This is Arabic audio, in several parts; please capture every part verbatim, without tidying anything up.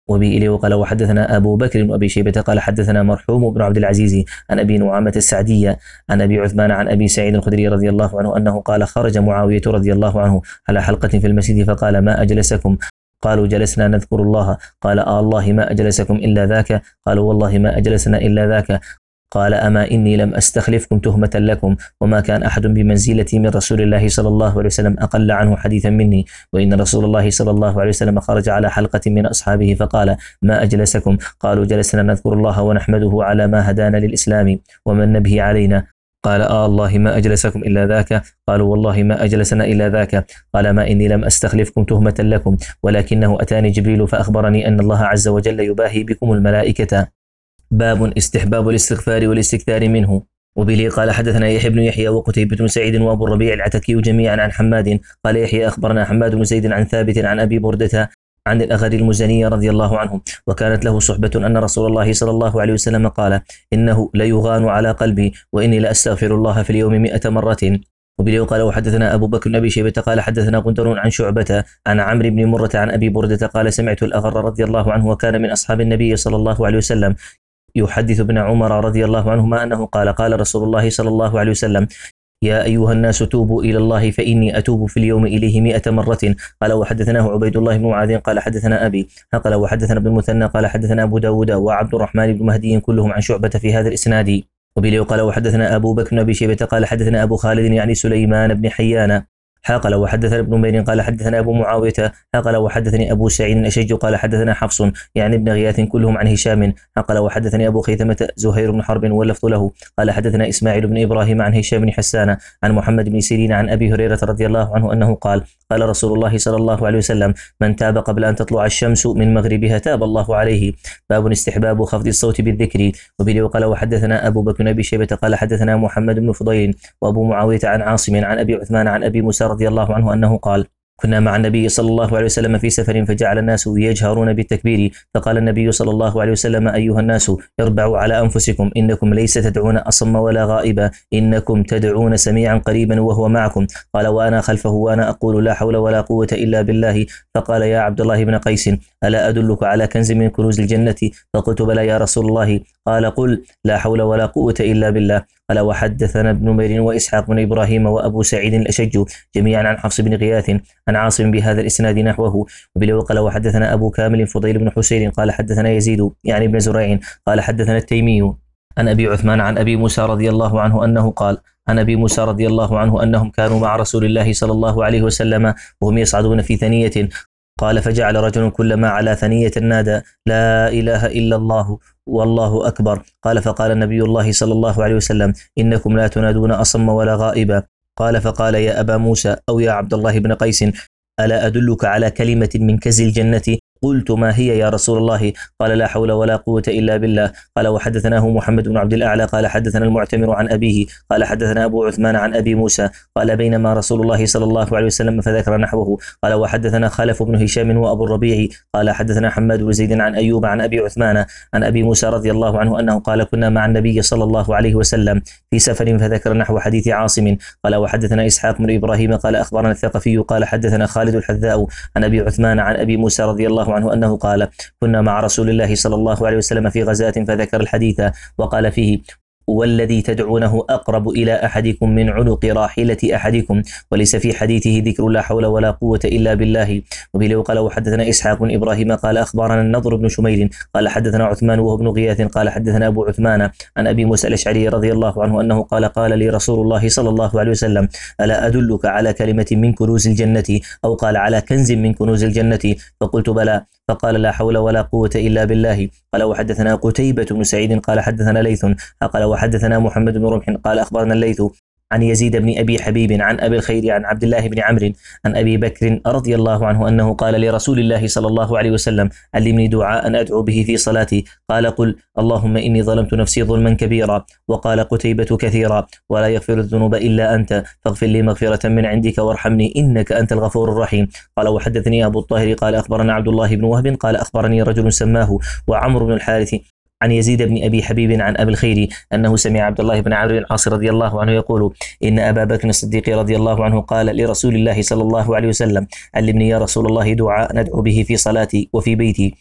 وبه إليه وقال وحدثنا أبو بكر بن أبي شيبة قال حدثنا مرحوم بن عبد العزيز عن أبي نعامة السعدية عن أبي عثمان عن أبي سعيد الخدري رضي الله عنه أنه قال خرج معاوية رضي الله عنه على حلقة في المسجد فقال ما أجلسكم؟ قالوا جلسنا نذكر الله. قال آه الله ما أجلسكم إلا ذاك؟ قالوا والله ما أجلسنا إلا ذاك. قال أما إني لم أستخلفكم تهمة لكم، وما كان أحد بمنزلتي من رسول الله صلى الله عليه وسلم أقل عنه حديثا مني، وإن رسول الله صلى الله عليه وسلم خرج على حلقة من أصحابه فقال ما أجلسكم؟ قالوا جلسنا نذكر الله ونحمده على ما هدانا للإسلام ومن به علينا. قال آه الله ما أجلسكم إلا ذاك؟ قالوا والله ما أجلسنا إلا ذاك. قال ما إني لم أستخلفكم تهمة لكم، ولكنه أتاني جبريل فأخبرني أن الله عز وجل يباهي بكم الملائكة. باب استحباب الاستغفار والاستكثار منه. وبه قال حدثنا يحيى بن يحيى وقتيبة بن سعيد وابو الربيع العتكي جميعا عن حماد قال يحيى أخبرنا حماد بن زيد عن ثابت عن أبي بردة عن الأغر المزني رضي الله عنه وكانت له صحبة أن رسول الله صلى الله عليه وسلم قال إنه ليغان على قلبي وإني لأستغفر الله في اليوم مئة مرة. وبه قال وحدثنا أبو بكر بن أبي شيبة قال حدثنا غندر عن شعبة عن عمرو بن مرة عن أبي بردة قال سمعت الأغر رضي الله عنه وكان من أصحاب النبي صلى الله عليه وسلم يحدث ابن عمر رضي الله عنهما أنه قال قال رسول الله صلى الله عليه وسلم يا أيها الناس توبوا إلى الله فإني أتوب في اليوم إليه مئة مرة. قال وحدثناه عبيد الله بن معاذ قال حدثنا أبي قال وحدثنا ابن المثنى قال حدثنا أبو داود وعبد الرحمن بن مهدي كلهم عن شعبة في هذا الإسناد. وبه قال وحدثنا أبو بكر بن أبي شيبة قال حدثنا أبو خالد يعني سليمان بن حيان قال وحدثنا ابن نمير قال حدثنا أبو معاوية قال وحدثني أبو سعيد الأشج قال حدثنا حفص يعني ابن غياث كلهم عن هشام قال وحدثني أبو خيثمة زهير بن حرب واللفظ له قال حدثنا إسماعيل بن إبراهيم عن هشام بن حسان عن محمد بن سيرين عن أبي هريرة رضي الله عنه أنه قال قال رسول الله صلى الله عليه وسلم من تاب قبل أن تطلع الشمس من مغربها تاب الله عليه. باب استحباب خفض الصوت بالذكر. وبه قال وحدثنا أبو بكر بن أبي شيبة قال حدثنا محمد بن فضيل وأبو معاوية عن عاصم عن أبي عثمان عن أبي موسى رضي الله عنه أنه قال كنا مع النبي صلى الله عليه وسلم في سفر فجعل الناس يجهرون بالتكبير فقال النبي صلى الله عليه وسلم أيها الناس اربعوا على أنفسكم إنكم ليس تدعون أصم ولا غائبا إنكم تدعون سميعا قريبا وهو معكم. قال وأنا خلفه وأنا أقول لا حول ولا قوة إلا بالله. فقال يا عبد الله بن قيس ألا أدلك على كنز من كنوز الجنة؟ فقلت بلى يا رسول الله. قال قل لا حول ولا قوة إلا بالله. قال وحدثنا ابن نمير وإسحاق بن إبراهيم وأبو سعيد الأشج جميعا عن حفص بن غياث عن عاصم بهذا الإسناد نحوه. وبه قال وحدثنا أبو كامل فضيل بن حسين قال حدثنا يزيد يعني ابن زريع قال حدثنا التيمي عن أبي عثمان عن أبي موسى رضي الله عنه أنه قال عن أبي موسى رضي الله عنه أنهم كانوا مع رسول الله صلى الله عليه وسلم وهم يصعدون في ثنية قال فجعل رجل كلما على ثنية نادى لا إله إلا الله والله أكبر. قال فقال النبي الله صلى الله عليه وسلم إنكم لا تنادون أصم ولا غائبا. قال فقال يا أبا موسى أو يا عبد الله بن قيس ألا أدلك على كلمة من كنز الجنة؟ قلت ما هي يا رسول الله؟ قال لا حول ولا قوة إلا بالله. قال وحدثناه محمد بن عبد الأعلى قال حدثنا المعتمر عن أبيه قال حدثنا أبو عثمان عن أبي موسى قال بينما رسول الله صلى الله عليه وسلم فذكر نحوه. قال وحدثنا خلف بن هشام وأبو الربيع قال حدثنا حماد بن زيد عن أيوب عن أبي عثمان عن أبي موسى رضي الله عنه أنه قال كنا مع النبي صلى الله عليه وسلم في سفر فذكر نحو حديث عاصم. قال وحدثنا إسحاق بن إبراهيم قال أخبرنا الثقفي قال حدثنا خالد الحذاء عن أبي عثمان عن أبي موسى رضي الله عنه أنه قال كنا مع رسول الله صلى الله عليه وسلم في غزاة فذكر الحديث وقال فيه والذي تدعونه أقرب إلى أحدكم من عنق راحلة أحدكم وليس في حديثه ذكر لا حول ولا قوة إلا بالله. وبه قال وحدثنا إسحاق بن إبراهيم قال أخبرنا النضر بن شمير قال حدثنا عثمان وهو ابن غياث قال حدثنا أبو عثمان عن أبي موسى الأشعري رضي الله عنه أنه قال قال لي رسول الله صلى الله عليه وسلم ألا أدلك على كلمة من كنوز الجنة أو قال على كنز من كنوز الجنة؟ فقلت بلى. فقال لا حول ولا قوة إلا بالله. قال وحدثنا قتيبة بن سعيد قال حدثنا ليث قال وحدثنا محمد بن رمح قال أخبرنا الليث عن يزيد بن أبي حبيب عن أبي الخير عن عبد الله بن عمرو عن أبي بكر رضي الله عنه أنه قال لرسول الله صلى الله عليه وسلم علمني دعاء أدعو به في صلاتي. قال قل اللهم إني ظلمت نفسي ظلما كبيرا. وقال قتيبة كثيرا ولا يغفر الذنوب إلا أنت فاغفر لي مغفرة من عندك وارحمني إنك أنت الغفور الرحيم. قال وحدثني أبو الطاهر قال أخبرنا عبد الله بن وهب قال أخبرني رجل سماه وعمر بن الحارث عن يزيد بن أبي حبيب عن أبي الخير أنه سمع عبد الله بن عمرو العاص رضي الله عنه يقول إن أبا بكر الصديق رضي الله عنه قال لرسول الله صلى الله عليه وسلم علمني يا رسول الله دعاء ندعو به في صلاتي وفي بيتي.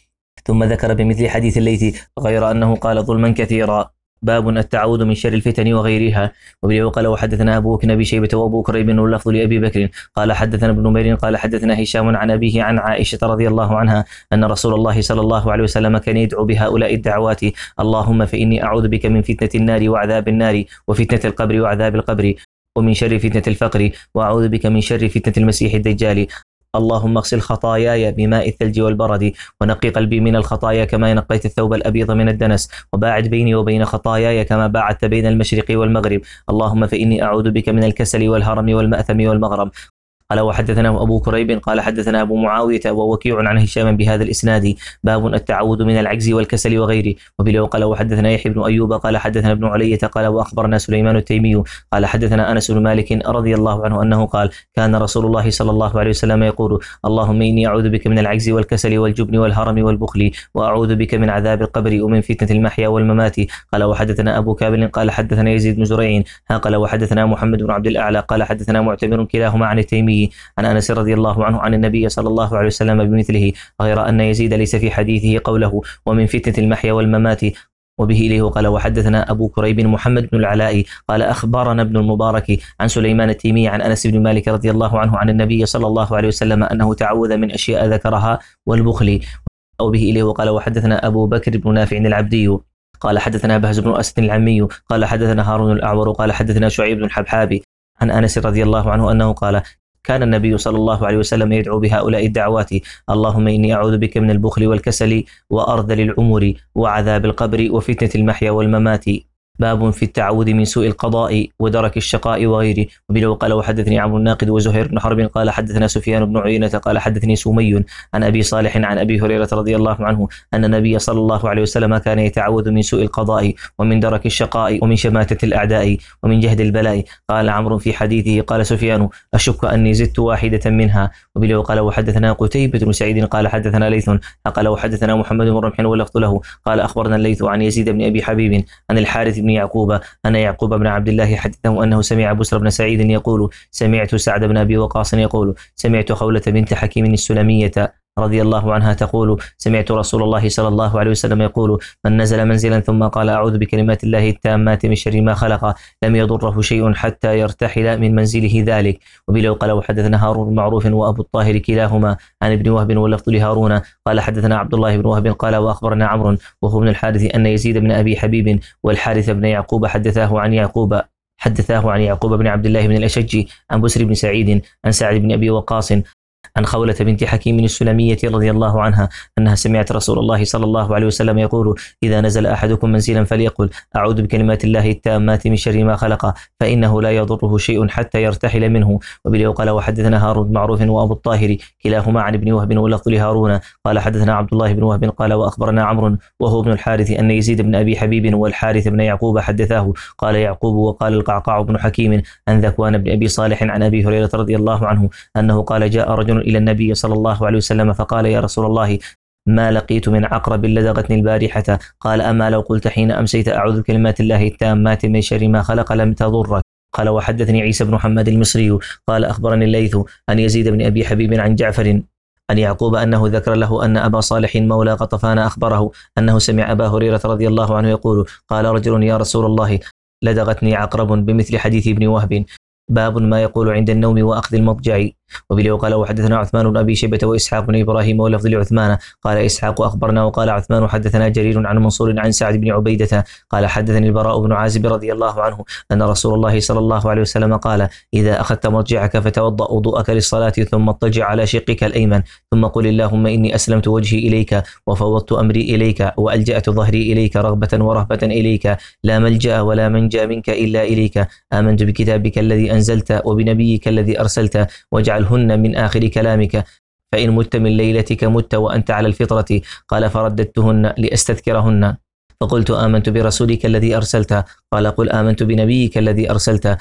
ثم ذكر بمثل حديث الليث غير أنه قال ظلما كثيرا. باب التعوذ من شر الفتن وغيرها. وبه قال وحدثنا أبو بكر بن شيبة وأبو كريب واللفظ لأبي بكر قال حدثنا ابن نمير قال حدثنا هشام عن أبيه عن عائشة رضي الله عنها أن رسول الله صلى الله عليه وسلم كان يدعو بهؤلاء الدعوات: اللهم فإني أعوذ بك من فتنة النار وعذاب النار وفتنة القبر وعذاب القبر ومن شر فتنة الفقر وأعوذ بك من شر فتنة المسيح الدجال. اللهم اغسل خطاياي بماء الثلج والبرد ونقي قلبي من الخطايا كما نقيت الثوب الأبيض من الدنس وباعد بيني وبين خطاياي كما باعدت بين المشرق والمغرب. اللهم فإني أعوذ بك من الكسل والهرم والمأثم والمغرم. قال وحدثنا أبو كريب قال حدثنا أبو معاوية ووكيع عن هشام بهذا الإسناد. باب التعوذ من العجز والكسل وغيره. وبه قال وحدثنا يحيى بن أيوب قال حدثنا ابن علية قال وأخبرنا سليمان التيمي قال حدثنا أنس بن مالك رضي الله عنه أنه قال كان رسول الله صلى الله عليه وسلم يقول: اللهم إني أعوذ بك من العجز والكسل والجبن والهرم والبخل وأعوذ بك من عذاب القبر ومن فتنة المحيا والممات. قال وحدثنا أبو كامل قال حدثنا يزيد بن زريع قال وحدثنا محمد بن عبد الأعلى قال حدثنا معتمر كلاهما عن التيمي عن أنس رضي الله عنه عن النبي صلى الله عليه وسلم بمثله غير أن يزيد ليس في حديثه قوله ومن فتنة المحيا والممات. وبه إليه قال وحدثنا أبو كريب محمد بن العلاء قال أخبرنا ابن المبارك عن سليمان التيمي عن أنس بن مالك رضي الله عنه عن النبي صلى الله عليه وسلم أنه تعوذ من أشياء ذكرها والبخل. وبه إليه قال وحدثنا أبو بكر بن نافع العبدي قال حدثنا بهز بن أسد العمي قال حدثنا هارون الأعور قال حدثنا شعيب بن الحبحابي عن أنس رضي الله عنه أنه قال كان النبي صلى الله عليه وسلم يدعو بهؤلاء الدعوات: اللهم إني أعوذ بك من البخل والكسل وأرذل العمر وعذاب القبر وفتنة المحيا والممات. باب في التعوذ من سوء القضاء ودرك الشقاء وغيره. وبه قال وحدثني عمرو الناقد وزهير بن حرب قال حدثنا سفيان بن عيينة قال حدثني سمي عن أبي صالح عن أبي هريرة رضي الله عنه أن النبي صلى الله عليه وسلم كان يتعوذ من سوء القضاء ومن درك الشقاء ومن شماتة الأعداء ومن جهد البلاء. قال عمرو في حديثه قال سفيان: أشك أني زدت واحدة منها. وبه قال وحدثنا قتيبة بن سعيد قال حدثنا ليث قال وحدثنا محمد بن رمح واللفظ له قال أخبرنا الليث عن يزيد بن أبي حبيب عن الحارث بن يعقوب أن يعقوب بن عبد الله حدثه أنه سمع بسر بن سعيد يقول: سمعت سعد بن أبي وقاص يقول: سمعت خولة بنت حكيم السلمية رضي الله عنها تقول: سمعت رسول الله صلى الله عليه وسلم يقول: من نزل منزلا ثم قال أعوذ بكلمات الله التامات من شر ما خلق لم يضره شيء حتى يرتحل من منزله ذلك. وبه قال وحدثنا هارون بن معروف وأبو الطاهر كلاهما عن ابن وهب واللفظ لهارون قال حدثنا عبد الله بن وهب قال وأخبرنا عمرو وهو ابن الحارث أن يزيد بن أبي حبيب والحارث بن يعقوب حدثاه عن يعقوب حدثاه عن يعقوب بن عبد الله بن الأشج عن بسر بن سعيد عن سعد بن أبي وقاص عن خولة بنت حكيم السلمية رضي الله عنها أنها سمعت رسول الله صلى الله عليه وسلم يقول: إذا نزل أحدكم منزلا فليقل: أعوذ بكلمات الله التامات من شر ما خلق فإنه لا يضره شيء حتى يرتحل منه. وبه قال وحدثنا هارون بن معروف وأبو الطاهر كلاهما عن ابن وهب واللفظ لهارون قال حدثنا عبد الله بن وهب قال وأخبرنا عمرو وهو ابن الحارث أن يزيد بن أبي حبيب والحارث بن يعقوب حدثاه. قال يعقوب وقال القعقاع بن حكيم عن ذكوان بن أبي صالح عن أبي هريرة رضي الله عنه أنه قال: جاء رجل إلى النبي صلى الله عليه وسلم فقال: يا رسول الله، ما لقيت من عقرب لدغتني البارحة. قال: أما لو قلت حين أمسيت أعوذ بكلمات الله التامات من شر ما خلق لم تضرك. قال وحدثني عيسى بن محمد المصري قال أخبرني الليث أن يزيد بن أبي حبيب عن جعفر عن يعقوب أنه ذكر له أن أبا صالح مولى غطفان أخبره أنه سمع أبا هريرة رضي الله عنه يقول: قال رجل: يا رسول الله، لدغتني عقرب، بمثل حديث ابن وهب. باب ما يقول عند النوم وأخذ المضجع. وبه قال وحدثنا عثمان بن أبي شيبة وإسحاق بن إبراهيم ولفظ لعثمان قال إسحاق أخبرنا وقال عثمان حدثنا جرير عن منصور عن سعد بن عبيدة قال حدثني البراء بن عازب رضي الله عنه أن رسول الله صلى الله عليه وسلم قال: إذا أخذت مضجعك فتوضأ وضوءك للصلاة ثم اضطجع على شقك الأيمن ثم قل: اللهم إني أسلمت وجهي إليك وفوضت أمري إليك وألجأت ظهري إليك رغبة ورهبة إليك، لا ملجأ ولا منجا منك إلا إليك، آمنت بكتابك الذي أنزلت وبنبيك الذي أرسلت، واجعلهن من آخر كلامك، فإن مت من ليلتك مت وأنت على الفطرة. قال فرددتهن لأستذكرهن فقلت: آمنت برسولك الذي أرسلت. قال: قل آمنت بنبيك الذي أرسلت.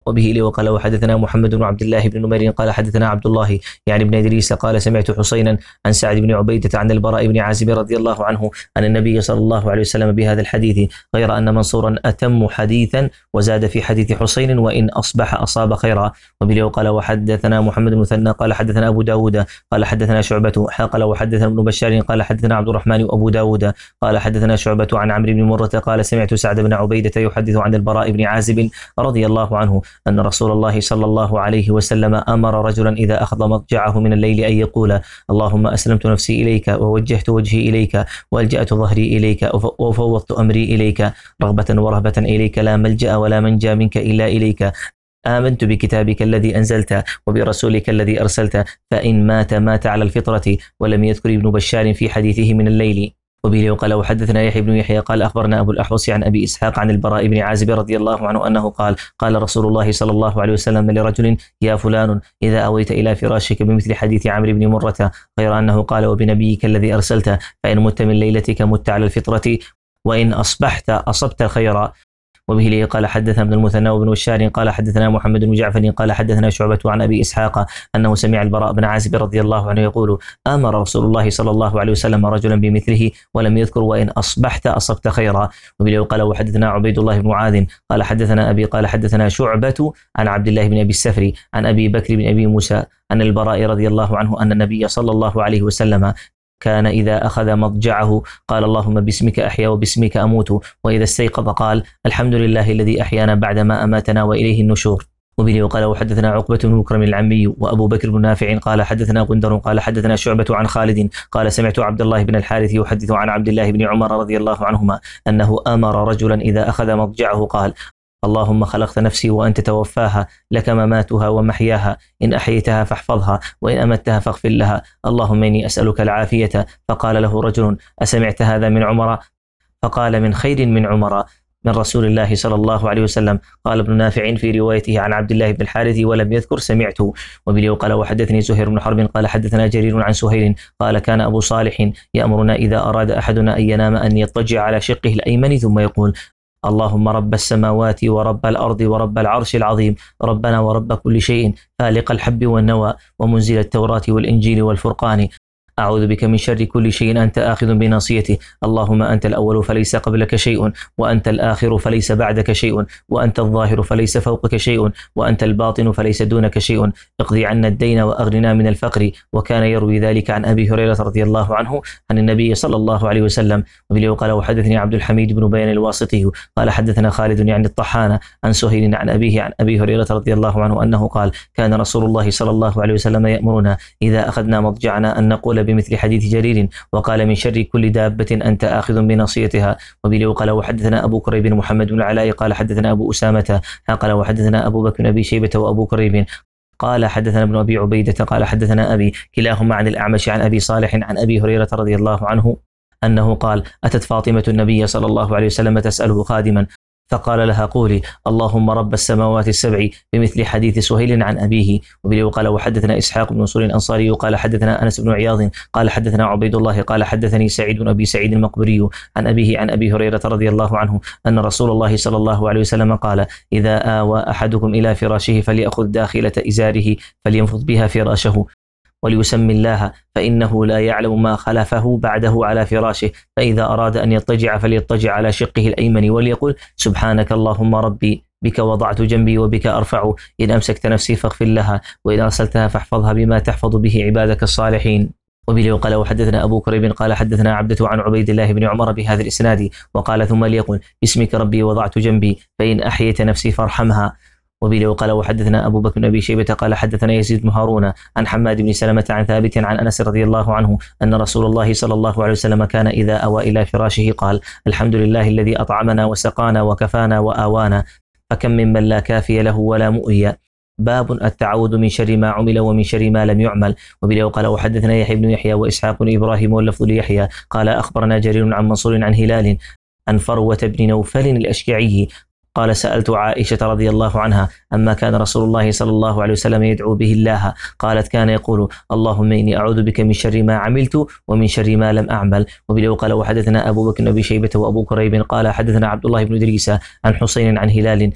وبه لي وقال وحدثنا محمد بن عبد الله بن نمير قال حدثنا عبد الله يعني بن إدريس قال سمعت حسينا عن سعد بن عبيدة عن البراء بن عازب رضي الله عنه عن النبي صلى الله عليه وسلم بهذا الحديث، غير أن منصورا أتم حديثا وزاد في حديث حسين وإن أصبح أصاب خيرا. وبه وقال وحدثنا محمد بن مثنى قال حدثنا أبو داود قال حدثنا شعبة قال وحدثنا ابن بشار قال حدثنا عبد الرحمن وأبو داود قال حدثنا شعبة عن عمرو بن مرة قال سمعت سعد بن عبيدة يحدث عن البراء بن عازب رضي الله عنه أن رسول الله صلى الله عليه وسلم أمر رجلا إذا أخذ مضجعه من الليل أن يقول اللهم أسلمت نفسي إليك ووجهت وجهي إليك وألجأت ظهري إليك وفوضت أمري إليك رغبة ورهبة إليك لا ملجأ ولا منجى منك إلا إليك، آمنت بكتابك الذي أنزلت وبرسولك الذي أرسلت، فإن مات مات على الفطرة. ولم يذكر ابن بشار في حديثه من الليل. وبه وقال وحدثنا يحيى بن يحيى قال أخبرنا أبو الأحوص عن أبي إسحاق عن البراء بن عازب رضي الله عنه أنه قال قال رسول الله صلى الله عليه وسلم لرجل يا فلان إذا أويت إلى فراشك بمثل حديث عمرو بن مرة، غير أنه قال وبنبيك الذي أرسلت، فإن مت من ليلتك مت على الفطرة وإن أصبحت أصبت الخير. وبه لي قال حدثنا ابن المثنى وابن بشار قال حدثنا محمد بن جعفر قال حدثنا شعبة عن أبي إسحاق أنه سمع البراء بن عازب رضي الله عنه يقول أمر رسول الله صلى الله عليه وسلم رجلا بمثله ولم يذكر وإن أصبحت أصبت خيرا. وبه لي قال وحدثنا عبيد الله بن معاذ قال حدثنا أبي قال حدثنا شعبة عن عبد الله بن أبي السفري عن أبي بكر بن أبي موسى أن البراء رضي الله عنه أن النبي صلى الله عليه وسلم كان إذا أخذ مضجعه قال اللهم باسمك أحيا وباسمك أموت، وإذا استيقظ قال الحمد لله الذي أحيانا بعدما أماتنا وإليه النشور. وبه وقال وحدثنا عقبة بن مكرم العمي وأبو بكر بن نافع قال حدثنا غندر قال حدثنا شعبة عن خالد قال سمعت عبد الله بن الحارث يحدث عن عبد الله بن عمر رضي الله عنهما أنه أمر رجلا إذا أخذ مضجعه قال اللهم خلقت نفسي وأنت توفاها، لك مماتها ومحياها، إن أحييتها فاحفظها وإن أمتها فاغفر لها، اللهم إني أسألك العافية. فقال له رجل أسمعت هذا من عمر؟ فقال من خير من عمر من رسول الله صلى الله عليه وسلم. قال ابن نافع في روايته عن عبد الله بن الحارث ولم يذكر سمعته. وبه قال وحدثني زهير بن حرب قال حدثنا جرير عن سهيل قال كان أبو صالح يأمرنا إذا أراد أحدنا أن ينام أن يضطجع على شقه الأيمن ثم يقول اللهم رب السماوات ورب الأرض ورب العرش العظيم ربنا ورب كل شيء فالق الحب والنوى ومنزل التوراة والإنجيل والفرقان، أعوذ بك من شر كل شيء أنت آخذ بناصيته، اللهم أنت الأول فليس قبلك شيء وأنت الآخر فليس بعدك شيء وأنت الظاهر فليس فوقك شيء وأنت الباطن فليس دونك شيء، اقضي عنا الدين وأغننا من الفقر. وكان يروي ذلك عن أبي هريرة رضي الله عنه عن النبي صلى الله عليه وسلم. وبه قال وحدثني عبد الحميد بن بيان الواسطي قال حدثنا خالد يعني الطحان عن سهيل عن أبيه عن أبي هريرة رضي الله عنه أنه قال كان رسول الله صلى الله عليه وسلم يأمرنا إذا أخذنا مضجعنا أن نقول بمثل حديث جرير وقال من شر كل دابة أنت آخذ بناصيتها. وبه قال وحدثنا أبو كريب بن محمد بن العلاء قال حدثنا أبو أسامة قال وحدثنا أبو بكر بن أبي شيبة وأبو كريب قال حدثنا ابن أبي عبيدة قال حدثنا أبي كلاهما عن الأعمش عن أبي صالح عن أبي هريرة رضي الله عنه أنه قال أتت فاطمة النبي صلى الله عليه وسلم تسأله خادما فقال لها قولي اللهم رب السماوات السبع بمثل حديث سهيل عن أبيه. وبه قال وحدثنا إسحاق بن منصور الأنصاري قال حدثنا أنس بن عياض قال حدثنا عبيد الله قال حدثني سعيد بن أبي سعيد المقبري عن أبيه عن أبي هريرة رضي الله عنه أن رسول الله صلى الله عليه وسلم قال إذا آوى أحدكم إلى فراشه فليأخذ داخلة إزاره فلينفض بها فراشه وليسمي الله فإنه لا يعلم ما خلفه بعده على فراشه، فإذا أراد أن يضطجع فليضطجع على شقه الأيمن وليقول سبحانك اللهم ربي بك وضعت جنبي وبك أرفع، إن أمسكت نفسي فاغفر لها وإن أرسلتها فاحفظها بما تحفظ به عبادك الصالحين. وبه قال وحدثنا أبو كريب قال حدثنا عبدة عن عبيد الله بن عمر بهذا الإسناد وقال ثم ليقول باسمك ربي وضعت جنبي فإن أحييت نفسي فارحمها. وبه قال وحدثنا أبو بكر بن أبي شيبة قال حدثنا يزيد بن هارون عن حماد بن سلمة عن ثابت عن أنس رضي الله عنه أن رسول الله صلى الله عليه وسلم كان إذا أوى إلى فراشه قال الحمد لله الذي أطعمنا وسقانا وكفانا وآوانا، فكم ممن لا كافي له ولا مؤوي. باب التعوذ من شر ما عمل ومن شر ما لم يعمل. وبه قال وحدثنا يحيى بن يحيى وإسحاق بن إبراهيم واللفظ ليحيى قال أخبرنا جرير عن منصور عن هلال عن فروة بن نوفل الأشجعي قال سألت عائشة رضي الله عنها أما كان رسول الله صلى الله عليه وسلم يدعو به الله؟ قالت كان يقول اللهم إني أعوذ بك من شر ما عملت ومن شر ما لم أعمل. وبه قال وحدثنا أبو بكر بن أبي شيبة وأبو كريب قال حدثنا عبد الله بن إدريس عن حسين عن هلال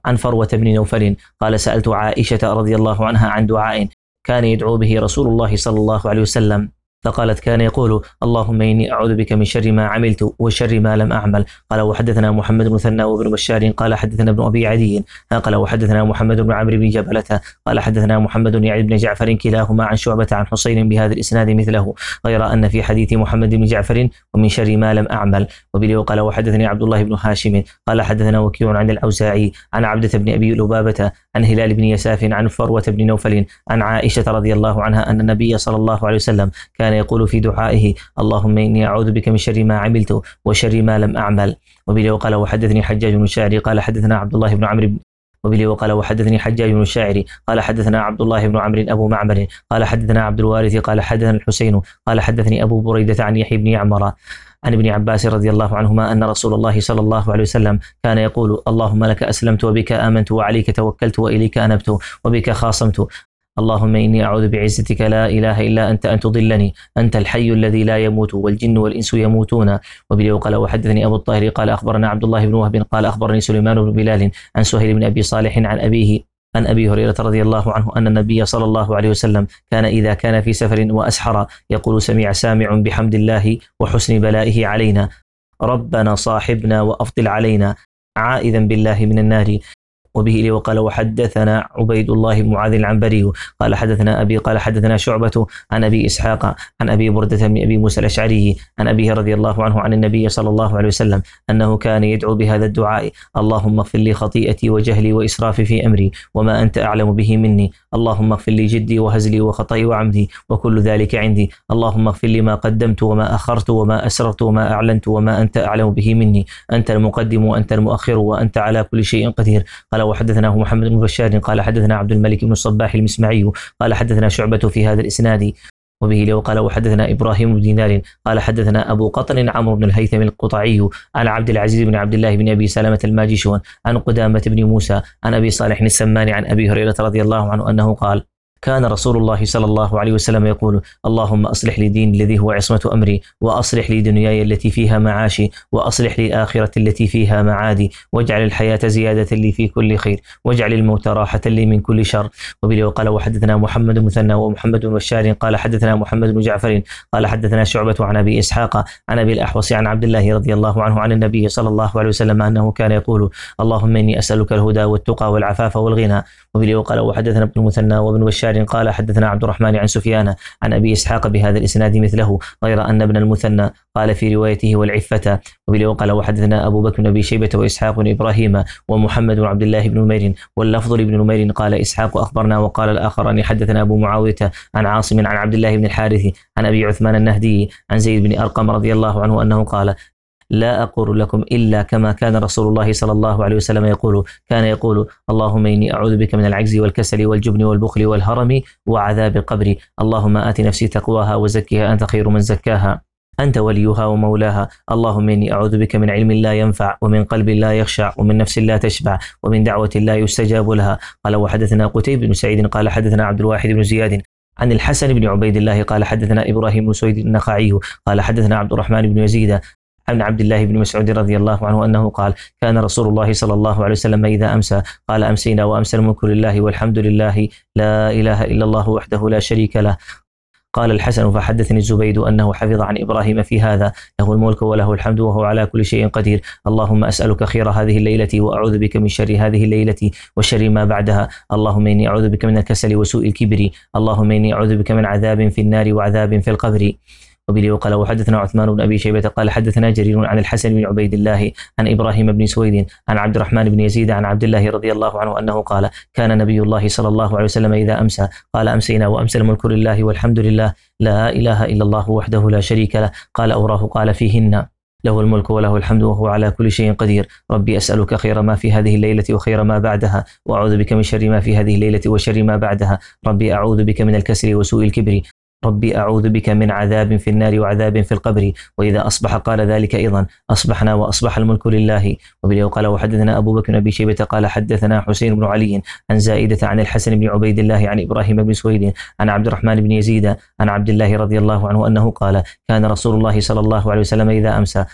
عن فروة بن نوفل قال سألت عائشة رضي الله عنها عن دعاء كان يدعو به رسول الله صلى الله عليه وسلم، فقالت كان يقول اللهم إني أعوذ بك من شر ما عملت وشر ما لم أعمل. قال وحدثنا محمد بن مثنى وابن بشار قال حدثنا ابن أبي عدي قال وحدثنا محمد بن عمرو بن جبلة قال حدثنا محمد يعني بن جعفر كلاهما عن شعبة عن حسين بهذا الإسناد مثله، غير أن في حديث محمد بن جعفر ومن شر ما لم أعمل. وبه قال وحدثني عبد الله بن هاشم قال حدثنا وكيع عن الأوزاعي عن عبدة بن أبي لبابة عن هلال بن يساف عن فروة بن نوفل عن عائشة رضي الله عنها أن النبي صلى الله عليه وسلم كان يقول في دعائه اللهم إني أعوذ بك من شر ما عملت وشر ما لم أعمل. وبه قال وحدثني حجاج بن الشاعري قال حدثنا عبد الله بن عمرو وبه وقال وحدثني حجاج بن الشاعري قال حدثنا عبد الله بن عمرو أبو معمر قال حدثنا عبد الوارث قال حدثنا الحسين قال حدثني أبو بريدة عن يحيى بن عمر عن ابن عباس رضي الله عنهما أن رسول الله صلى الله عليه وسلم كان يقول اللهم لك أسلمت وبك آمنت وعليك توكلت وإليك أنبت وبك خاصمت، اللهم إني أعوذ بعزتك لا إله إلا أنت أن تضلني، أنت الحي الذي لا يموت والجن والإنس يموتون. وبه قال وحدثني أبو الطاهر قال أخبرنا عبد الله بن وهب قال أخبرني سليمان بن بلال عن سهيل بن أبي صالح عن أبيه عن أبي هريرة رضي الله عنه أن النبي صلى الله عليه وسلم كان إذا كان في سفر وأسحر يقول سمع سامع بحمد الله وحسن بلائه علينا، ربنا صاحبنا وأفضل علينا، عائذا بالله من النار. وبه وقال وحدثنا عبيد الله بن معاذ العنبري قال حدثنا أبي قال حدثنا شعبة عن أبي إسحاق عن أبي بردة بن أبي موسى الأشعري عن أبيه رضي الله عنه عن النبي صلى الله عليه وسلم أنه كان يدعو بهذا الدعاء اللهم اغفر لي خطيئتي وجهلي وإسرافي في أمري وما أنت أعلم به مني، اللهم اغفر لي جدي وهزلي وخطئي وعمدي وكل ذلك عندي، اللهم اغفر لي ما قدمت وما أخرت وما أسررت وما أعلنت وما أنت أعلم به مني، أنت المقدم وأنت المؤخر وأنت على كل شيء قدير. قال وحدثناه محمد بن بشار قال حدثنا عبد الملك بن الصباح المسمعي قال حدثنا شعبة في هذا الإسناد. وبه وقال وحدثنا إبراهيم بن دينار قال حدثنا أبو قطن عمرو بن الهيثم القطعي عن عبد العزيز بن عبد الله بن أبي سلمة الماجشون عن قدامة بن موسى عن أبي صالح السمان عن أبي هريرة رضي الله عنه أنه قال كان رسول الله صلى الله عليه وسلم يقول اللهم أصلح لي دين الذي هو عصمة أمري وأصلح لي دنياي التي فيها معاشي وأصلح لي آخرة التي فيها معادي واجعل الحياة زيادة لي في كل خير واجعل الموت راحة لي من كل شر. وبه وقال وحدثنا محمد بن مثنى ومحمد بن بشار قال حدثنا محمد بن جعفر قال حدثنا شعبة عن أبي إسحاق عن أبي الأحوص عن عبد الله رضي الله عنه عن النبي صلى الله عليه وسلم أنه كان يقول اللهم إني أسألك الهدى والتقى والعفاف والغنى. وبه وقال وحدثنا ابن المثنى وابن بشار قال حدثنا عبد الرحمن عن سفيان عن أبي إسحاق بهذا الإسناد مثله، غير أن ابن المثنى قال في روايته والعفة. وبه وقال وحدثنا أبو بكر بن أبي شيبة وإسحاق بن إبراهيم ومحمد بن عبد الله بن نمير واللفظ لابن نمير قال إسحاق أخبرنا وقال الآخر أن حدثنا أبو معاوية عن عاصم عن عبد الله بن الحارث عن أبي عثمان النهدي عن زيد بن أرقم رضي الله عنه أنه قال لا أقول لكم إلا كما كان رسول الله صلى الله عليه وسلم يقول، كان يقول اللهم إني أعوذ بك من العجز والكسل والجبن والبخل والهرم وعذاب القبر، اللهم آت نفسي تقواها وزكها أنت خير من زكاها أنت وليها ومولاها، اللهم إني أعوذ بك من علم لا ينفع ومن قلب لا يخشع ومن نفس لا تشبع ومن دعوة لا يستجاب لها. قال وحدثنا قتيبة بن سعيد قال حدثنا عبد الواحد بن زياد عن الحسن بن عبيد الله قال حدثنا إبراهيم بن سويد النخعي قال حدثنا عبد الرحمن بن يزيد عن عبد الله بن مسعود رضي الله عنه أنه قال كان رسول الله صلى الله عليه وسلم إذا أمسى قال أمسينا وأمسى الملك لله والحمد لله لا إله إلا الله وحده لا شريك له. قال الحسن فحدثني الزبيد أنه حفظ عن إبراهيم في هذا له الملك وله الحمد وهو على كل شيء قدير، اللهم أسألك خير هذه الليلة وأعوذ بك من شر هذه الليلة وشر ما بعدها، اللهم إني أعوذ بك من الكسل وسوء الكبر، اللهم إني أعوذ بك من عذاب في النار وعذاب في القبر. وبه وقال وحدثنا عثمان بن أبي شيبة قال حدثنا جرير عن الحسن بن عبيد الله عن إبراهيم بن سويد عن عبد الرحمن بن يزيد عن عبد الله رضي الله عنه أنه قال كان نبي الله صلى الله عليه وسلم إذا أمسى قال أمسينا وأمسى الملك لله والحمد لله لا إله إلا الله وحده لا شريك له، قال أوراه قال فيهن له الملك وله الحمد وهو على كل شيء قدير، ربي أسألك خير ما في هذه الليلة وخير ما بعدها وأعوذ بك من شر ما في هذه الليلة وشر ما بعدها، ربي أعوذ بك من الكسل وسوء الكبر، ربي أعوذ بك من عذاب في النار وعذاب في القبر. وإذا أصبح قال ذلك أيضا أصبحنا وأصبح الملك لله. وبه قال وحدثنا أبو بكر بن أبي شيبة قال حدثنا حسين بن علي عن زائدة عن الحسن بن عبيد الله عن إبراهيم بن سويد عن عبد الرحمن بن يزيد عن عبد الله رضي الله عنه أنه قال كان رسول الله صلى الله عليه وسلم إذا أمسى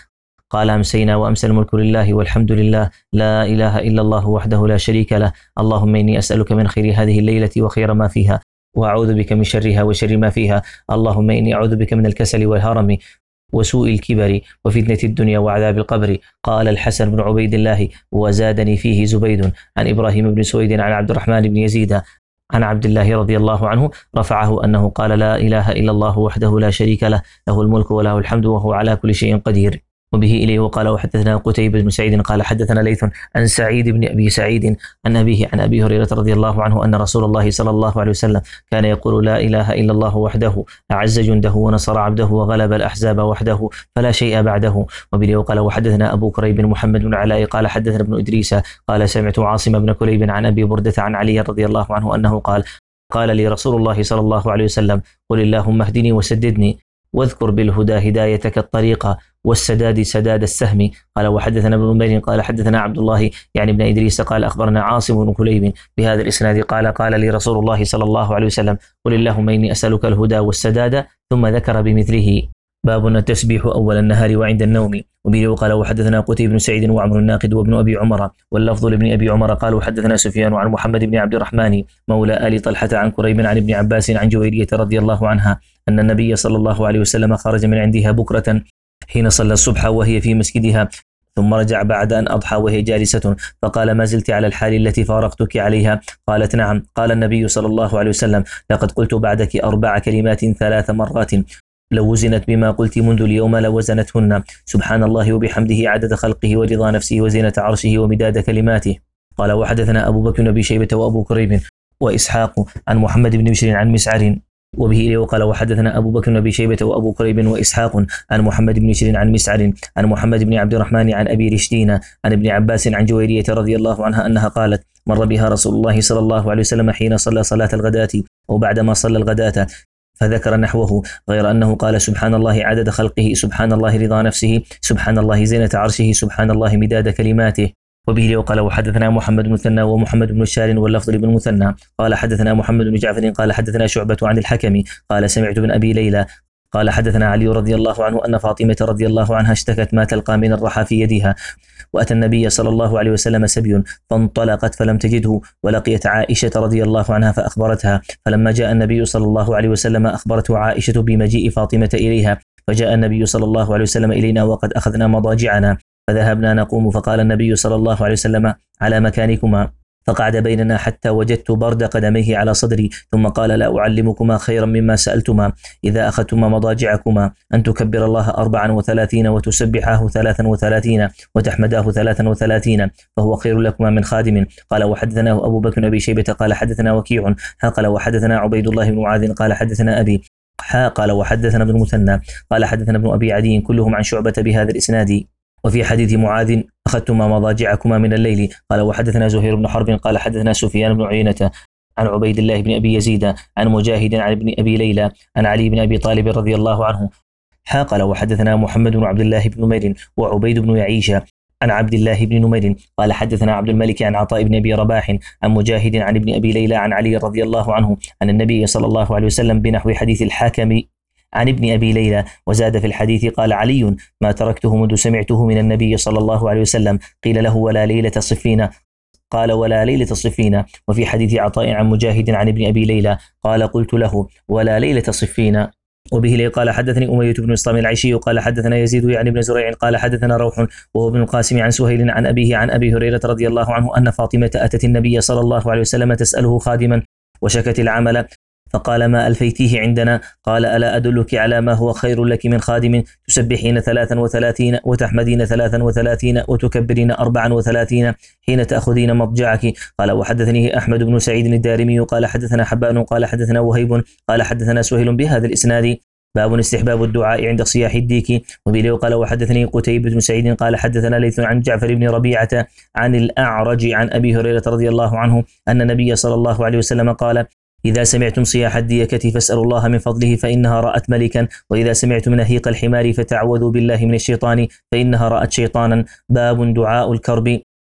قال أمسينا وأمسى الملك لله والحمد لله لا إله إلا الله وحده لا شريك له اللهم إني أسألك من خير هذه الليلة وخير ما فيها وأعوذ بك من شرها وشر ما فيها اللهم إني أعوذ بك من الكسل والهرم وسوء الكبر وفتنة الدنيا وعذاب القبر. قال الحسن بن عبيد الله وزادني فيه زبيد عن إبراهيم بن سويد عن عبد الرحمن بن يزيد عن عبد الله رضي الله عنه رفعه أنه قال لا إله إلا الله وحده لا شريك له له الملك وله الحمد وهو على كل شيء قدير. وبه إليه وقال وحدثنا قتيبة بن سعيد قال حدثنا ليث عن سعيد بن أبي سعيد عن أبيه عن أبي هريرة رضي الله عنه أن رسول الله صلى الله عليه وسلم كان يقول لا إله إلا الله وحده أعز جنده ونصر عبده وغلب الأحزاب وحده فلا شيء بعده. وبه وقال وحدثنا أبو كريب محمد بن علاء قال حدثنا ابن إدريس قال سمعت عاصم بن كليب عن أبي بردة عن علي رضي الله عنه أنه قال قال لي رسول الله صلى الله عليه وسلم قل اللهم اهدني وسددني واذكر بالهدى هدايتك الطريقة والسداد سداد السهم. قال وحدثنا ابن نمير قال حدثنا عبد الله يعني ابن إدريس قال أخبرنا عاصم بن كليب بهذا الإسناد قال قال لي رسول الله صلى الله عليه وسلم قل اللهم إني أسألك الهدى والسداد ثم ذكر بمثله. باب التسبيح أول النهار وعند النوم. وبه وقال وحدثنا قتيبة بن سعيد وعمر الناقد وابن أبي عمر واللفظ لابن أبي عمر قال وحدثنا سفيان عن محمد بن عبد الرحمن مولى آل طلحة عن كريب عن ابن عباس عن جويرية رضي الله عنها أن النبي صلى الله عليه وسلم خرج من عندها بكرة حين صلى الصبح وهي في مسجدها ثم رجع بعد أن أضحى وهي جالسة فقال ما زلت على الحال التي فارقتك عليها؟ قالت نعم. قال النبي صلى الله عليه وسلم لقد قلت بعدك أربع كلمات ثلاث مرات لو وزنت بما قلت منذ اليوم لوزنتهن سبحان الله وبحمده عدد خلقه ورضا نفسه وزينة عرشه ومداد كلماته. قال وحدثنا أبو بكر بن أبي شيبة وأبو كريب وإسحاق عن محمد بن بشر عن مسعر. وبه إليه وقال وحدثنا أبو بكر بن أبي شيبة وأبو كريب وإسحاق عن محمد بن بشر عن مسعر عن محمد بن عبد الرحمن عن أبي رشدين عن ابن عباس عن جويرية رضي الله عنها أنها قالت مر بها رسول الله صلى الله عليه وسلم حين صلى صلاة الغداة أو بعدما صلى الغداة فذكر نحوه غير أنه قال سبحان الله عدد خلقه سبحان الله رضا نفسه سبحان الله زينة عرشه سبحان الله مداد كلماته. وبه وقال وحدثنا محمد بن مثنى ومحمد بن بشار واللفظ لابن مثنى قال حدثنا محمد بن جعفر قال حدثنا شعبة عن الحكم قال سمعت بن أبي ليلى قال حدثنا علي رضي الله عنه أن فاطمة رضي الله عنها اشتكت ما تلقى من الرحى في يدها وأتى النبي صلى الله عليه وسلم سبي فانطلقت فلم تجده ولقيت عائشة رضي الله عنها فأخبرتها فلما جاء النبي صلى الله عليه وسلم أخبرته عائشة بمجيء فاطمة إليها فجاء النبي صلى الله عليه وسلم إلينا وقد أخذنا مضاجعنا فذهبنا نقوم فقال النبي صلى الله عليه وسلم على مكانكما فقعد بيننا حتى وجدت برد قدميه على صدري ثم قال لا أعلمكما خيرا مما سألتما إذا أخذتما مضاجعكما أن تكبر الله أربعا وثلاثين وتسبحاه ثلاثا وثلاثين وتحمداه ثلاثا وثلاثين فهو خير لكما من خادم. قال وحدثناه أبو بكر بن أبي شيبة قال حدثنا وكيع قال وحدثنا عبيد الله بن معاذ قال حدثنا أبي قال وحدثنا ابن مثنى قال حدثنا ابن أبي عدي كلهم عن شعبة بهذا الإسناد. وفي حديث معاذ أخذتما مضاجعكما من الليل. قال وحدثنا زهير بن حرب قال حدثنا سفيان بن عيينة عن عبيد الله بن أبي يزيد عن مجاهد عن ابن أبي ليلى عن علي بن أبي طالب رضي الله عنه. قال وحدثنا محمد بن عبد الله بن نمير وعبيد بن يعيش عن عبد الله بن نمير قال حدثنا عبد الملك عن عطاء بن أبي رباح عن مجاهد عن ابن أبي ليلى عن علي رضي الله عنه أن النبي صلى الله عليه وسلم بنحو حديث الحاكم عن ابن أبي ليلى وزاد في الحديث قال علي ما تركته منذ سمعته من النبي صلى الله عليه وسلم قيل له ولا ليلة صفين قال ولا ليلة صفين. وفي حديث عطاء عن مجاهد عن ابن أبي ليلى قال قلت له ولا ليلة صفين. وبه لي قال حدثني أمية بن إسلام العيشي قال حدثنا يزيد يعني بن زريع قال حدثنا روح وهو ابن القاسم عن سهيل عن أبيه عن أبي هريرة رضي الله عنه أن فاطمة أتت النبي صلى الله عليه وسلم تسأله خادما وشكت العمل فقال ما ألفيتيه عندنا؟ قال ألا أدلك على ما هو خير لك من خادم تسبحين ثلاثا وثلاثين وتحمدين ثلاثا وثلاثين وتكبرين أربعا وثلاثين حين تأخذين مضجعك. قال وحدثني أحمد بن سعيد الدارمي قال حدثنا حبان قال حدثنا وهيب قال حدثنا سهيل بهذا الإسناد. باب استحباب الدعاء عند صياح الديك. وبه قال وحدثني قتيبة بن سعيد قال حدثنا ليث عن جعفر بن ربيعة عن الأعرج عن أبي هريرة رضي الله عنه أن النبي صلى الله عليه وسلم قال إذا سمعتم صياح الديكة فاسألوا الله من فضله فإنها رأت ملكا وإذا سمعتم نهيق الحمار فتعوذوا بالله من الشيطان فإنها رأت شيطانا. باب دعاء الكرب.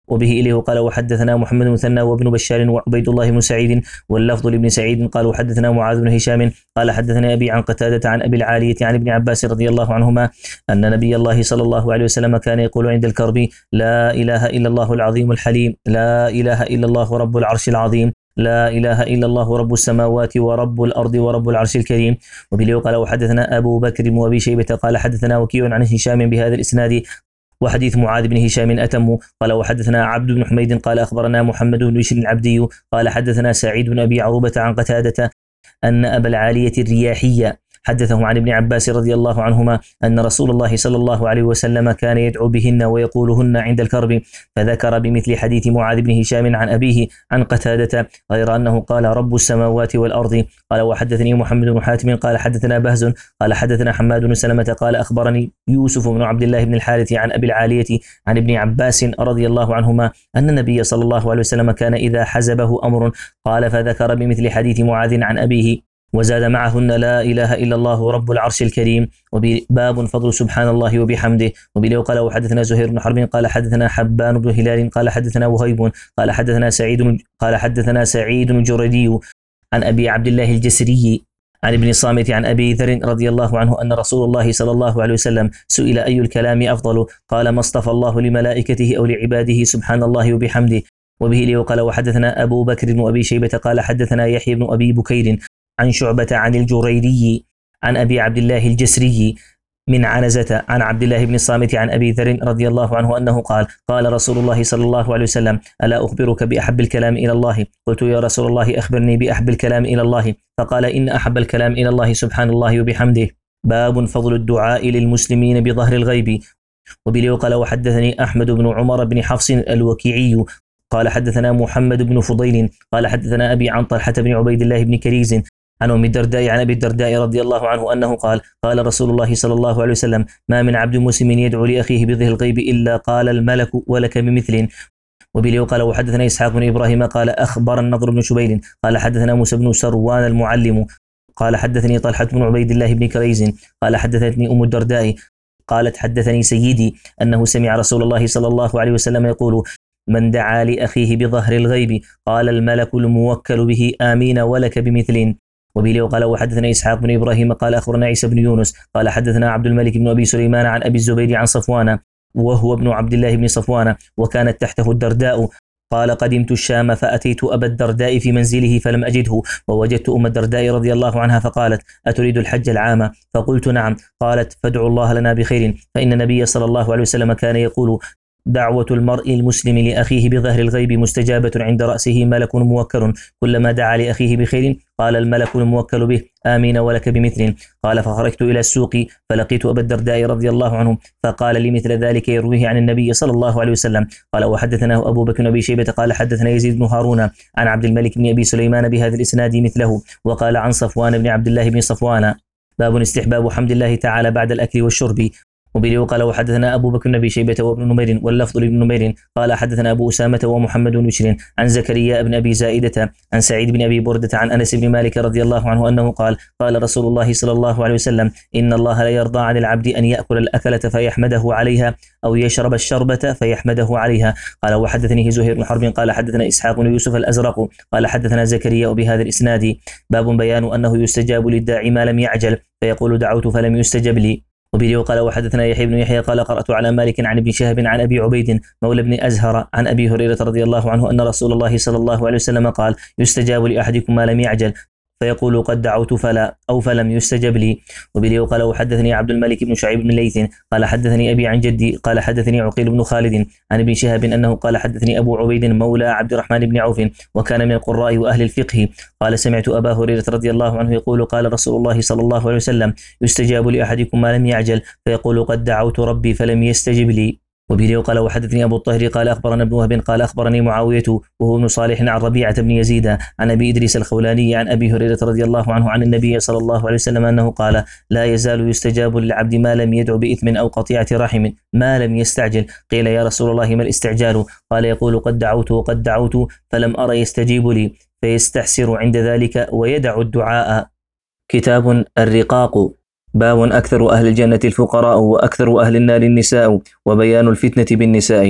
وبه إليه قال وحدثنا محمد بن ثنى وابن بشار وعبيد الله بن سعيد واللفظ لابن سعيد قال وحدثنا معاذ بن هشام قال حدثنا أبي عن قتادة عن أبي العالية عن ابن عباس رضي الله عنهما أن نبي الله صلى الله عليه وسلم كان يقول عند الكرب لا إله إلا الله العظيم الحليم لا إله إلا الله رب العرش العظيم لا إله إلا الله رب السماوات ورب الأرض ورب العرش الكريم. وبه قال وحدثنا أبو بكر وأبي شيبة قال حدثنا وكيع عن هشام بهذا الإسناد وحديث معاذ بن هشام أتم. قال وحدثنا عبد بن حميد قال أخبرنا محمد بن بشر العبدي قال حدثنا سعيد بن أبي عروبة عن قتادة أن أبا العالية الرياحية حدثه عن ابن عباس رضي الله عنهما أن رسول الله صلى الله عليه وسلم كان يدعو بهن ويقولهن عند الكرب، فذكر بمثل حديث معاذ بن هشام عن أبيه عن قتادة غير أنه قال رب السماوات والأرض. قال وحدثني محمد بن حاتم قال حدثنا بهز قال حدثنا حماد بن سلمة قال أخبرني يوسف بن عبد الله بن الحارث عن أبي العالية عن ابن عباس رضي الله عنهما أن النبي صلى الله عليه وسلم كان إذا حزبه أمر قال فذكر بمثل حديث معاذ عن أبيه وزاد معهن لا إله إلا الله رب العرش الكريم. وباب فضل سبحان الله وبحمده. وبه قال وحدثنا زهير بن حرب قال حدثنا حبان بن هلال قال حدثنا وهيب قال حدثنا سعيد قال حدثنا سعيد الجردي عن أبي عبد الله الجسري عن ابن الصامت عن أبي ذر رضي الله عنه أن رسول الله صلى الله عليه وسلم سئل أي الكلام أفضل قال ما اصطفى الله لملائكته أو لعباده سبحان الله وبحمده. وبه قال وحدثنا أبو بكر وأبي شيبة قال حدثنا يحيى بن أبي بكير عن شعبة عن الجريري عن أبي عبد الله الجسري من عنزة عن عبد الله بن الصامت عن أبي ذر رضي الله عنه أنه قال قال رسول الله صلى الله عليه وسلم ألا أخبرك بأحب الكلام إلى الله؟ قلت يا رسول الله أخبرني بأحب الكلام إلى الله. فقال إن أحب الكلام إلى الله سبحان الله وبحمده. باب فضل الدعاء للمسلمين بظهر الغيب. وبه قال وحدثني أحمد بن عمر بن حفص الوكيعي قال حدثنا محمد بن فضيل قال حدثنا أبي عن طلحة بن عبيد الله بن كريز عن أم الدرداء عن أبي الدرداء رضي الله عنه أنه قال قال رسول الله صلى الله عليه وسلم ما من عبد مسلم يدعو لأخيه بظهر الغيب إلا قال الملك ولك بمثل. وبه قال وحدثنا إسحاق بن إبراهيم قال أخبر النضر بن شبيل قال حدثنا موسى بن سروان المعلم قال حدثني طلحة بن عبيد الله بن كريز قال حدثتني أم الدرداء قالت حدثني سيدي أنه سمع رسول الله صلى الله عليه وسلم يقول من دعا لأخيه بظهر الغيب قال الملك الموكل به آمين ولك بمثل. وبه قال وحدثنا إسحاق بن إبراهيم قال أخبرنا عيسى بن يونس قال حدثنا عبد الملك بن أبي سليمان عن أبي الزبير عن صفوان وهو ابن عبد الله بن صفوان وكانت تحته الدرداء قال قدمت الشام فأتيت أبا الدرداء في منزله فلم أجده ووجدت أم الدرداء رضي الله عنها فقالت أتريد الحج العام؟ فقلت نعم. قالت فادعوا الله لنا بخير فإن النبي صلى الله عليه وسلم كان يقول دعوة المرء المسلم لأخيه بظهر الغيب مستجابة عند رأسه ملك موكل كلما دعا لأخيه بخير قال الملك الموكل به آمين ولك بمثل. قال فخرجت إلى السوق فلقيت أبا الدرداء رضي الله عنه فقال لي مثل ذلك يرويه عن النبي صلى الله عليه وسلم. قال وحدثناه أبو بكر بن أبي شيبة قال حدثنا يزيد بن هارون عن عبد الملك بن أبي سليمان بهذا الإسناد مثله وقال عن صفوان بن عبد الله بن صفوان. باب استحباب حمد الله تعالى بعد الأكل والشرب. وبه قال وحدثنا أبو بكر بن أبي شيبة وابن نمير واللفظ لابن نمير قال حدثنا أبو أسامة ومحمد بن بشر عن زكريا بن أبي زائدة عن سعيد بن أبي بردة عن أنس بن مالك رضي الله عنه أنه قال قال رسول الله صلى الله عليه وسلم إن الله لا يرضى عن العبد أن يأكل الأكلة فيحمده عليها أو يشرب الشربة فيحمده عليها. قال وحدثني زهير بن حرب قال حدثنا إسحاق بن يوسف الأزرق قال حدثنا زكريا بهذا الإسناد. باب بيان أنه يستجاب للداعي ما لم يعجل فيقول دعوت فلم يستجب لي. وبه قال وحدثنا يحيى بن يحيى قال قرأت على مالك عن ابن شهاب عن أبي عبيد مولى بن أزهر عن أبي هريرة رضي الله عنه أن رسول الله صلى الله عليه وسلم قال يستجاب لأحدكم ما لم يعجل فيقول قد دعوت فلا أو فلم يستجب لي. وبه قال وحدثني عبد الملك بن شعيب بن ليث قال حدثني أبي عن جدي قال حدثني عقيل بن خالد عن ابن شهاب أنه قال حدثني أبو عبيد مولى عبد الرحمن بن عوف وكان من القراء وأهل الفقه قال سمعت أبا هريرة رضي الله عنه يقول قال رسول الله صلى الله عليه وسلم يستجاب لأحدكم ما لم يعجل فيقول قد دعوت ربي فلم يستجب لي. وبه قال وحدثني أبو الطاهر قال أخبرنا ابن وهب قال أخبرني معاوية وهو ابن صالح عن ربيعة بن يزيد عن أبي إدريس الخولاني عن أبي هريرة رضي الله عنه عن النبي صلى الله عليه وسلم أنه قال لا يزال يستجاب للعبد ما لم يدع بإثم أو قطيعة رحم ما لم يستعجل. قيل يا رسول الله ما الاستعجال؟ قال يقول قد دعوت وقد دعوت فلم أرى يستجيب لي فيستحسر عند ذلك ويدع الدعاء. كتاب الرقاق. باب أكثر أهل الجنة الفقراء وأكثر أهل النار النساء وبيان الفتنة بالنساء.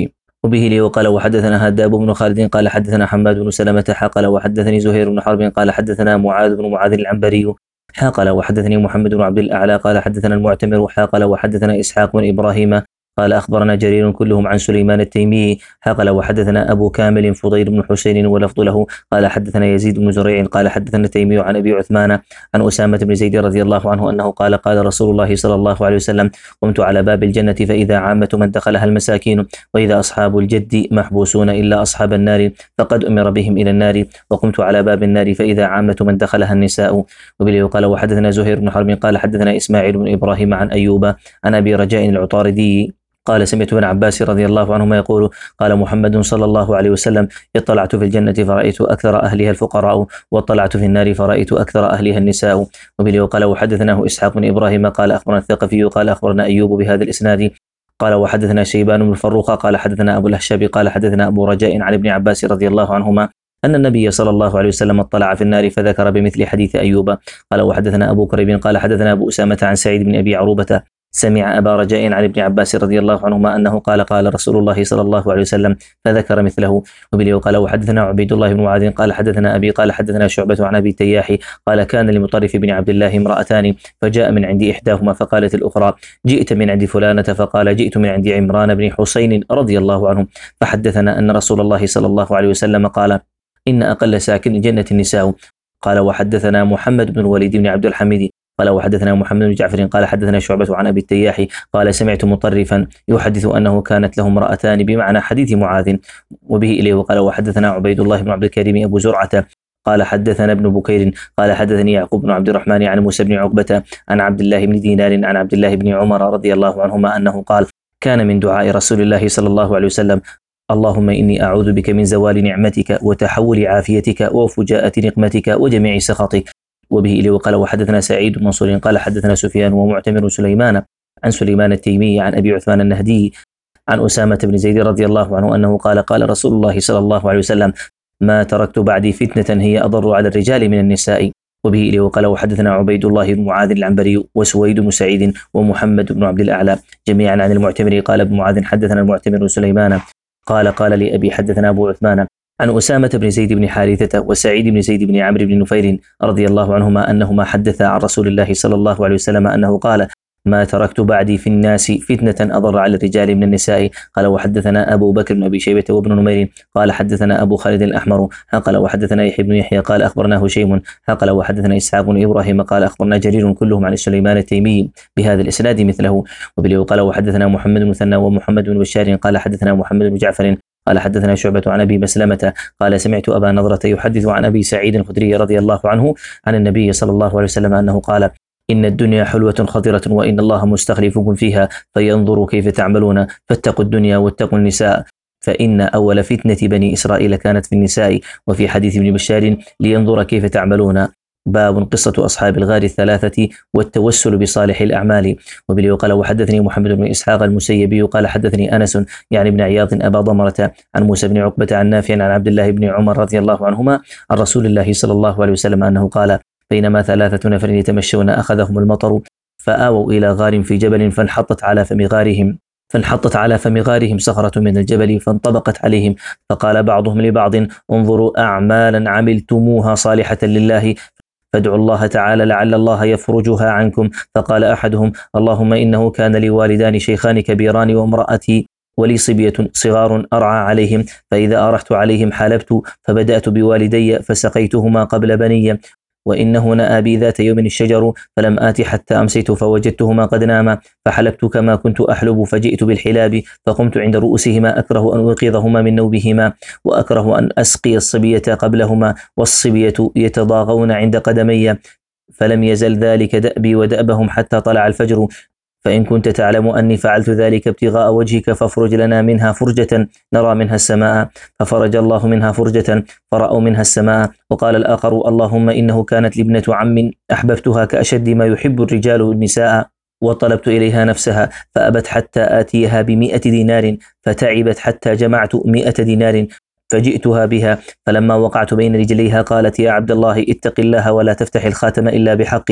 وبه لي وقال وحدثنا هداب بن خالد قال حدثنا حماد بن سلمة حقل وحدثني زهير بن حرب قال حدثنا معاذ بن معاذ العنبري حقل وحدثني محمد بن عبد الأعلى قال حدثنا المعتمر حقل وحدثنا إسحاق بن إبراهيم قال أخبرنا جرير كلهم عن سليمان التيمي حقل وحدثنا أبو كامل فضيل بن حسين ولفظ له قال حدثنا يزيد بن زريع قال حدثنا التيمي عن أبي عثمان عن أسامة بن زيد رضي الله عنه أنه قال قال رسول الله صلى الله عليه وسلم قمت على باب الجنة فإذا عامة من دخلها المساكين وإذا أصحاب الجد محبوسون إلا أصحاب النار فقد أمر بهم إلى النار وقمت على باب النار فإذا عامة من دخلها النساء. وبه قال وحدثنا زهير بن حرب قال حدثنا إسماعيل بن إبراهيم عن أيوب عن أبي رجاء العطاردي قال سمعت ابن عباس رضي الله عنهما يقول قال محمد صلى الله عليه وسلم اطلعت في الجنة فرأيت أكثر أهلها الفقراء واطلعت في النار فرأيت أكثر أهلها النساء. وبه قال وحدثناه إسحاق بن إبراهيم قال أخبرنا الثقفي قال أخبرنا أيوب بهذا الإسناد قال وحدثنا شيبان بن فروخ قال حدثنا أبو الأهشاب قال حدثنا أبو رجاء عن ابن عباس رضي الله عنهما أن النبي صلى الله عليه وسلم اطلع في النار فذكر بمثل حديث أيوب. قال وحدثنا أبو كريب قال حدثنا أبو أسامة عن سعيد بن أبي عروبة سمع أبا رجاء عن ابن عباس رضي الله عنهما أنه قال قال رسول الله صلى الله عليه وسلم فذكر مثله. وبه قال وحدثنا عبيد الله بن معاذ قال حدثنا أبي قال حدثنا شعبة عن أبي تياح قال كان لمطرف بن عبد الله امرأتان فجاء من عند إحداهما فقالت الأخرى جئت من عند فلانة فقال جئت من عند عمران بن حسين رضي الله عنه فحدثنا أن رسول الله صلى الله عليه وسلم قال إن أقل ساكن الجنة النساء. قال وحدثنا محمد بن الوليد بن عبد الحميد قال وحدثنا محمد بن جعفر قال حدثنا شعبة عن أبي التياح قال سمعت مطرفا يحدث أنه كانت له امرأتان بمعنى حديث معاذ. وبه إليه وقال وحدثنا عبيد الله بن عبد الكريم أبو زرعة قال حدثنا ابن بكير قال حدثني يعقوب بن عبد الرحمن عن موسى بن عقبة عن عبد الله بن دينار عن عبد الله بن عمر رضي الله عنهما أنه قال كان من دعاء رسول الله صلى الله عليه وسلم اللهم إني أعوذ بك من زوال نعمتك وتحول عافيتك وفجاءة نقمتك وجميع سخطك. وبه إليه وقال وحدثنا سعيد بن منصور قال حدثنا سفيان ومعتمر سليمان عن سليمان التيمي عن أبي عثمان النهدي عن أسامة بن زيد رضي الله عنه أنه قال قال رسول الله صلى الله عليه وسلم ما تركت بعدي فتنة هي أضر على الرجال من النساء. وبه إليه وقال وحدثنا عبيد الله بن معاذ العنبري وسويد بن سعيد ومحمد بن عبد الأعلى جميعا عن المعتمر قال ابن معاذ حدثنا المعتمر سليمان قال قال لي أبي حدثنا أبو عثمان عن أسامة بن زيد بن حارثة وسعيد بن زيد بن عمرو بن نفير رضي الله عنهما أنهما حدثا عن رسول الله صلى الله عليه وسلم أنه قال ما تركت بعدي في الناس فتنة أضر على الرجال من النساء. قال وحدثنا أبو بكر بن أبي شيبة وابن نمير قال حدثنا أبو خالد الأحمر قال وحدثنا يحيى بن يحيى قال أخبرنا هشيم قال وحدثنا إسحاق بن إبراهيم قال أخبرنا جرير كلهم عن سليمان التيمي بهذا الإسناد مثله. وبه قال وحدثنا محمد بن مثنى ومحمد بن بشار قال حدثنا محمد بن جعفر قال حدثنا شعبة عن أبي مسلمة قال سمعت أبا نضرة يحدث عن أبي سعيد الخدري رضي الله عنه عن النبي صلى الله عليه وسلم أنه قال إن الدنيا حلوة خضرة وإن الله مستخلفكم فيها فينظروا كيف تعملون فاتقوا الدنيا واتقوا النساء فإن أول فتنة بني إسرائيل كانت في النساء. وفي حديث ابن بشار لينظر كيف تعملون باب قصة أصحاب الغار الثلاثة والتوسل بصالح الأعمال. وبه قال وحدثني محمد بن إسحاق المسيبي قال حدثني أنس يعني بن عياض أبا ضمرة عن موسى بن عقبة عن نافع عن عبد الله بن عمر رضي الله عنهما عن رسول الله صلى الله عليه وسلم أنه قال بينما ثلاثة نفر يتمشون أخذهم المطر فآووا إلى غار في جبل فانحطت على فم غارهم فانحطت على فم غارهم صخرة من الجبل فانطبقت عليهم فقال بعضهم لبعض انظروا أعمالا عملتموها صالحة لله فادعوا الله تعالى لعل الله يفرجها عنكم. فقال أحدهم اللهم إنه كان لي والدان شيخان كبيران وامرأتي ولي صبية صغار أرعى عليهم فإذا أرحت عليهم حالبت فبدأت بوالدي فسقيتهما قبل بني وإنه نأى بي ذات يوم الشجر فلم آت حتى أمسيت فوجدتهما قد ناما فحلبت كما كنت أحلب فجئت بالحلاب فقمت عند رؤوسهما أكره أن أوقظهما من نوبهما وأكره أن أسقي الصبية قبلهما والصبية يتضاغون عند قدمي فلم يزل ذلك دأبي ودأبهم حتى طلع الفجر فإن كنت تعلم أني فعلت ذلك ابتغاء وجهك فافرج لنا منها فرجة نرى منها السماء ففرج الله منها فرجة فرأوا منها السماء. وقال الآخر اللهم إنه كانت لي ابنة عم أحببتها كأشد ما يحب الرجال النساء وطلبت إليها نفسها فأبت حتى آتيها بمئة دينار فتعبت حتى جمعت مئة دينار فجئتها بها فلما وقعت بين رجليها قالت يا عبد الله اتق الله ولا تفتح الخاتم إلا بحقه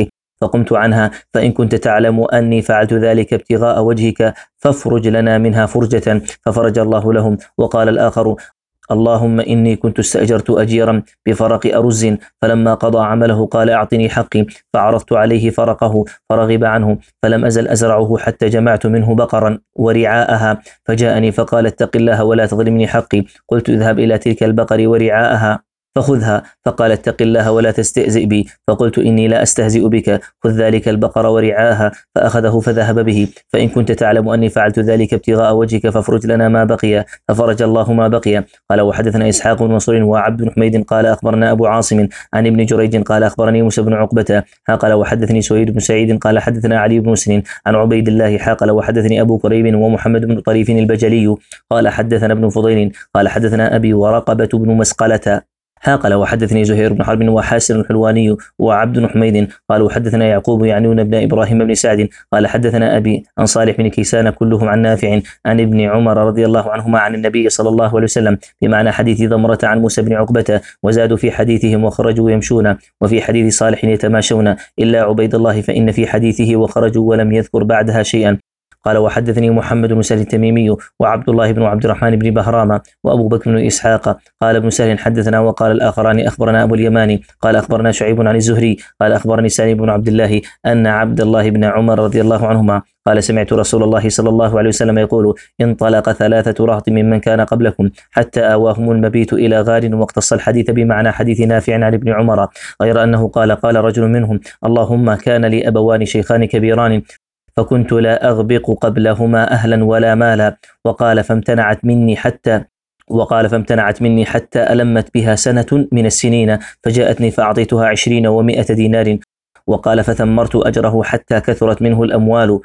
فقمت عنها، فإن كنت تعلم أني فعلت ذلك ابتغاء وجهك فافرج لنا منها فرجة، ففرج الله لهم. وقال الآخر: اللهم إني كنت استأجرت أجيرا بفرق أرز، فلما قضى عمله قال أعطني حقي، فعرضت عليه فرقه فرغب عنه، فلم أزل أزرعه حتى جمعت منه بقرا ورعاءها، فجاءني فقال: اتق الله ولا تظلمني حقي. قلت: اذهب إلى تلك البقر ورعاءها فخذها. فقال: اتق الله ولا تستهزئ بي. فقلت: إني لا أستهزئ بك، خذ ذلك البقر ورعاها. فأخذه فذهب به. فإن كنت تعلم أني فعلت ذلك ابتغاء وجهك فافرج لنا ما بقي، ففرج الله ما بقي. قال: وحدثنا إسحاق بن منصور وعبد بن حميد قال أخبرنا أبو عاصم عن ابن جريج قال أخبرني موسى بن عقبة قال وحدثني سويد بن سعيد قال حدثنا علي بن مسلم عن عبيد الله قال وحدثني أبو كريب ومحمد بن طريف البجلي قال حدثنا ابن فضيل قال حدثنا أبي ورقبة بن مسقلة قال وحدثني زهير بن حرب وحاسن الحلواني وعبد بن حميد قال وحدثنا يعقوب يعنون ابن إبراهيم بن سعد قال حدثنا أبي عن صالح بن كيسان كلهم عن نافع عن ابن عمر رضي الله عنهما عن النبي صلى الله عليه وسلم بمعنى حديث ضمرة عن موسى بن عقبة، وزادوا في حديثهم وخرجوا يمشون، وفي حديث صالح يتماشون، إلا عبيد الله فإن في حديثه وخرجوا ولم يذكر بعدها شيئا. قال وحدثني محمد بن سهل التميمي وعبد الله بن عبد الرحمن بن بهرام وأبو بكر بن إسحاق قال ابن سهل حدثنا، وقال الآخران أخبرنا أبو اليماني قال أخبرنا شعيب عن الزهري قال أخبرني سالم بن عبد الله أن عبد الله بن عمر رضي الله عنهما قال سمعت رسول الله صلى الله عليه وسلم يقول: انطلق ثلاثة رهط ممن كان قبلكم حتى آواهم المبيت إلى غار، واقتص الحديث بمعنى حديث نافع عن ابن عمر، غير أنه قال: قال رجل منهم: اللهم كان لي أبوان شيخان كبيران فكنت لا أغبق قبلهما أهلا ولا مالا، وقال فامتنعت مني حتى وقال فامتنعت مني حتى ألمت بها سنة من السنين، فجاءتني فأعطيتها عشرين ومائة دينار، وقال فثمرت أجره حتى كثرت منه الأموال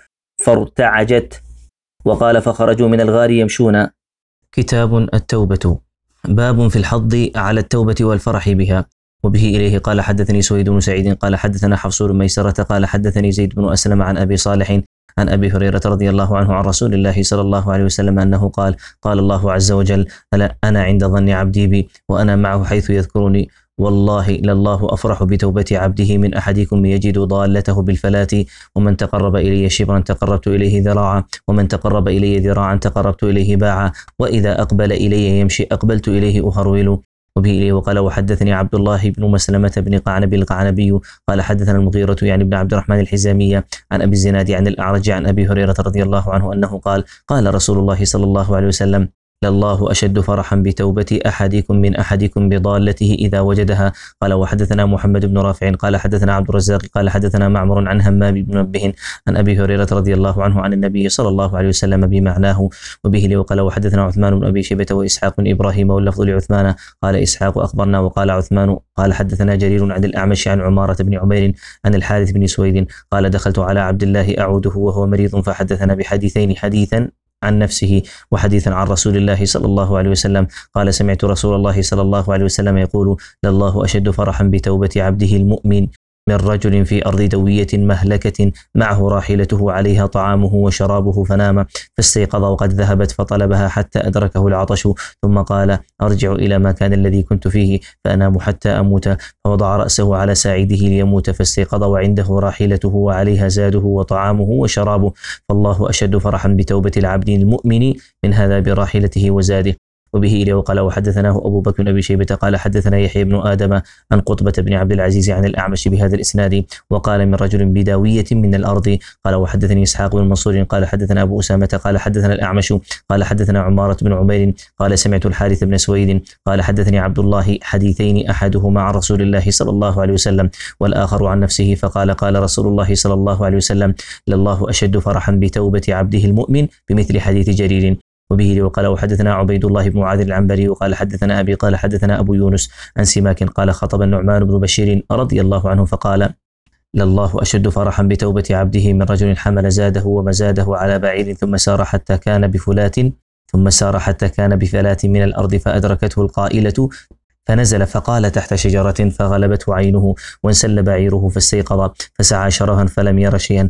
فارتعجت، وقال فخرجوا من الغار يمشون. كتاب التوبة. باب في الحض على التوبة والفرح بها. وبه إليه قال حدثني سويد بن سعيد قال حدثنا حفص بن ميسرة قال حدثني زيد بن أسلم عن أبي صالح عن أبي هريرة رضي الله عنه عن رسول الله صلى الله عليه وسلم أنه قال: قال الله عز وجل: ألا أنا عند ظن عبدي بي وأنا معه حيث يذكرني، والله لله أفرح بتوبة عبده من أحدكم يجد ضالته بالفلاة، ومن تقرب إلي شبرا تقربت إليه ذراعا، ومن تقرب إلي ذراعا تقربت إليه باعا، وإذا أقبل إلي يمشي أقبلت إليه أهرول. وبه إليه وقال وحدثني عبد الله بن مسلمة بن قعنب القعنبي قال حدثنا المغيرة يعني بن عبد الرحمن الحزامية عن أبي الزناد عن الأعرج عن أبي هريرة رضي الله عنه أنه قال: قال رسول الله صلى الله عليه وسلم: لله أشد فرحا بتوبة أحدكم من أحدكم بضالته إذا وجدها. قال وحدثنا محمد بن رافع قال حدثنا عبد الرزاق قال حدثنا معمر عن همام بن منبه عن أبي هريرة رضي الله عنه عن النبي صلى الله عليه وسلم بمعناه. وبه لي وقال وحدثنا عثمان بن أبي شيبة وإسحاق بن إبراهيم واللفظ لعثمان قال إسحاق أخبرنا، وقال عثمان قال حدثنا جرير عن الأعمش عن عمارة بن عمير عن الحارث بن سويد قال دخلت على عبد الله أعوده وهو مريض فحدثنا بحديثين: حديثا عن نفسه وحديثا عن رسول الله صلى الله عليه وسلم قال: سمعت رسول الله صلى الله عليه وسلم يقول: لله أشد فرحا بتوبة عبده المؤمن من رجل في أرض دوية مهلكة معه راحلته عليها طعامه وشرابه فنام فاستيقظ وقد ذهبت فطلبها حتى أدركه العطش، ثم قال: أرجع إلى مكان الذي كنت فيه فأنام حتى أموت، فوضع رأسه على ساعده ليموت فاستيقظ وعنده راحلته وعليها زاده وطعامه وشرابه، فالله أشد فرحا بتوبة العبد المؤمن من هذا براحلته وزاده. وبه إليه وقال وحدثناه أبو بكر بن أبي شيبة قال حدثنا يحيى بن آدم عن قطبة بن عبد العزيز عن الأعمش بهذا الإسناد، وقال: من رجل بداوية من الأرض. قال وحدثني إسحاق بن منصور قال حدثنا أبو أسامة قال حدثنا الأعمش قال حدثنا عمارة بن عمير قال سمعت الحارث بن سويد قال حدثني عبد الله حديثين أحدهما عن رسول الله صلى الله عليه وسلم والآخر عن نفسه، فقال: قال رسول الله صلى الله عليه وسلم: لله أشد فرحا بتوبة عبده المؤمن بمثل حديث جرير. وبه وقال وحدثنا عبيد الله بن معاذ العنبري وقال حدثنا أبي قال حدثنا أبو يونس عن سماك قال خطب النعمان بن بشير رضي الله عنه فقال: لله أشد فرحا بتوبة عبده من رجل حمل زاده ومزاده على بعير ثم سار حتى كان بفلات ثم سار حتى كان بفلات من الأرض فأدركته القائلة فنزل فقال تحت شجرة فغلبته عينه وانسل بعيره فاستيقظ فسعى شرها فلم ير شيئا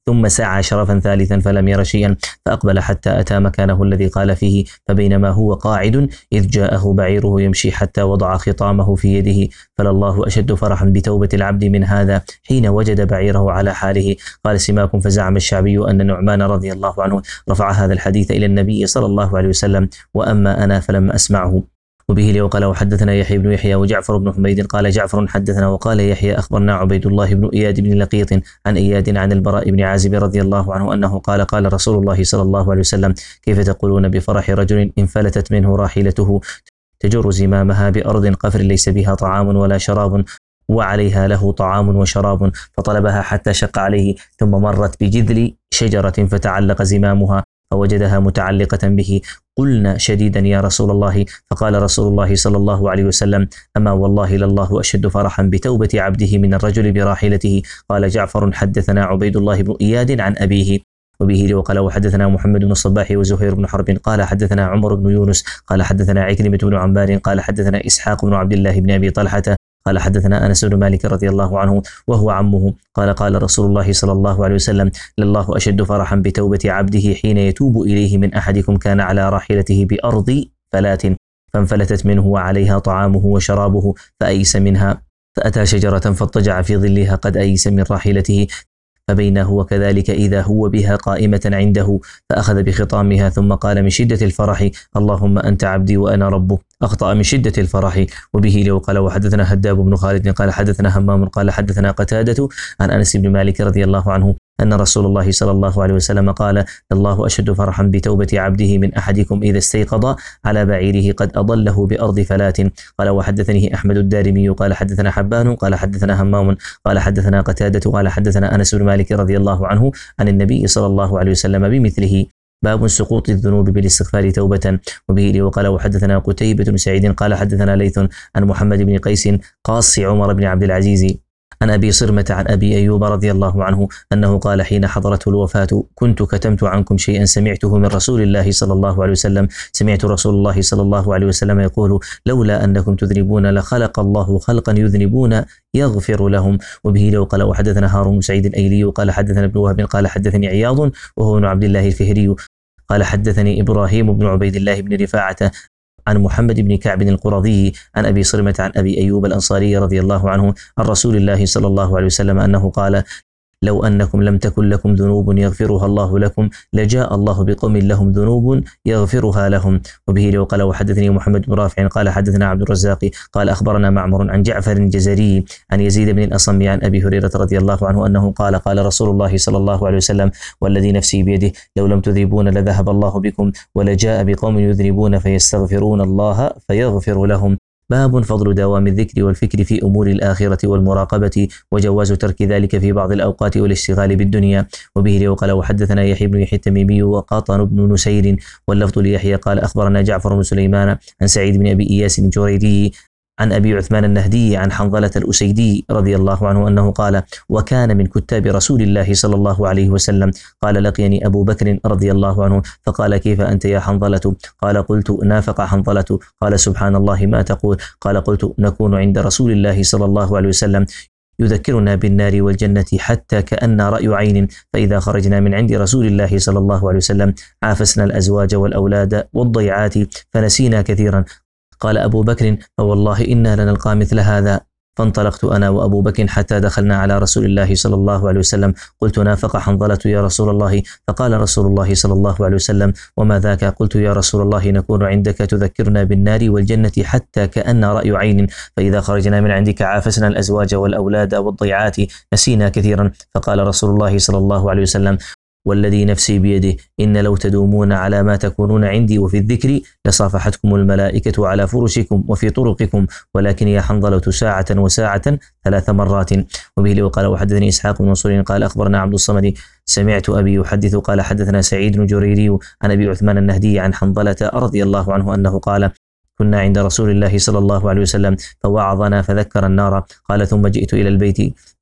ثم سعى شرفا ثالثا فلم ير شيئا فأقبل حتى أتى مكانه الذي قال فيه، فبينما هو قاعد إذ جاءه بعيره يمشي حتى وضع خطامه في يده، فلله أشد فرحا بتوبة العبد من هذا حين وجد بعيره على حاله. قال سماك فزعم الشعبي أن نعمان رضي الله عنه رفع هذا الحديث إلى النبي صلى الله عليه وسلم، وأما أنا فلم أسمعه. وبه لي وقال وحدثنا يحيى بن يحيى وجعفر بن حميد قال جعفر حدثنا وقال يحيى أخبرنا عبيد الله بن إياد بن لقيط عن إياد عن البراء بن عازب رضي الله عنه أنه قال قال رسول الله صلى الله عليه وسلم كيف تقولون بفرح رجل انفلتت منه راحلته تجر زمامها بأرض قفر ليس بها طعام ولا شراب وعليها له طعام وشراب، فطلبها حتى شق عليه ثم مرت بجذل شجرة فتعلق زمامها فوجدها متعلقة به، قلنا شديدا يا رسول الله، فقال رسول الله صلى الله عليه وسلم أما والله لله أشد فرحا بتوبة عبده من الرجل براحلته. قال جعفر حدثنا عبيد الله بن إياد عن أبيه. وبه وقال وحدثنا محمد بن الصباح وزهير بن حرب قال حدثنا عمر بن يونس قال حدثنا عكرمة بن عمار قال حدثنا إسحاق بن عبد الله بن أبي طلحة قال حدثنا أنس بن مالك رضي الله عنه وهو عمه قال قال رسول الله صلى الله عليه وسلم لله أشد فرحا بتوبة عبده حين يتوب إليه من أحدكم كان على راحلته بأرض فلات فانفلتت منه وعليها طعامه وشرابه فأيس منها فأتى شجرة فاضطجع في ظلها قد أيس من راحلته، فبين هو كذلك إذا هو بها قائمة عنده فأخذ بخطامها ثم قال من شدة الفرح اللهم أنت عبدي وأنا ربك، أخطأ من شدة الفرح. وبه لو قال وحدثنا هداب بن خالد قال حدثنا همام قال حدثنا قتادة عن أنس بن مالك رضي الله عنه أن رسول الله صلى الله عليه وسلم قال الله أشد فرحا بتوبة عبده من أحدكم إذا استيقظ على بعيره قد أضله بأرض فلات. قال وحدثني أحمد الدارمي قال حدثنا حبان قال حدثنا همام قال حدثنا قتادة قال حدثنا أنس بن مالك رضي الله عنه عن النبي صلى الله عليه وسلم بمثله. باب سقوط الذنوب بالاستغفار توبة. وبه لي وقال وحدثنا قتيبة بن سعيد قال حدثنا ليث عن محمد بن قيس قاص عمر بن عبد العزيز عن أبي صرمة عن أبي أيوب رضي الله عنه أنه قال حين حضرته الوفاة كنت كتمت عنكم شيئا سمعته من رسول الله صلى الله عليه وسلم، سمعت رسول الله صلى الله عليه وسلم يقول لولا أنكم تذنبون لخلق الله خلقا يذنبون يغفر لهم. وبه لو قال وحدثنا هارون بن سعيد الأيلي قال حدثنا ابن وهب قال حدثني عياض وهو ابن عبد الله الفهري قال حدثني إبراهيم بن عبيد الله بن رفاعة عن محمد بن كعب القرظي عن أبي صرمة عن أبي أيوب الأنصاري رضي الله عنه عن رسول الله صلى الله عليه وسلم أنه قال لو أنكم لم تكن لكم ذنوب يغفرها الله لكم لجاء الله بقوم لهم ذنوب يغفرها لهم. وبه لو قال وحدثني محمد بن رافع قال حدثنا عبد الرزاق قال أخبرنا معمر عن جعفر الجزري عن يزيد بن الأصم عن أبي هريرة رضي الله عنه أنه قال قال رسول الله صلى الله عليه وسلم والذي نفسي بيده لو لم تذنبون لذهب الله بكم ولجاء بقوم يذنبون فيستغفرون الله فيغفر لهم. باب فضل دوام الذكر والفكر في أمور الآخرة والمراقبة وجواز ترك ذلك في بعض الأوقات والاشتغال بالدنيا. وبه لو قال وحدثنا يحيى بن يحيى التميمي وقاطن بن نسير واللفظ ليحيى قال أخبرنا جعفر بن سليمان عن سعيد بن أبي إياس الجريري عن أبي عثمان النهدي عن حنظلة الأسيدي رضي الله عنه أنه قال وكان من كتاب رسول الله صلى الله عليه وسلم قال لقيني أبو بكر رضي الله عنه فقال كيف أنت يا حنظلة؟ قال قلت نافق حنظلة. قال سبحان الله ما تقول؟ قال قلت نكون عند رسول الله صلى الله عليه وسلم يذكرنا بالنار والجنة حتى كأن رأي عين، فإذا خرجنا من عند رسول الله صلى الله عليه وسلم عافسنا الأزواج والأولاد والضيعات فنسينا كثيرا. قال أبو بكر فوالله إنا لنلقى مثل هذا. فانطلقت أنا وأبو بكر حتى دخلنا على رسول الله صلى الله عليه وسلم قلت نافق حنظلة يا رسول الله؟ فقال رسول الله صلى الله عليه وسلم وما ذاك؟ قلت يا رسول الله نكون عندك تذكرنا بالنار والجنة حتى كأن رأي عين، فإذا خرجنا من عندك عافسنا الأزواج والأولاد والضيعات نسينا كثيرا. فقال رسول الله صلى الله عليه وسلم والذي نفسي بيده إن لو تدومون على ما تكونون عندي وفي الذكر لصافحتكم الملائكة على فرشكم وفي طرقكم، ولكن يا حنظلة ساعة وساعة ثلاث مرات. وبه لو قال وحدثني إسحاق بن منصور قال أخبرنا عبد الصمد سمعت أبي يحدث قال حدثنا سعيد بن جريري عن أبي عثمان النهدي عن حنظلة رضي الله عنه أنه قال كنا عند رسول الله صلى الله عليه وسلم فوعظنا فذكر النار. قال ثم جئت إلى البيت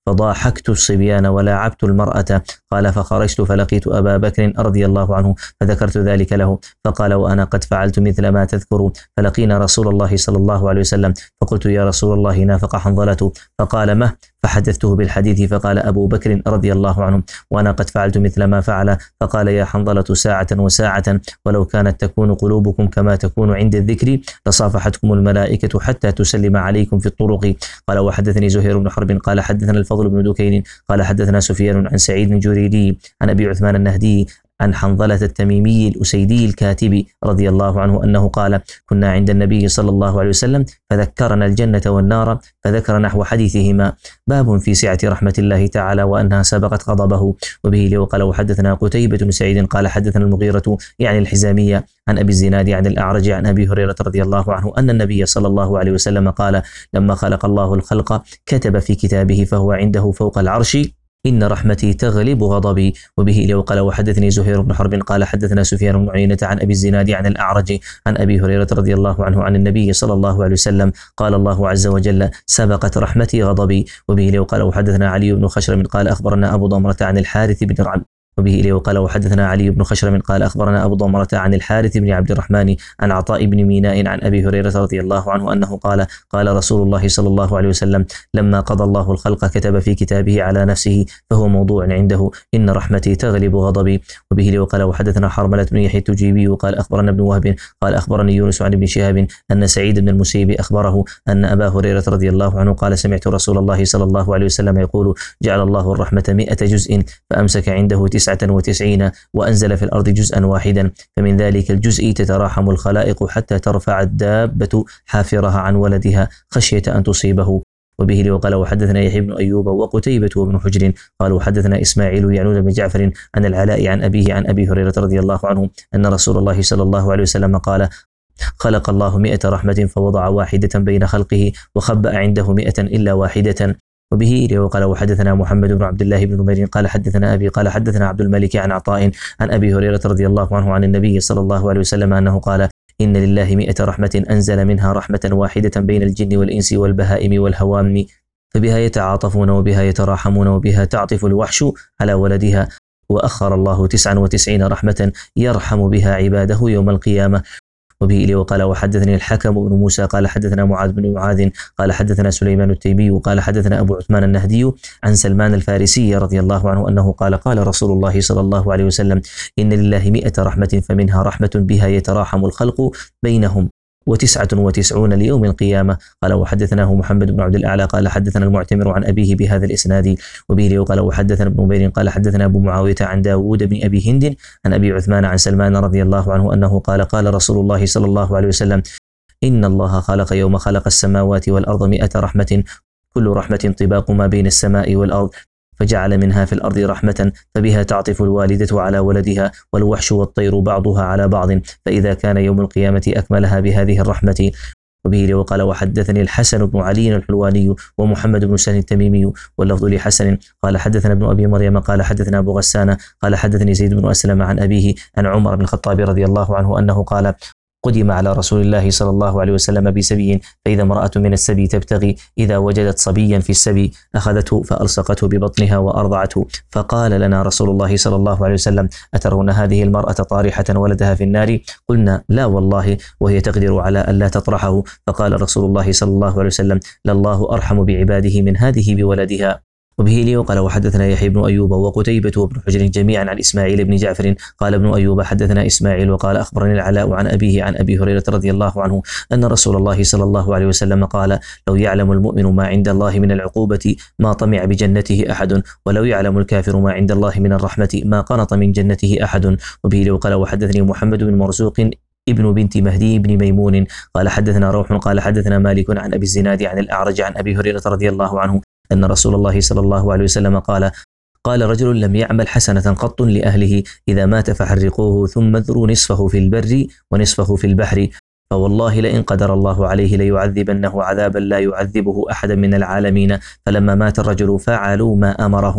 فضاحكت الصبيان ولاعبت المرأة. قال فخرجت فلقيت أبا بكر رضي الله عنه فذكرت ذلك له فقال وأنا قد فعلت مثل ما تذكر. فلقينا رسول الله صلى الله عليه وسلم فقلت يا رسول الله نافق حنظلة. فقال مه؟ فحدثته بالحديث فقال أبو بكر رضي الله عنه وأنا قد فعلت مثل ما فعل. فقال يا حنظلة ساعة وساعة ولو كانت تكون قلوبكم كما تكون عند الذكر لصافحتكم الملائكة حتى تسلم عليكم في الطرق. قال وحدثني زهير بن حرب قال حدثنا الفضل بن دكين قال حدثنا سفيان عن سعيد الجريري عن أبي عثمان النهدي عن حنظلة التميمي الأسيدي الكاتب رضي الله عنه أنه قال كنا عند النبي صلى الله عليه وسلم فذكرنا الجنة والنار فذكر نحو حديثهما. باب في سعة رحمة الله تعالى وأنها سبقت غضبه. وبه لو قال وحدثنا قتيبة بن سعيد قال حدثنا المغيرة يعني الحزامية عن أبي الزناد عن الأعرج عن أبي هريرة رضي الله عنه أن النبي صلى الله عليه وسلم قال لما خلق الله الخلق كتب في كتابه فهو عنده فوق العرش إن رحمتي تغلب غضبي. وبه لو قال وحدثني زهير بن حرب قال حدثنا سفيان بن عيينة عن أبي الزناد عن الأعرج عن أبي هريرة رضي الله عنه عن النبي صلى الله عليه وسلم قال الله عز وجل سبقت رحمتي غضبي. وبه لو قال وحدثنا علي بن خشرم قال أخبرنا أبو ضمرة عن الحارث بن رعب وبه إليه وقال وحدثنا علي بن خشرم قال أخبرنا أبو ضمرة عن الحارث بن عبد الرحمن عن عطاء بن ميناء عن أبي هريرة رضي الله عنه أنه قال قال رسول الله صلى الله عليه وسلم لما قضى الله الخلق كتب في كتابه على نفسه فهو موضوع عنده إن رحمتي تغلب غضبي. وبه إليه وقال وحدثنا حرملة بن يحيى التجيبي وقال أخبرنا ابن وهب قال أخبرني يونس عن ابن شهاب أن سعيد بن المسيب أخبره أن أبا هريرة رضي الله عنه قال سمعت رسول الله صلى الله عليه وسلم يقول جعل الله الرحمة مئة جزء فأمسك عنده تسعة وتسعين وأنزل في الأرض جزءا واحدا فمن ذلك الجزء تتراحم الخلائق حتى ترفع الدابة حافرها عن ولدها خشية أن تصيبه. وبه لي وقال وحدثنا يحيى بن أيوب وقتيبة وابن حجر قال وحدثنا إسماعيل يعنون بن جعفر عن العلاء عن أبيه عن أبي هريرة رضي الله عنه أن رسول الله صلى الله عليه وسلم قال خلق الله مئة رحمة فوضع واحدة بين خلقه وخبأ عنده مئة إلا واحدة. وبه إليه وقال وحدثنا محمد بن عبد الله بن نمير قال حدثنا أبي قال حدثنا عبد الملك عن عطاء عن أبي هريرة رضي الله عنه عن النبي صلى الله عليه وسلم أنه قال إن لله مئة رحمة أنزل منها رحمة واحدة بين الجن والإنس والبهائم والهوام فبها يتعاطفون وبها يتراحمون وبها تعطف الوحش على ولدها وأخر الله تسعا وتسعين رحمة يرحم بها عباده يوم القيامة. وبه إليه وقال وحدثني الحكم بن موسى قال حدثنا معاذ بن معاذ قال حدثنا سليمان التيمي وقال حدثنا أبو عثمان النهدي عن سلمان الفارسي رضي الله عنه أنه قال قال رسول الله صلى الله عليه وسلم إن لله مئة رحمة فمنها رحمة بها يتراحم الخلق بينهم وتسعة وتسعون ليوم القيامة. قال وحدثناه محمد بن عبد الأعلى قال حدثنا المعتمر عن أبيه بهذا الإسناد. وبه قال وحدثنا ابن نمير قال حدثنا أبو معاوية عن داود بن أبي هند عن أبي عثمان عن سلمان رضي الله عنه أنه قال قال رسول الله صلى الله عليه وسلم إن الله خلق يوم خلق السماوات والأرض مئة رحمة كل رحمة طباق ما بين السماء والأرض فجعل منها في الأرض رحمة فبها تعطف الوالدة على ولدها والوحش والطير بعضها على بعض فإذا كان يوم القيامة أكملها بهذه الرحمة. وبه وقال وحدثني الحسن بن علي الحلواني ومحمد بن سهل التميمي واللفظ لحسن قال حدثنا ابن أبي مريم قال حدثنا أبو غسان قال حدثني زيد بن أسلم عن أبيه عن عمر بن الخطاب رضي الله عنه أنه قال قدم على رسول الله صلى الله عليه وسلم بسبي فإذا امرأة من السبي تبتغي إذا وجدت صبيا في السبي أخذته فألصقته ببطنها وأرضعته فقال لنا رسول الله صلى الله عليه وسلم أترون هذه المرأة طارحة ولدها في النار؟ قلنا لا والله وهي تقدر على ألا تطرحه. فقال رسول الله صلى الله عليه وسلم لله أرحم بعباده من هذه بولدها. وبه لي وقال وحدثنا يحيى بن أيوب وقتيبة وابن حجر جميعا عن إسماعيل بن جعفر قال ابن أيوب حدثنا إسماعيل وقال أخبرني العلاء عن أبيه عن أبي هريرة رضي الله عنه أن رسول الله صلى الله عليه وسلم قال لو يعلم المؤمن ما عند الله من العقوبة ما طمع بجنته أحد ولو يعلم الكافر ما عند الله من الرحمة ما قنط من جنته أحد. وبه لي وقال وحدثني محمد بن مرزوق ابن بنت مهدي بن ميمون قال حدثنا روح قال حدثنا مالك عن أبي الزناد عن الأعرج عن أبي هريرة رضي الله عنه أن رسول الله صلى الله عليه وسلم قال قال رجل لم يعمل حسنة قط لأهله إذا مات فحرقوه ثم اذروا نصفه في البر ونصفه في البحر فوالله لئن قدر الله عليه ليعذبنه عذابا لا يعذبه أحدا من العالمين. فلما مات الرجل فعلوا ما أمرهم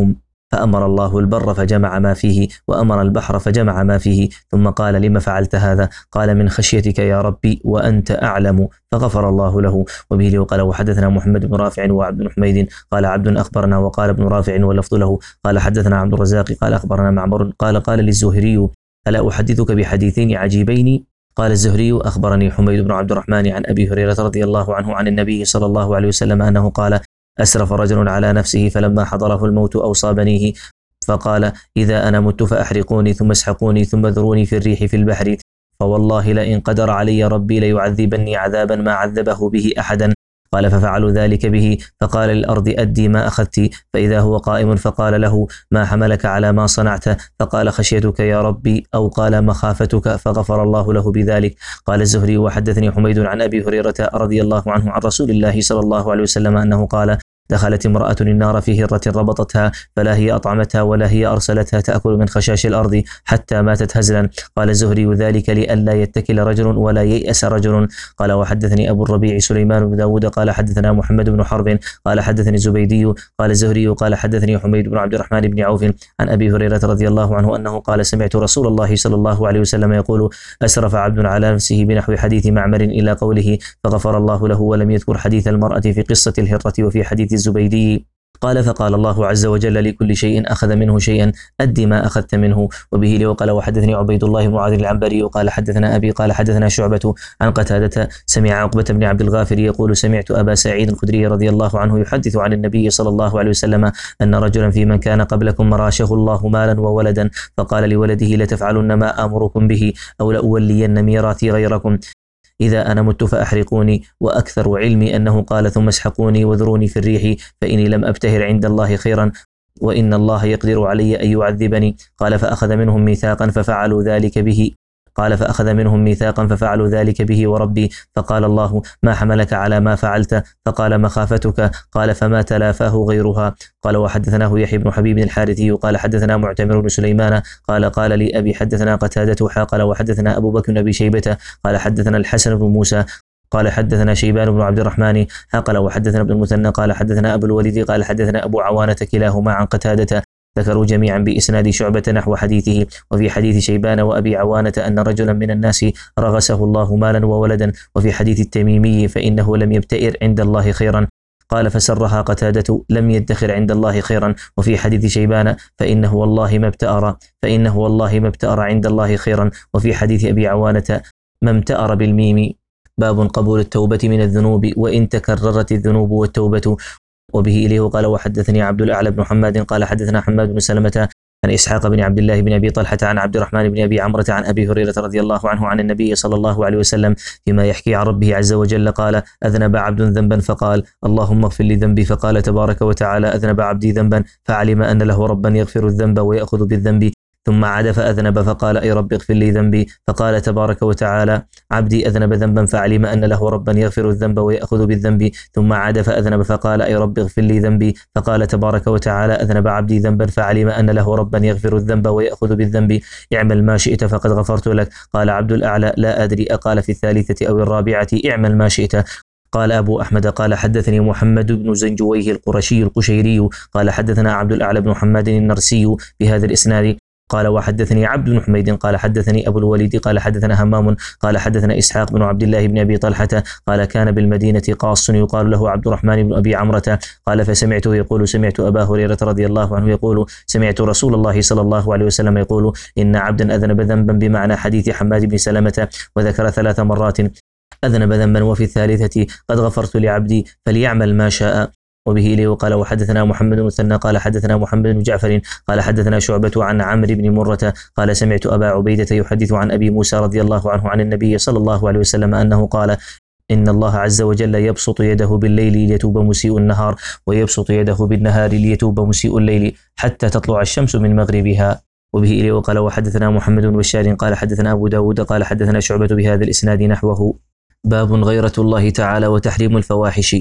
فأمر الله البر فجمع ما فيه، وأمر البحر فجمع ما فيه، ثم قال: لم فعلت هذا؟ قال: من خشيتك يا ربي وأنت أعلم، فغفر الله له. وبه قال: وحدثنا محمد بن رافع وعبد بن حميد قال عبد أخبرنا، وقال ابن رافع واللفظ له قال حدثنا عبد الرزاق قال أخبرنا معمر قال قال للزهري: ألا أحدثك بحديثين عجيبين؟ قال الزهري: أخبرني حميد بن عبد الرحمن عن أبي هريرة رضي الله عنه عن النبي صلى الله عليه وسلم أنه قال: أسرف رجل على نفسه فلما حضره الموت أوصى بنيه فقال: إذا أنا مت فأحرقوني ثم اسحقوني ثم ذروني في الريح في البحر، فوالله لئن قدر علي ربي ليعذبني عذابا ما عذبه به أحدا. قال: ففعلوا ذلك به، فقال للأرض: أدي ما أخذت، فإذا هو قائم فقال له: ما حملك على ما صنعت؟ فقال: خشيتك يا ربي، أو قال: مخافتك، فغفر الله له بذلك. قال الزهري: وحدثني حميد عن أبي هريرة رضي الله عنه عن رسول الله صلى الله عليه وسلم أنه قال: دخلت امرأة النار في هرة ربطتها، فلا هي أطعمتها ولا هي أرسلتها تأكل من خشاش الأرض حتى ماتت هزلا. قال الزهري: ذلك لئلا يتكل رجل ولا ييأس رجل. قال: وحدثني أبو الربيع سليمان بن داود قال حدثنا محمد بن حرب قال حدثني الزبيدي قال الزهري قال حدثني حميد بن عبد الرحمن بن عوف عن أبي هريرة رضي الله عنه أنه قال: سمعت رسول الله صلى الله عليه وسلم يقول: أسرف عبد على نفسه بنحو حديث معمر إلى قوله فغفر الله له، ولم يذكر حديث المرأة في قصة الهرة وفي حديث الزبيدي. قال: فقال الله عز وجل: لكل شيء أخذ منه شيئا، أدي ما أخذت منه. وبه لي قال: وحدثني عبيد الله بن معاذ العنبري قال حدثنا أبي قال حدثنا شعبة عن قتادة سمع عقبة بن عبد الغافر يقول: سمعت أبا سعيد الخدري رضي الله عنه يحدث عن النبي صلى الله عليه وسلم أن رجلا في من كان قبلكم راشه الله مالا وولدا، فقال لولده: لتفعلن ما آمركم به أو لأولين ميراثي غيركم، إذا أنا مت فأحرقوني. وأكثر علمي أنه قال: ثم اسحقوني وذروني في الريح، فإني لم أبتهر عند الله خيرا، وإن الله يقدر علي أن يعذبني. قال: فأخذ منهم ميثاقا ففعلوا ذلك به قال فأخذ منهم ميثاقا ففعلوا ذلك به وربي، فقال الله: ما حملك على ما فعلت؟ فقال: مخافتك. قال: فما تلافاه غيرها. قال: وحدثناه يحيى بن حبيب الحارثي قال حدثنا معتمر بن سليمان قال قال لي أبي حدثنا قتادة قال وحدثنا أبو بكر بن أبي شيبة قال حدثنا الحسن بن موسى قال حدثنا شيبان بن عبد الرحمن قال وحدثنا ابن المثنى قال حدثنا أبو الوليد قال حدثنا أبو عوانة كلاهما عن قتادة، ذكروا جميعا بإسناد شعبة نحو حديثه. وفي حديث شيبان وأبي عوانة أن رجلا من الناس رغسه الله مالا وولدا، وفي حديث التميمي فإنه لم يبتئر عند الله خيرا. قال: فسرها قتادة: لم يدخر عند الله خيرا. وفي حديث شيبان فإنه والله ما ابتأر فإنه والله ما ابتأر عند الله خيرا. وفي حديث أبي عوانة: ما امتأر بالميم. باب قبول التوبة من الذنوب وإن تكررت الذنوب والتوبة. وبه إليه قال: وحدثني عبد الأعلى بن محمد قال حدثنا حماد بن سلمة عن إسحاق بن عبد الله بن أبي طلحة عن عبد الرحمن بن أبي عمرة عن أبي هريرة رضي الله عنه عن النبي صلى الله عليه وسلم فيما يحكي عن ربه عز وجل قال: أذنب عبد ذنبا فقال: اللهم اغفر لي ذنبي، فقال تبارك وتعالى: أذنب عبدي ذنبا، فعلم أن له ربا يغفر الذنب ويأخذ بالذنب، ثم عاد فأذنب فقال: أي رب اغفر لي ذنبي، فقال تبارك وتعالى: عبدي أذنب ذنبا فعلم أن له ربا يغفر الذنب ويأخذ بالذنب، ثم عاد فأذنب فقال: أي رب اغفر لي ذنبي، فقال تبارك وتعالى: أذنب عبدي ذنبا فعلم أن له ربا يغفر الذنب ويأخذ بالذنب، اعمل ما شئت فقد غفرت لك. قال عبد الأعلى: لا أدري أقال في الثالثة أو الرابعة اعمل ما شئت. قال أبو أحمد قال حدثني محمد بن زنجويه القرشي القشيري قال حدثنا عبد الأعلى بن محمد النرسي بهذا الإسناد قال: وحدثني عبد بن حميد قال حدثني أبو الوليد قال حدثنا همام قال حدثنا إسحاق بن عبد الله بن أبي طلحة قال: كان بالمدينة قاص يقال له عبد الرحمن بن أبي عمرة قال: فسمعته يقول: سمعت أبا هريرة رضي الله عنه يقول: سمعت رسول الله صلى الله عليه وسلم يقول: إن عبدا أذنب ذنبا، بمعنى حديث حماد بن سلمة، وذكر ثلاث مرات أذنب ذنبا، وفي الثالثة: قد غفرت لعبدي فليعمل ما شاء. وبه إليه قال: وحدثنا محمد بن مثنى قال حدثنا محمد بن جعفر قال حدثنا شعبة عن عمرو بن مرة قال: سمعت أبا عبيدة يحدث عن أبي موسى رضي الله عنه عن النبي صلى الله عليه وسلم أنه قال: إن الله عز وجل يبسط يده بالليل ليتوب مسيء النهار، ويبسط يده بالنهار ليتوب مسيء الليل، حتى تطلع الشمس من مغربها. وبه إليه قال: وحدثنا محمد بن بشار قال حدثنا أبو داود قال حدثنا شعبة بهذا الإسناد نحوه. باب غيرة الله تعالى وتحريم الفواحش.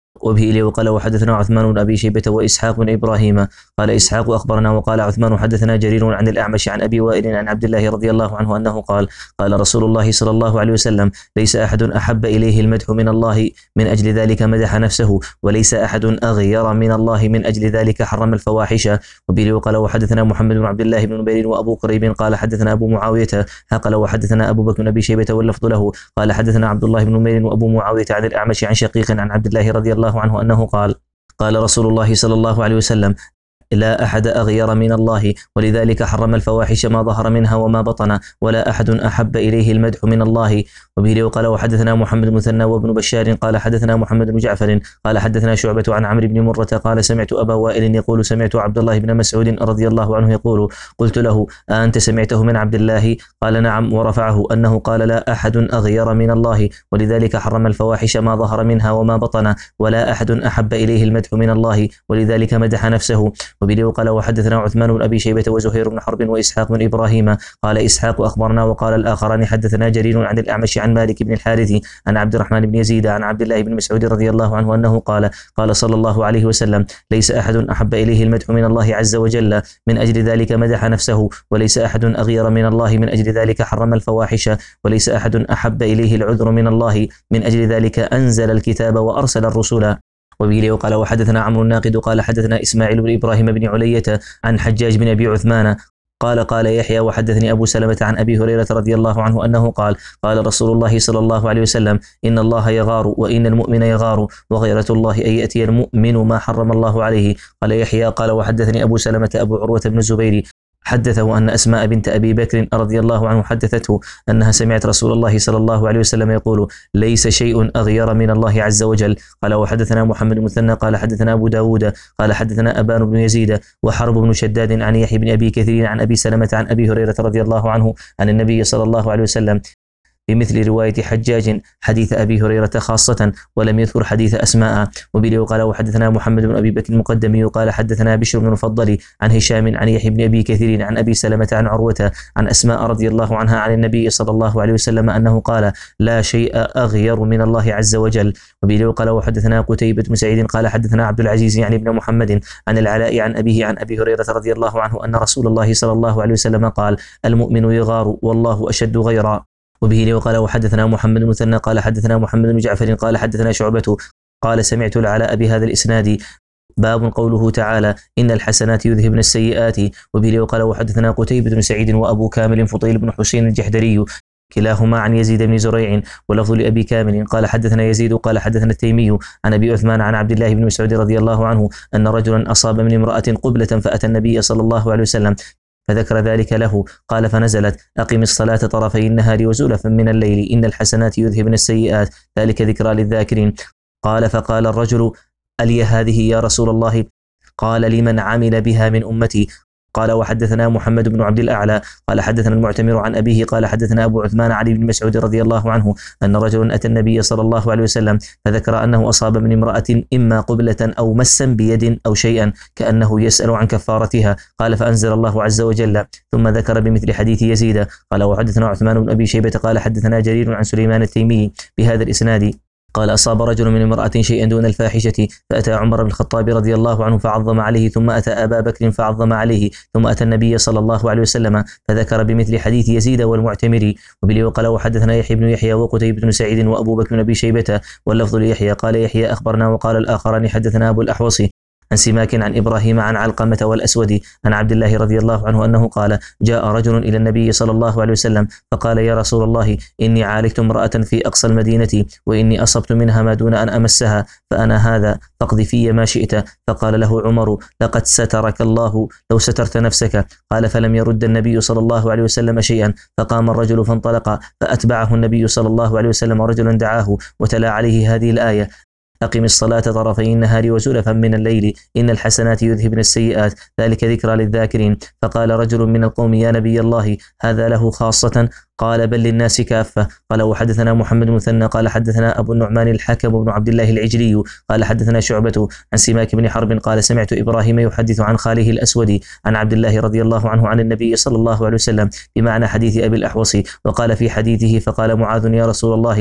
وبه إليه وقال وحدثنا عثمان بن أبي شيبة وإسحاق بن إبراهيم قال إسحاق أخبرنا وقال عثمان حدثنا جرير عن الأعمش عن أبي وائل عن عبد الله رضي الله عنه أنه قال قال رسول الله صلى الله عليه وسلم ليس أحد أحب إليه المدح من الله من أجل ذلك مدح نفسه وليس أحد أغير من الله من أجل ذلك حرم الفواحش. وبه وقال وحدثنا محمد بن عبد الله بن نبير وأبو قريب قال حدثنا أبو معاوية قال وحدثنا أبو بكر بن أبي شيبة واللفظ له قال حدثنا عبد الله بن نبير وأبو معاوية عن الأعمش عن شقيق عن عبد الله رضي الله عنه أنه قال قال رسول الله صلى الله عليه وسلم لا أحد أغير من الله ولذلك حرم الفواحش ما ظهر منها وما بطن ولا أحد أحب إليه المدح من الله. وبه وقال وحدثنا محمد بن مثنى وابن بشار قال حدثنا محمد بن جعفر قال حدثنا شعبة عن عمرو بن مرة قال سمعت أبا وائل يقول سمعت عبد الله بن مسعود رضي الله عنه يقول قلت له أنت سمعته من عبد الله قال نعم ورفعه أنه قال لا أحد أغير من الله ولذلك حرم الفواحش ما ظهر منها وما بطن ولا أحد أحب إليه المدح من الله ولذلك مدح نفسه. وبه وقال وحدثنا عثمان بن أبي شيبة وزهير بن حرب وإسحاق بن إبراهيم قال إسحاق أخبرنا وقال الآخران حدثنا جرير عن الأعمش عن مالك بن الحارث عن عبد الرحمن بن يزيد عن عبد الله بن مسعود رضي الله عنه أنه قال قال صلى الله عليه وسلم ليس أحد أحب إليه المدح من الله عز وجل من أجل ذلك مدح نفسه وليس أحد أغير من الله من أجل ذلك حرم الفواحش وليس أحد أحب إليه العذر من الله من أجل ذلك أنزل الكتاب وأرسل الرسل. وبه وقال وحدثنا عمرو الناقد قال حدثنا إسماعيل بن إبراهيم بن علية عن حجاج بن أبي عثمان قال قال يحيى وحدثني أبو سلمة عن أبي هريرة رضي الله عنه أنه قال قال رسول الله صلى الله عليه وسلم إن الله يغار وإن المؤمن يغار وغيرة الله أن يأتي المؤمن ما حرم الله عليه. قال يحيى قال وحدثني أبو سلمة أبو عروة بن الزبير حدثه أن أسماء بنت أبي بكر رضي الله عنه حدثته أنها سمعت رسول الله صلى الله عليه وسلم يقول ليس شيء أغير من الله عز وجل. قال وحدثنا محمد بن مثنى قال حدثنا أبو داود قال حدثنا أبان بن يزيد وحرب بن شداد عن يحيى بن أبي كثير عن أبي سلمة عن أبي هريرة رضي الله عنه عن النبي صلى الله عليه وسلم بمثل رواية حجاج حديث أبي هريرة خاصة ولم يذكر حديث أسماء. وبه وقال وحدثنا محمد بن أبي بكر المقدمي قال حدثنا بشر بن المفضل عن هشام عن يحيى بن أبي كثير عن أبي سلمة عن عروة عن أسماء رضي الله عنها عن النبي صلى الله عليه وسلم أنه قال لا شيء أغير من الله عز وجل. وبه وقال وحدثنا قتيبة بن سعيد قال حدثنا عبد العزيز يعني ابن محمد عن العلاء عن أبيه عن أبي هريرة رضي الله عنه أن رسول الله صلى الله عليه وسلم قال المؤمن يغار والله أشد غيرا. وبه وقال وحدثنا محمد بن مثنى قال حدثنا محمد بن جعفر قال حدثنا شعبة قال سمعت العلاء بهذا الإسناد باب قوله تعالى إن الحسنات يذهبن السيئات. وبه وقال وحدثنا قتيبة بن سعيد وأبو كامل فضيل بن حسين الجحدري كلاهما عن يزيد بن زريع ولفظ لأبي كامل قال حدثنا يزيد قال حدثنا التيمي عن أبي عثمان عن عبد الله بن مسعود رضي الله عنه أن رجلا أصاب من امرأة قبلة فأتى النبي صلى الله عليه وسلم فذكر ذلك له قال فنزلت أقم الصلاة طرفي النهار وزلفا من الليل إن الحسنات يذهبن السيئات ذلك ذكرى للذاكرين. قال فقال الرجل ألي هذه يا رسول الله؟ قال لمن عمل بها من أمتي. قال وحدثنا محمد بن عبد الأعلى قال حدثنا المعتمر عن أبيه قال حدثنا أبو عثمان علي بن مسعود رضي الله عنه أن رجلا أتى النبي صلى الله عليه وسلم فذكر أنه أصاب من امرأة إما قبلة أو مسا بيد أو شيئا كأنه يسأل عن كفارتها. قال فأنزل الله عز وجل ثم ذكر بمثل حديث يزيد. قال وحدثنا عثمان بن أبي شيبة قال حدثنا جرير عن سليمان التيمي بهذا الإسناد قال أصاب رجل من امرأة شيئا دون الفاحشة فأتى عمر بن الخطاب رضي الله عنه فعظم عليه ثم أتى أبا بكر فعظم عليه ثم أتى النبي صلى الله عليه وسلم فذكر بمثل حديث يزيد والمعتمري. وبه وقال وحدثنا يحيى بن يحيى وقتيبة بن سعيد وأبو بكر بن أبي شيبة واللفظ ليحيى قال يحيى أخبرنا وقال الآخران حدثنا أبو الأحوص عن سماك عن إبراهيم عن علقمة والأسود عن عبد الله رضي الله عنه أنه قال جاء رجل إلى النبي صلى الله عليه وسلم فقال يا رسول الله إني عالجت امرأة في أقصى المدينة وإني أصبت منها ما دون أن أمسها فأنا هذا فاقض في ما شئت. فقال له عمر لقد سترك الله لو سترت نفسك. قال فلم يرد النبي صلى الله عليه وسلم شيئا فقام الرجل فانطلق فأتبعه النبي صلى الله عليه وسلم رجلا دعاه وتلا عليه هذه الآية أقم الصلاة طرفي النهار وزلفا من الليل إن الحسنات يذهبن السيئات ذلك ذكرى للذاكرين. فقال رجل من القوم يا نبي الله هذا له خاصة؟ قال بل للناس كافة. قال وحدثنا محمد بن مثنى قال حدثنا أبو النعمان الحكم بن عبد الله العجلي قال حدثنا شعبة عن سماك بن حرب قال سمعت إبراهيم يحدث عن خاله الأسود عن عبد الله رضي الله عنه عن النبي صلى الله عليه وسلم بمعنى حديث أبي الأحوص. وقال في حديثه فقال معاذ يا رسول الله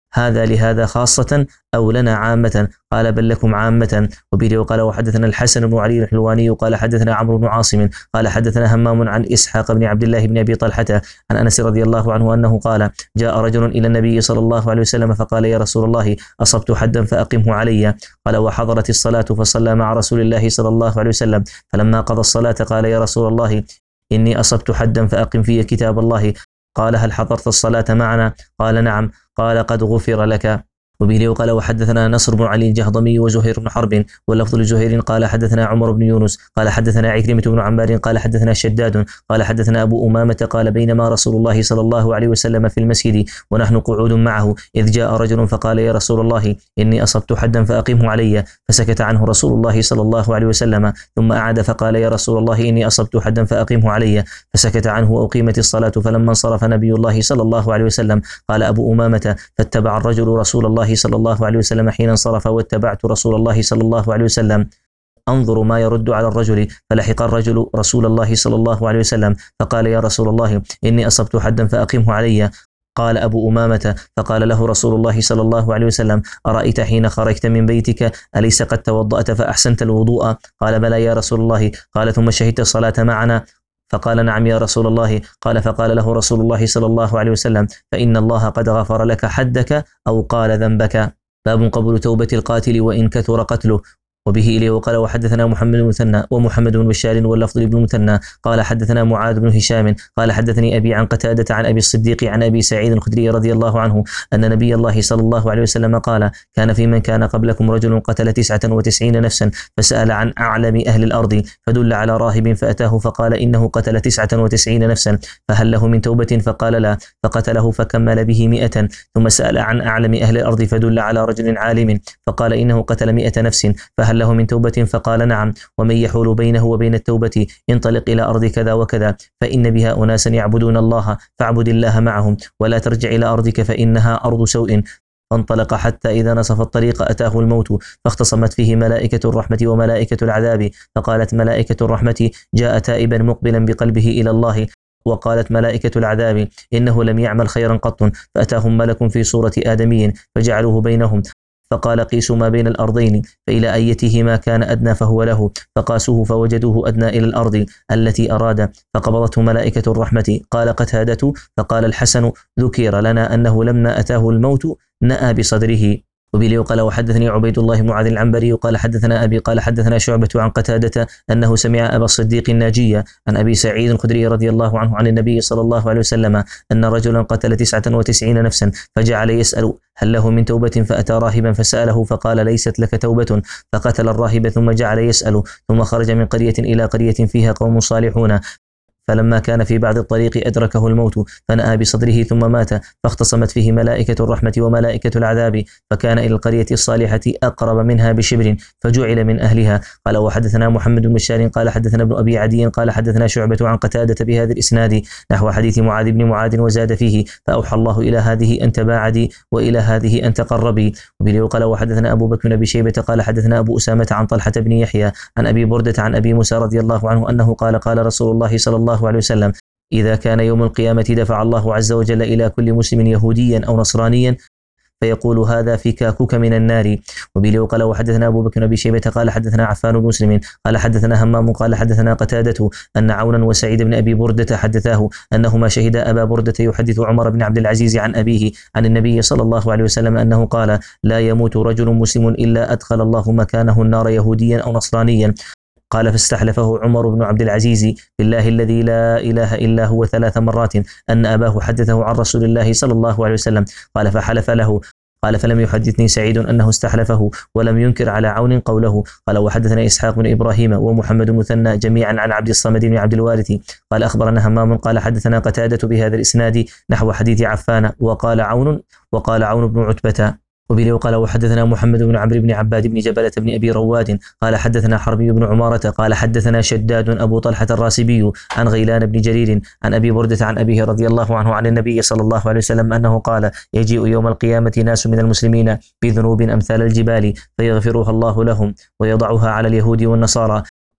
هذا لهذا خاصة أو لنا عامة؟ قال بل لكم عامة. وبه قال وحدثنا الحسن بن علي الحلواني قال حدثنا عمرو بن عاصم قال حدثنا همام عن إسحاق بن عبد الله بن أبي طلحة عن أنس رضي الله عنه أنه قال جاء رجل إلى النبي صلى الله عليه وسلم فقال يا رسول الله أصبت حدا فأقمه علي. قال وحضرت الصلاة فصلى مع رسول الله صلى الله عليه وسلم فلما قضى الصلاة قال يا رسول الله إني أصبت حدا فأقم في كتاب الله. قال هل حضرت الصلاة معنا؟ قال نعم. قال قد غفر لك. وبه قال وحدثنا نصر بن علي الجهضمي وزهير بن حرب واللفظ لزهير قال حدثنا عمر بن يونس قال حدثنا عكرمة بن عمار قال حدثنا شداد قال حدثنا أبو أمامة قال بينما رسول الله صلى الله عليه وسلم في المسجد ونحن قعود معه إذ جاء رجل فقال يا رسول الله إني أصبت حدا فأقمه علي. فسكت عنه رسول الله صلى الله عليه وسلم ثم أعاد فقال يا رسول الله إني أصبت حدا فأقمه علي. فسكت عنه وأقيمت الصلاة فلما انصرف نبي الله صلى الله عليه وسلم قال أبو أمامة فاتبع الرجل رسول الله صلى الله عليه وسلم حين انصرف واتبعت رسول الله صلى الله عليه وسلم انظر ما يرد على الرجل. فلحق الرجل رسول الله صلى الله عليه وسلم فقال يا رسول الله إني أصبت حدا فأقمه علي. قال أبو أمامة فقال له رسول الله صلى الله عليه وسلم أرأيت حين خرجت من بيتك أليس قد توضأت فأحسنت الوضوء؟ قال بلى يا رسول الله. قال ثم شهدت الصلاة معنا؟ فقال نعم يا رسول الله. قال فقال له رسول الله صلى الله عليه وسلم فإن الله قد غفر لك حدك أو قال ذنبك. باب قبول توبة القاتل وإن كثر قتله. وبه إليه وقال وحدثنا محمد بن مثنى ومحمد بن بشار واللفظ لابن مثنى قال حدثنا معاذ بن هشام قال حدثني أبي عن قتادة عن أبي الصديق عن أبي سعيد الخدري رضي الله عنه أن نبي الله صلى الله عليه وسلم قال كان في من كان قبلكم رجل قتل تسعة وتسعين نفسا فسأل عن أعلم أهل الأرض فدل على راهب فأتاه فقال إنه قتل تسعة وتسعين نفسا فهل له من توبة؟ فقال لا. فقتله فكمل به مئة ثم سأل عن أعلم أهل الأرض فدل على رجل عالم فقال إنه قتل مئة نفس فهل له من توبة؟ فقال نعم. ومن يحول بينه وبين التوبة انطلق إلى أرض كذا وكذا فإن بها أناسا يعبدون الله فاعبد الله معهم ولا ترجع إلى أرضك فإنها أرض سوء. فانطلق حتى إذا نصف الطريق أتاه الموت فاختصمت فيه ملائكة الرحمة وملائكة العذاب فقالت ملائكة الرحمة جاء تائبا مقبلا بقلبه إلى الله وقالت ملائكة العذاب إنه لم يعمل خيرا قط فأتاهم ملك في صورة آدمي فجعلوه بينهم فقال قيسوا ما بين الأرضين فإلى أيتهما كان أدنى فهو له فقاسوه فوجدوه أدنى إلى الأرض التي أراد فقبضته ملائكة الرحمة. قال قتادة فقال الحسن ذكر لنا أنه لما أتاه الموت نأى بصدره. وبه قال وحدثني عبيد الله بن معاذ العنبري قال حدثنا أبي قال حدثنا شعبة عن قتادة أنه سمع أبا الصديق الناجية عن أبي سعيد الخدري رضي الله عنه عن النبي صلى الله عليه وسلم أن رجلا قتل تسعة وتسعين نفسا فجعل يسأل هل له من توبة؟ فأتى راهبا فسأله فقال ليست لك توبة فقتل الراهب ثم جعل يسأل ثم خرج من قرية إلى قرية فيها قوم صالحون فلما كان في بعض الطريق أدركه الموت فنأى بصدره ثم مات فاختصمت فيه ملائكة الرحمة وملائكة العذاب فكان إلى القرية الصالحة أقرب منها بشبر فجعل من أهلها. قال وحدثنا محمد بن بشار قال حدثنا ابن أبي عدي قال حدثنا شعبة عن قتادة بهذا الإسناد نحو حديث معاذ بن معاذ وزاد فيه فأوحى الله إلى هذه أن تباعدي وإلى هذه أن تقربي. وبه قال وحدثنا أبو بكر بن أبي شيبة قال حدثنا أبو أسامة عن طلحة بن يحيى عن أبي بردة عن أبي موسى رضي الله عنه أنه قال قال رسول الله صلى الله عليه وسلم إذا كان يوم القيامة دفع الله عز وجل إلى كل مسلم يهوديا أو نصرانيا فيقول هذا فكاكك من النار. وبه قال وحدثنا أبو بكر بن أبي شيبة قال حدثنا عفان بن مسلم قال حدثنا همام قال حدثنا قتادة أن عونا وسعيد بن أبي بردة حدثاه أنهما شهدا أبا بردة يحدث عمر بن عبد العزيز عن أبيه عن النبي صلى الله عليه وسلم أنه قال لا يموت رجل مسلم إلا أدخل الله مكانه النار يهوديا أو نصرانيا. قال فاستحلفه عمر بن عبد العزيز بالله الذي لا إله إلا هو ثلاث مرات أن أباه حدثه عن رسول الله صلى الله عليه وسلم. قال فحلف له. قال فلم يحدثني سعيد أنه استحلفه ولم ينكر على عون قوله. قال وحدثنا إسحاق بن إبراهيم ومحمد مثنى جميعا عن عبد الصمد بن عبد الوارث قال أخبرنا همام قال حدثنا قتادة بهذا الإسناد نحو حديث عفان وقال عون وقال عون بن عتبة. وبه قال وحدثنا محمد بن عمرو بن عباد بن جبلة بن أبي رواد قال حدثنا حربي بن عمارة قال حدثنا شداد أبو طلحة الراسبي عن غيلان بن جرير عن أبي بردة عن أبيه رضي الله عنه عن النبي صلى الله عليه وسلم أنه قال يجيء يوم القيامة ناس من المسلمين بذنوب أمثال الجبال فيغفرها الله لهم ويضعها على اليهود والنصارى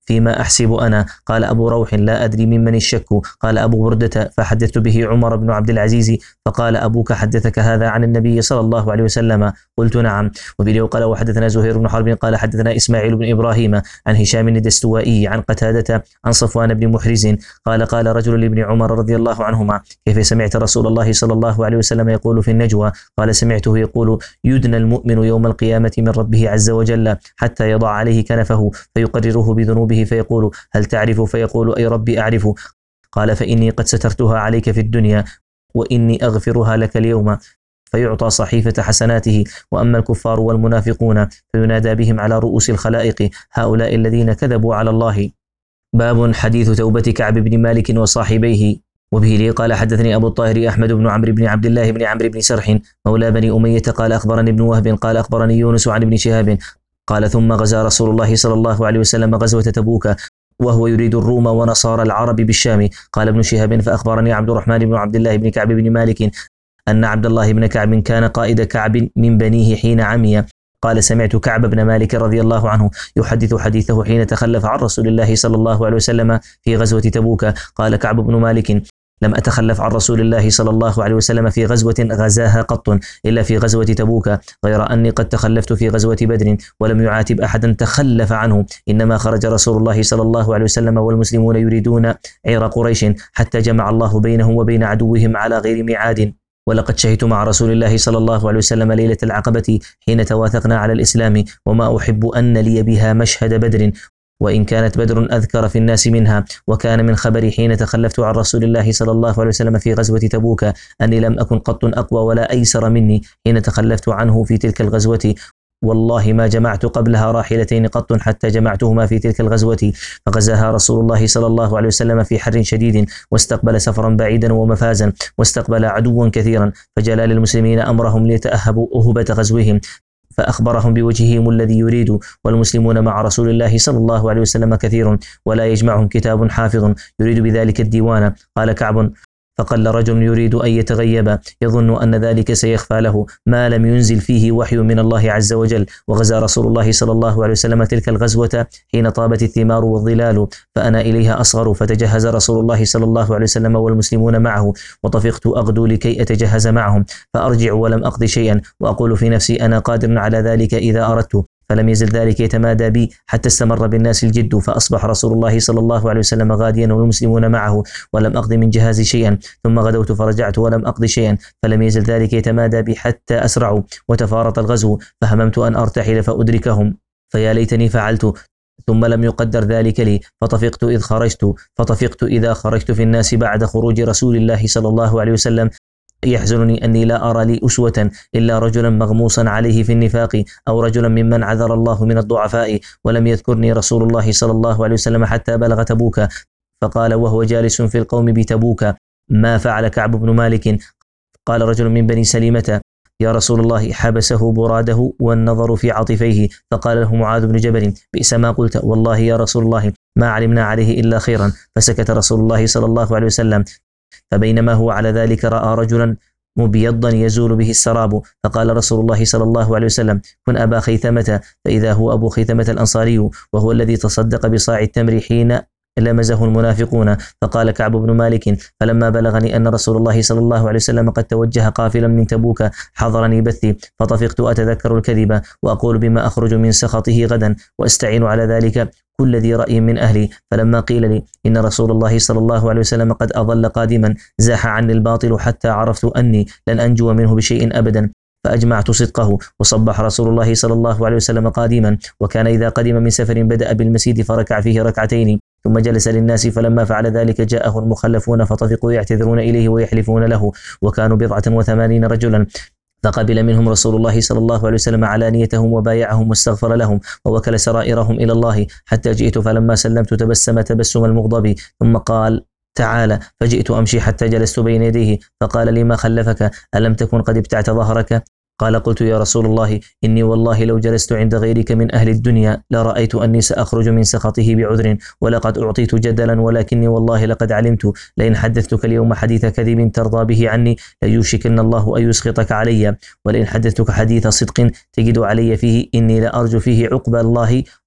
فيما أحسب أنا. قال أبو روح: لا أدري ممن الشك. قال أبو بردة: فحدثت به عمر بن عبد العزيز فقال: أبوك حدثك هذا عن النبي صلى الله عليه وسلم؟ قلت: نعم. وبه قال: وحدثنا زهير بن حرب قال حدثنا إسماعيل بن إبراهيم عن هشام الدستوائي عن قتادة عن صفوان بن محرز قال: قال رجل لابن عمر رضي الله عنهما: كيف سمعت رسول الله صلى الله عليه وسلم يقول في النجوى؟ قال: سمعته يقول: يدنى المؤمن يوم القيامة من ربه عز وجل حتى يضع عليه كنفه فيقرره بذنوبه فيقول: هل تعرف؟ فيقول: أي ربي أعرف. قال: فإني قد سترتها عليك في الدنيا وإني أغفرها لك اليوم. فيعطى صحيفة حسناته. وأما الكفار والمنافقون فينادى بهم على رؤوس الخلائق: هؤلاء الذين كذبوا على الله. باب حديث توبة كعب بن مالك وصاحبيه. وبه لي قال: حدثني أبو الطاهر أحمد بن عمرو بن عبد الله بن عمرو بن سرح مولى بني أمية قال: أخبرني ابن وهب قال: أخبرني يونس عن ابن شهاب قال: ثم غزا رسول الله صلى الله عليه وسلم غزوة تبوك وهو يريد الروم ونصارى العرب بالشام. قال ابن شهاب: فأخبرني عبد الرحمن بن عبد الله بن كعب بن مالك أن عبد الله بن كعب كان قائد كعب من بنيه حين عمي. قال: سمعت كعب بن مالك رضي الله عنه يحدث حديثه حين تخلف عن رسول الله صلى الله عليه وسلم في غزوة تبوك. قال كعب بن مالك: لم أتخلف عن رسول الله صلى الله عليه وسلم في غزوة غزاها قط إلا في غزوة تبوك، غير أني قد تخلفت في غزوة بدر ولم يعاتب أحدا تخلف عنه، إنما خرج رسول الله صلى الله عليه وسلم والمسلمون يريدون عير قريش حتى جمع الله بينهم وبين عدوهم على غير ميعاد. ولقد شهدت مع رسول الله صلى الله عليه وسلم ليلة العقبة حين تواثقنا على الإسلام، وما أحب أن لي بها مشهد بدر، وإن كانت بدر أذكر في الناس منها. وكان من خبري حين تخلفت عن رسول الله صلى الله عليه وسلم في غزوة تبوك أني لم أكن قط أقوى ولا أيسر مني حين تخلفت عنه في تلك الغزوة، والله ما جمعت قبلها راحلتين قط حتى جمعتهما في تلك الغزوة. فغزاها رسول الله صلى الله عليه وسلم في حر شديد، واستقبل سفرا بعيدا ومفازا، واستقبل عدوا كثيرا، فجلى للمسلمين أمرهم ليتأهبوا أهبة غزوهم، فأخبرهم بوجههم الذي يريد. والمسلمون مع رسول الله صلى الله عليه وسلم كثير، ولا يجمعهم كتاب حافظ يريد بذلك الديوان. قال كعب: فقل رجل يريد أن يتغيب يظن أن ذلك سيخفى له ما لم ينزل فيه وحي من الله عز وجل. وغزا رسول الله صلى الله عليه وسلم تلك الغزوة حين طابت الثمار والظلال، فأنا إليها أصغر، فتجهز رسول الله صلى الله عليه وسلم والمسلمون معه، وطفقت أغدو لكي أتجهز معهم، فأرجع ولم أقض شيئا، وأقول في نفسي أنا قادر على ذلك إذا أردت. فلم يزل ذلك يتمادى بي حتى استمر بالناس الجد، فأصبح رسول الله صلى الله عليه وسلم غاديا والمسلمون معه، ولم أقض من جهازي شيئا، ثم غدوت فرجعت ولم أقض شيئا، فلم يزل ذلك يتمادى بي حتى أسرعوا وتفارط الغزو، فهممت أن أرتحل فأدركهم، فيا ليتني فعلت، ثم لم يقدر ذلك لي، فطفقت إذ خرجت فطفقت إذا خرجت في الناس بعد خروج رسول الله صلى الله عليه وسلم. يحزنني أني لا أرى لي أسوة إلا رجلا مغموسا عليه في النفاق، أو رجلا ممن عذر الله من الضعفاء. ولم يذكرني رسول الله صلى الله عليه وسلم حتى بلغ تبوك، فقال وهو جالس في القوم بتبوك: ما فعل كعب بن مالك؟ قال رجل من بني سليمة: يا رسول الله، حبسه براده والنظر في عاطفيه. فقال له معاذ بن جبل: بئس ما قلت، والله يا رسول الله ما علمنا عليه إلا خيرا. فسكت رسول الله صلى الله عليه وسلم. فبينما هو على ذلك رأى رجلا مبيضا يزول به السراب، فقال رسول الله صلى الله عليه وسلم: كن أبا خيثمة. فإذا هو أبو خيثمة الأنصاري، وهو الذي تصدق بصاع التمر حين لمزه المنافقون. فقال كعب بن مالك: فلما بلغني أن رسول الله صلى الله عليه وسلم قد توجه قافلا من تبوك حضرني بثي، فطفقت أتذكر الكذب، وأقول بما أخرج من سخطه غدا، وأستعين على ذلك كل ذي رأي من أهلي. فلما قيل لي إن رسول الله صلى الله عليه وسلم قد أظل قادما، زاح عني الباطل حتى عرفت أني لن أنجو منه بشيء أبدا، فأجمعت صدقه. وصبح رسول الله صلى الله عليه وسلم قادما، وكان إذا قدم من سفر بدأ بالمسجد فركع فيه ركعتين، ثم جلس للناس. فلما فعل ذلك جاءه المخلفون فطفقوا يعتذرون إليه ويحلفون له، وكانوا بضعة وثمانين رجلا، فقبل منهم رسول الله صلى الله عليه وسلم علانيتهم وبايعهم واستغفر لهم، ووكل سرائرهم إلى الله، حتى جئت فلما سلمت تبسم تبسم المغضب، ثم قال: تعالى. فجئت أمشي حتى جلست بين يديه، فقال لي: ما خلفك؟ ألم تكن قد ابتعت ظهرك؟ قال: قلت يا رسول الله، إني والله لو جلست عند غيرك من أهل الدنيا لرأيت أني سأخرج من سخطه بعذر، ولقد أعطيت جدلا، ولكني والله لقد علمت لئن حدثتك اليوم حديث كذب ترضى به عني ليوشكن الله أن يسخطك علي، ولئن حدثتك حديث صدق تجد علي فيه إني لأرجو فيه عقبى الله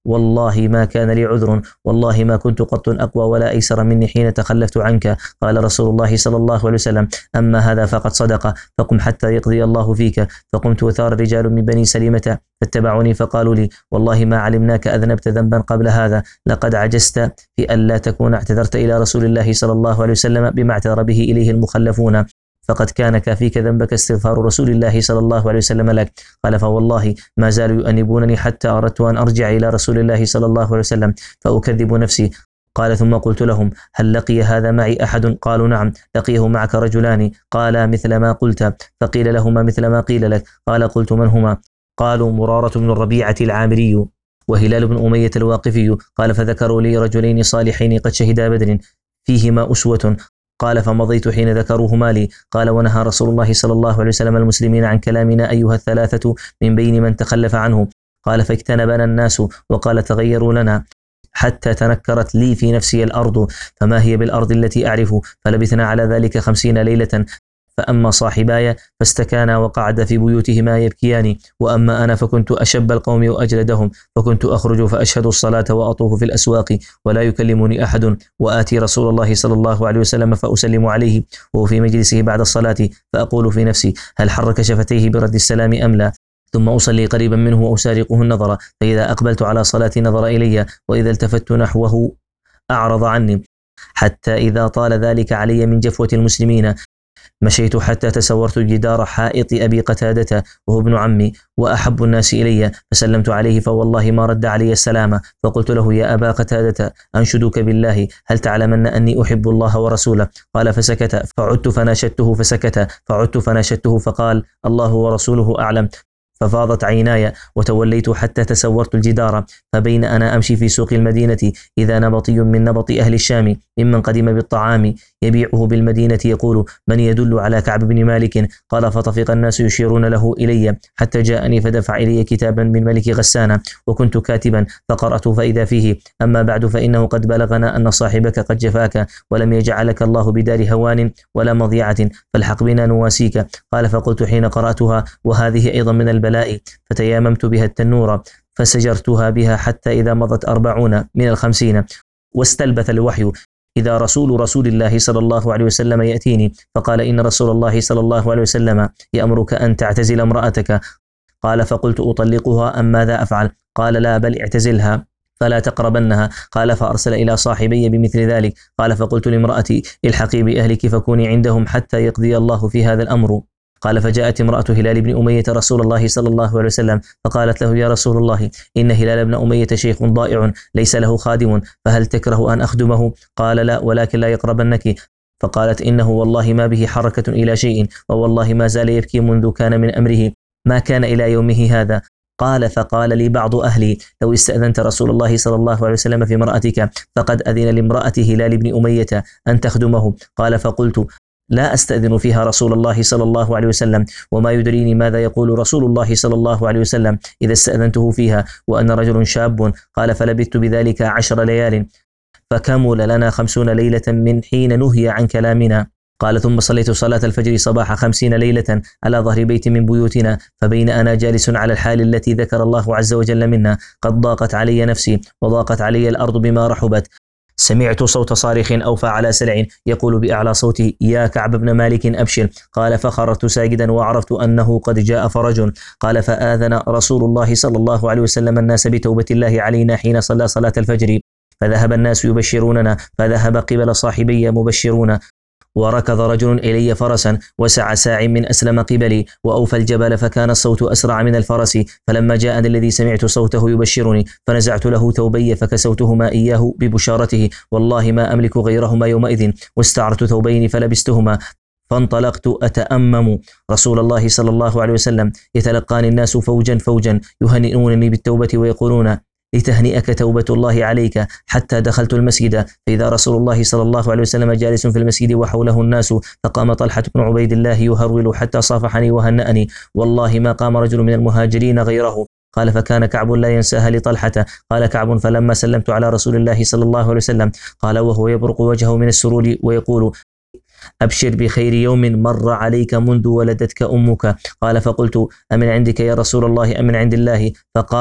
والله ما كان لي عذر، والله ما كنت قط أقوى ولا أيسر مني حين تخلفت عنك. قال رسول الله صلى الله عليه وسلم: أما هذا فقد صدق، فقم حتى يقضي الله فيك. فقمت وثار رجال من بني سليمة فاتبعوني فقالوا لي: والله ما علمناك أذنبت ذنبا قبل هذا، لقد عجزت في ألا تكون اعتذرت إلى رسول الله صلى الله عليه وسلم بما اعتذر به إليه المخلفون، فقد كان كافيك ذنبك استغفار رسول الله صلى الله عليه وسلم لك. قال: فوالله ما زالوا يؤنبونني حتى أردت أن أرجع إلى رسول الله صلى الله عليه وسلم فأكذب نفسي. قال: ثم قلت لهم: هل لقي هذا معي أحد؟ قالوا: نعم، لقيه معك رجلان قالا مثل ما قلت. فقيل لهما: مثل ما قيل لك؟ قال: قلت: من هما؟ قالوا: مرارة بن الربيعة العامري وهلال بن أمية الواقفي. قال: فذكروا لي رجلين صالحين قد شهدا بدر فيهما أسوة. قال: فمضيت حين ذكروهما لي. قال: ونهى رسول الله صلى الله عليه وسلم المسلمين عن كلامنا أيها الثلاثة من بين من تخلف عنه. قال: فاجتنبنا الناس وقال: تغيروا لنا، حتى تنكرت لي في نفسي الأرض فما هي بالأرض التي أعرف. فلبثنا على ذلك خمسين ليلة. فأما صاحباي فاستكانا وقعد في بيوتهما يبكيان، وأما أنا فكنت أشب القوم وأجلدهم، فكنت أخرج فأشهد الصلاة وأطوف في الأسواق ولا يكلمني أحد، وآتي رسول الله صلى الله عليه وسلم فأسلم عليه وهو في مجلسه بعد الصلاة، فأقول في نفسي: هل حرك شفتيه برد السلام أم لا؟ ثم أصلي قريبا منه وأسارقه النظر، فإذا أقبلت على صلاتي نظر إلي، وإذا التفت نحوه أعرض عني، حتى إذا طال ذلك علي من جفوة المسلمين مشيت حتى تسورت جدار حائط أبي قتادة وهو ابن عمي وأحب الناس إلي، فسلمت عليه فوالله ما رد علي السلام. فقلت له: يا أبا قتادة، أنشدك بالله، هل تعلمن أني أحب الله ورسوله؟ قال: فسكت، فعدت فناشدته فسكت، فعدت فناشدته فقال: الله ورسوله أعلم. ففاضت عيناي وتوليت حتى تسورت الجدار. فبين أنا أمشي في سوق المدينة إذا نبطي من نبط أهل الشام ممن قدم بالطعام يبيعه بالمدينة يقول: من يدل على كعب بن مالك؟ قال: فطفق الناس يشيرون له إلي حتى جاءني فدفع إلي كتابا من ملك غسان وكنت كاتبا، فقرأت فإذا فيه: أما بعد فإنه قد بلغنا أن صاحبك قد جفاك ولم يجعلك الله بدار هوان ولا مضيعة، فالحق بنا نواسيك. قال: فقلت حين قرأتها: وهذه أيضا من البلاء، فتياممت بها التنور فسجرتها بها حتى إذا مضت أربعون من الخمسين واستلبث الوحي إذا رسول رسول الله صلى الله عليه وسلم يأتيني فقال: إن رسول الله صلى الله عليه وسلم يأمرك أن تعتزل امرأتك. قال: فقلت: أطلقها أم ماذا أفعل؟ قال: لا، بل اعتزلها فلا تقربنها. قال: فأرسل إلى صاحبي بمثل ذلك. قال: فقلت لامرأتي: الحقي بأهلك فكوني عندهم حتى يقضي الله في هذا الأمر. قال: فجاءت امرأة هلال بن أمية رسول الله صلى الله عليه وسلم فقالت له: يا رسول الله، إن هلال بن أمية شيخ ضائع ليس له خادم، فهل تكره أن أخدمه؟ قال: لا، ولكن لا يقربنك. فقالت: إنه والله ما به حركة إلى شيء، ووالله ما زال يبكي منذ كان من أمره ما كان إلى يومه هذا. قال: فقال لي بعض أهلي: لو استأذنت رسول الله صلى الله عليه وسلم في امرأتك فقد أذن لامرأة هلال بن أمية أن تخدمه. قال: فقلت: لا أستأذن فيها رسول الله صلى الله عليه وسلم، وما يدريني ماذا يقول رسول الله صلى الله عليه وسلم إذا استأذنته فيها وأن رجل شاب. قال: فلبثت بذلك عشر ليال، فكمل لنا خمسون ليلة من حين نهي عن كلامنا. قال: ثم صليت صلاة الفجر صباح خمسين ليلة على ظهر بيت من بيوتنا، فبين أنا جالس على الحال التي ذكر الله عز وجل منا قد ضاقت علي نفسي وضاقت علي الأرض بما رحبت، سمعت صوت صارخ أوفى على سلع يقول بأعلى صوته: يا كعب بن مالك أبشر. قال: فخررت ساجدا وعرفت أنه قد جاء فرج. قال: فآذن رسول الله صلى الله عليه وسلم الناس بتوبة الله علينا حين صلى صلاة الفجر، فذهب الناس يبشروننا، فذهب قبل صاحبي مبشرون، وركض رجل إلي فرسا وسعى ساع من أسلم قبلي وأوفى الجبل، فكان الصوت أسرع من الفرس. فلما جاءني الذي سمعت صوته يبشرني فنزعت له ثوبي فكسوتهما إياه ببشارته، والله ما أملك غيرهما يومئذ، واستعرت ثوبين فلبستهما، فانطلقت أتأمم رسول الله صلى الله عليه وسلم، يتلقاني الناس فوجا فوجا يهنئونني بالتوبة ويقولون: لتهنئك توبة الله عليك، حتى دخلت المسجد فإذا رسول الله صلى الله عليه وسلم جالس في المسجد وحوله الناس، فقام طلحة بن عبيد الله يهرول حتى صافحني وهنأني، والله ما قام رجل من المهاجرين غيره. قال: فكان كعب لا ينساها لطلحة. قال كعب: فلما سلمت على رسول الله صلى الله عليه وسلم قال وهو يبرق وجهه من السرور ويقول: أبشر بخير يوم مر عليك منذ ولدتك أمك. قال: فقلت: أمن عندك يا رسول الله أم من عند الله؟ فقال: لا،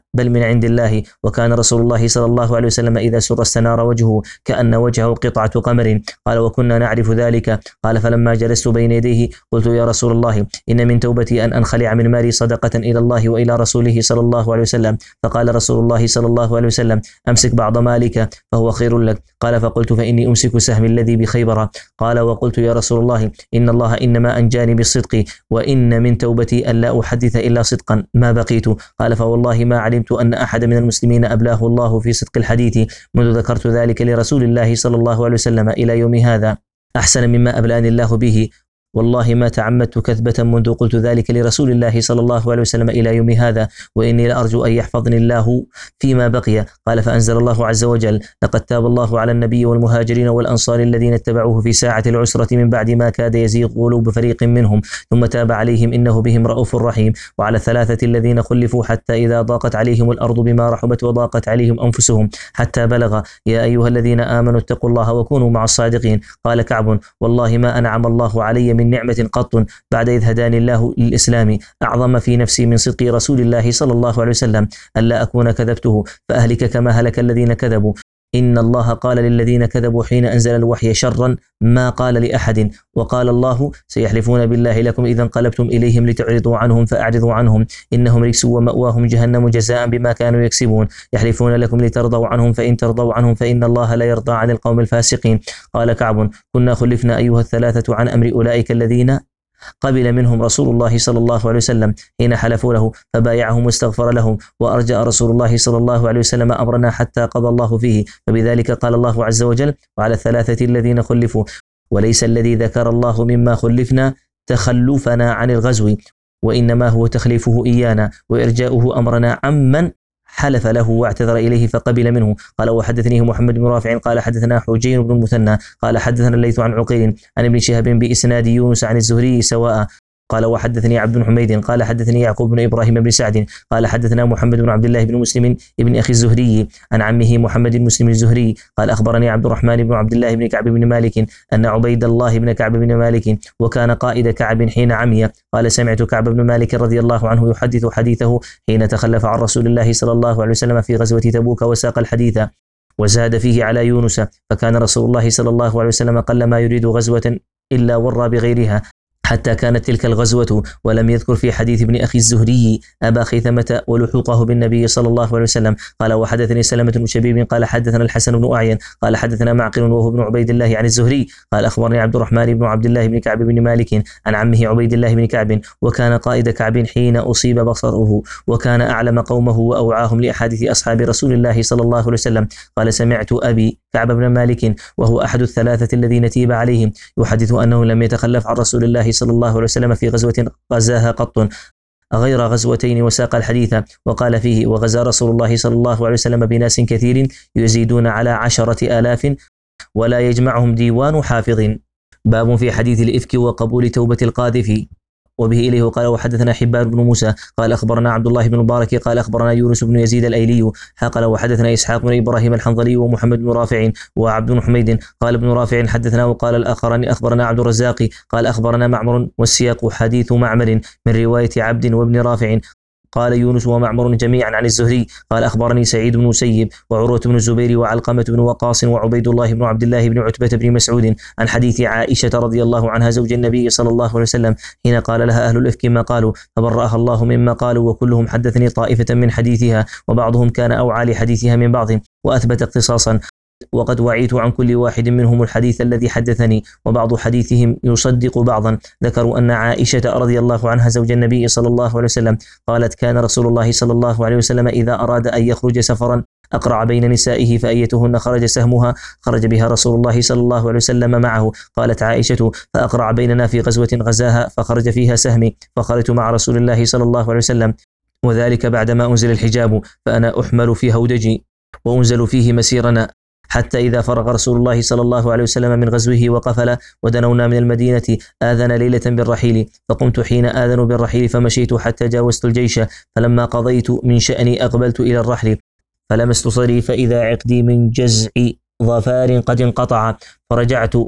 بل من عند الله. وكان رسول الله صلى الله عليه وسلم إذا سر استنار وجهه كأن وجهه قطعة قمر. قال وكنا نعرف ذلك. قال فلما جلست بين يديه قلت يا رسول الله إن من توبتي أن أنخلع من مالي صدقة إلى الله وإلى رسوله صلى الله عليه وسلم. فقال رسول الله صلى الله عليه وسلم أمسك بعض مالك فهو خير لك. قال فقلت فإني أمسك سهمي الذي بخيبر. قال وقلت يا رسول الله إن الله إنما أنجاني بالصدق وإن من توبتي أن لا أحدث إلا صدقا ما بقيت. قال فوالله ما علمت أن أحد من المسلمين أبلاه الله في صدق الحديث منذ ذكرت ذلك لرسول الله صلى الله عليه وسلم إلى يوم هذا أحسن مما أبلاني الله به. والله ما تعمدت كذبة منذ قلت ذلك لرسول الله صلى الله عليه وسلم إلى يوم هذا وإني لأرجو أن يحفظني الله فيما بقي. قال فأنزل الله عز وجل لقد تاب الله على النبي والمهاجرين والأنصار الذين اتبعوه في ساعة العسرة من بعد ما كاد يزيغ قلوب فريق منهم ثم تاب عليهم إنه بهم رؤوف رحيم. وعلى الثلاثة الذين خلفوا حتى إذا ضاقت عليهم الأرض بما رحبت وضاقت عليهم أنفسهم حتى بلغ يا أيها الذين آمنوا اتقوا الله وكونوا مع الصادقين. قال كعب والله ما أنعم الله علي من نعمة قط بعد إذ هداني الله للإسلام أعظم في نفسي من صدق رسول الله صلى الله عليه وسلم ألا أكون كذبته فأهلك كما هلك الذين كذبوا. إن الله قال للذين كذبوا حين أنزل الوحي شرا ما قال لأحد. وقال الله سيحلفون بالله لكم إذا انقلبتم إليهم لتعرضوا عنهم فأعرضوا عنهم إنهم رجس ومأواهم جهنم جزاء بما كانوا يكسبون. يحلفون لكم لترضوا عنهم فإن ترضوا عنهم فإن الله لا يرضى عن القوم الفاسقين. قال كعب كنا خلفنا أيها الثلاثة عن أمر أولئك الذين قبل منهم رسول الله صلى الله عليه وسلم حين حلفوا له فبايعهم واستغفر لهم وأرجأ رسول الله صلى الله عليه وسلم أمرنا حتى قضى الله فيه. فبذلك قال الله عز وجل وعلى الثلاثة الذين خلفوا وليس الذي ذكر الله مما خلفنا تخلفنا عن الغزو وإنما هو تخليفه إيانا وإرجاؤه أمرنا عمن حلف له واعتذر إليه فقبل منه. قال وحدثنيه محمد بن رافع قال حدثنا حجين بن المثنى قال حدثنا الليث عن عقيل عن ابن شهاب بإسناد يونس عن الزهري سواء. قال وحدثني عبد بن حميد قال حدثني يعقوب بن إبراهيم بن سعد قال حدثنا محمد بن عبد الله بن مسلم ابن أخي الزهري عن عمه محمد بن مسلم الزهري قال أخبرني عبد الرحمن بن عبد الله بن كعب بن مالك أن عبيد الله بن كعب بن مالك وكان قائد كعب حين عمي قال سمعت كعب بن مالك رضي الله عنه يحدث حديثه حين تخلف عن رسول الله صلى الله عليه وسلم في غزوة تبوك وساق الحديث وزاد فيه على يونس. فكان رسول الله صلى الله عليه وسلم قل ما يريد غزوة إلا ورى بغيرها حتى كانت تلك الغزوة. ولم يذكر في حديث ابن أخي الزهري أبا خيثمة ولحوقه بالنبي صلى الله عليه وسلم. قال وحدثني سلمة بن شبيب قال حدثنا الحسن بن أعين قال حدثنا معقل وهو ابن عبيد الله عن الزهري قال أخبرني عبد الرحمن بن عبد الله بن كعب بن مالك عن عمه عبيد الله بن كعب وكان قائد كعب حين أصيب بصره وكان أعلم قومه وأوعاهم لأحاديث أصحاب رسول الله صلى الله عليه وسلم. قال سمعت أبي كعب بن مالك وهو أحد الثلاثة الذين تيب عليهم يحدث أنه لم يتخلف عن رسول الله صلى الله عليه وسلم في غزوة غزاها قط غير غزوتين وساق الحديث. وقال فيه وغزا رسول الله صلى الله عليه وسلم بناس كثير يزيدون على عشرة آلاف ولا يجمعهم ديوان حافظ. باب في حديث الإفك وقبول توبة القاذف. وبه إليه قال وحدثنا حبان بن موسى قال أخبرنا عبد الله بن مبارك قال أخبرنا يونس بن يزيد الأيلي قال وحدثنا إسحاق بن إبراهيم الحنظلي ومحمد بن رافع وعبد بن حميد قال ابن رافع حدثنا وقال الآخران أخبرنا عبد الرزاق قال أخبرنا معمر والسياق حديث معمر من رواية عبد وابن رافع قال يونس ومعمر جميعا عن الزهري قال أخبرني سعيد بن مسيب وعروة بن الزبير وعلقمة بن وقاص وعبيد الله بن عبد الله بن عتبة بن مسعود عن حديث عائشة رضي الله عنها زوج النبي صلى الله عليه وسلم حين قال لها أهل الإفك ما قالوا فبرأها الله مما قالوا وكلهم حدثني طائفة من حديثها وبعضهم كان أوعى لحديثها من بعض وأثبت اختصاصا وقد وعيت عن كل واحد منهم الحديث الذي حدثني وبعض حديثهم يصدق بعضا. ذكروا أن عائشة رضي الله عنها زوج النبي صلى الله عليه وسلم قالت كان رسول الله صلى الله عليه وسلم إذا أراد أن يخرج سفرا أقرع بين نسائه فأيتهن خرج سهمها خرج بها رسول الله صلى الله عليه وسلم معه. قالت عائشة فأقرع بيننا في غزوة غزاها فخرج فيها سهمي فخرجت مع رسول الله صلى الله عليه وسلم وذلك بعدما أنزل الحجاب فأنا أحمل في هودجي وأنزل فيه مسيرنا حتى إذا فرغ رسول الله صلى الله عليه وسلم من غزوه وقفل ودنونا من المدينة آذن ليلة بالرحيل فقمت حين آذنوا بالرحيل فمشيت حتى جاوزت الجيش فلما قضيت من شأني أقبلت إلى الرحل فلمست صدري فإذا عقدي من جزع ظفار قد انقطع فرجعت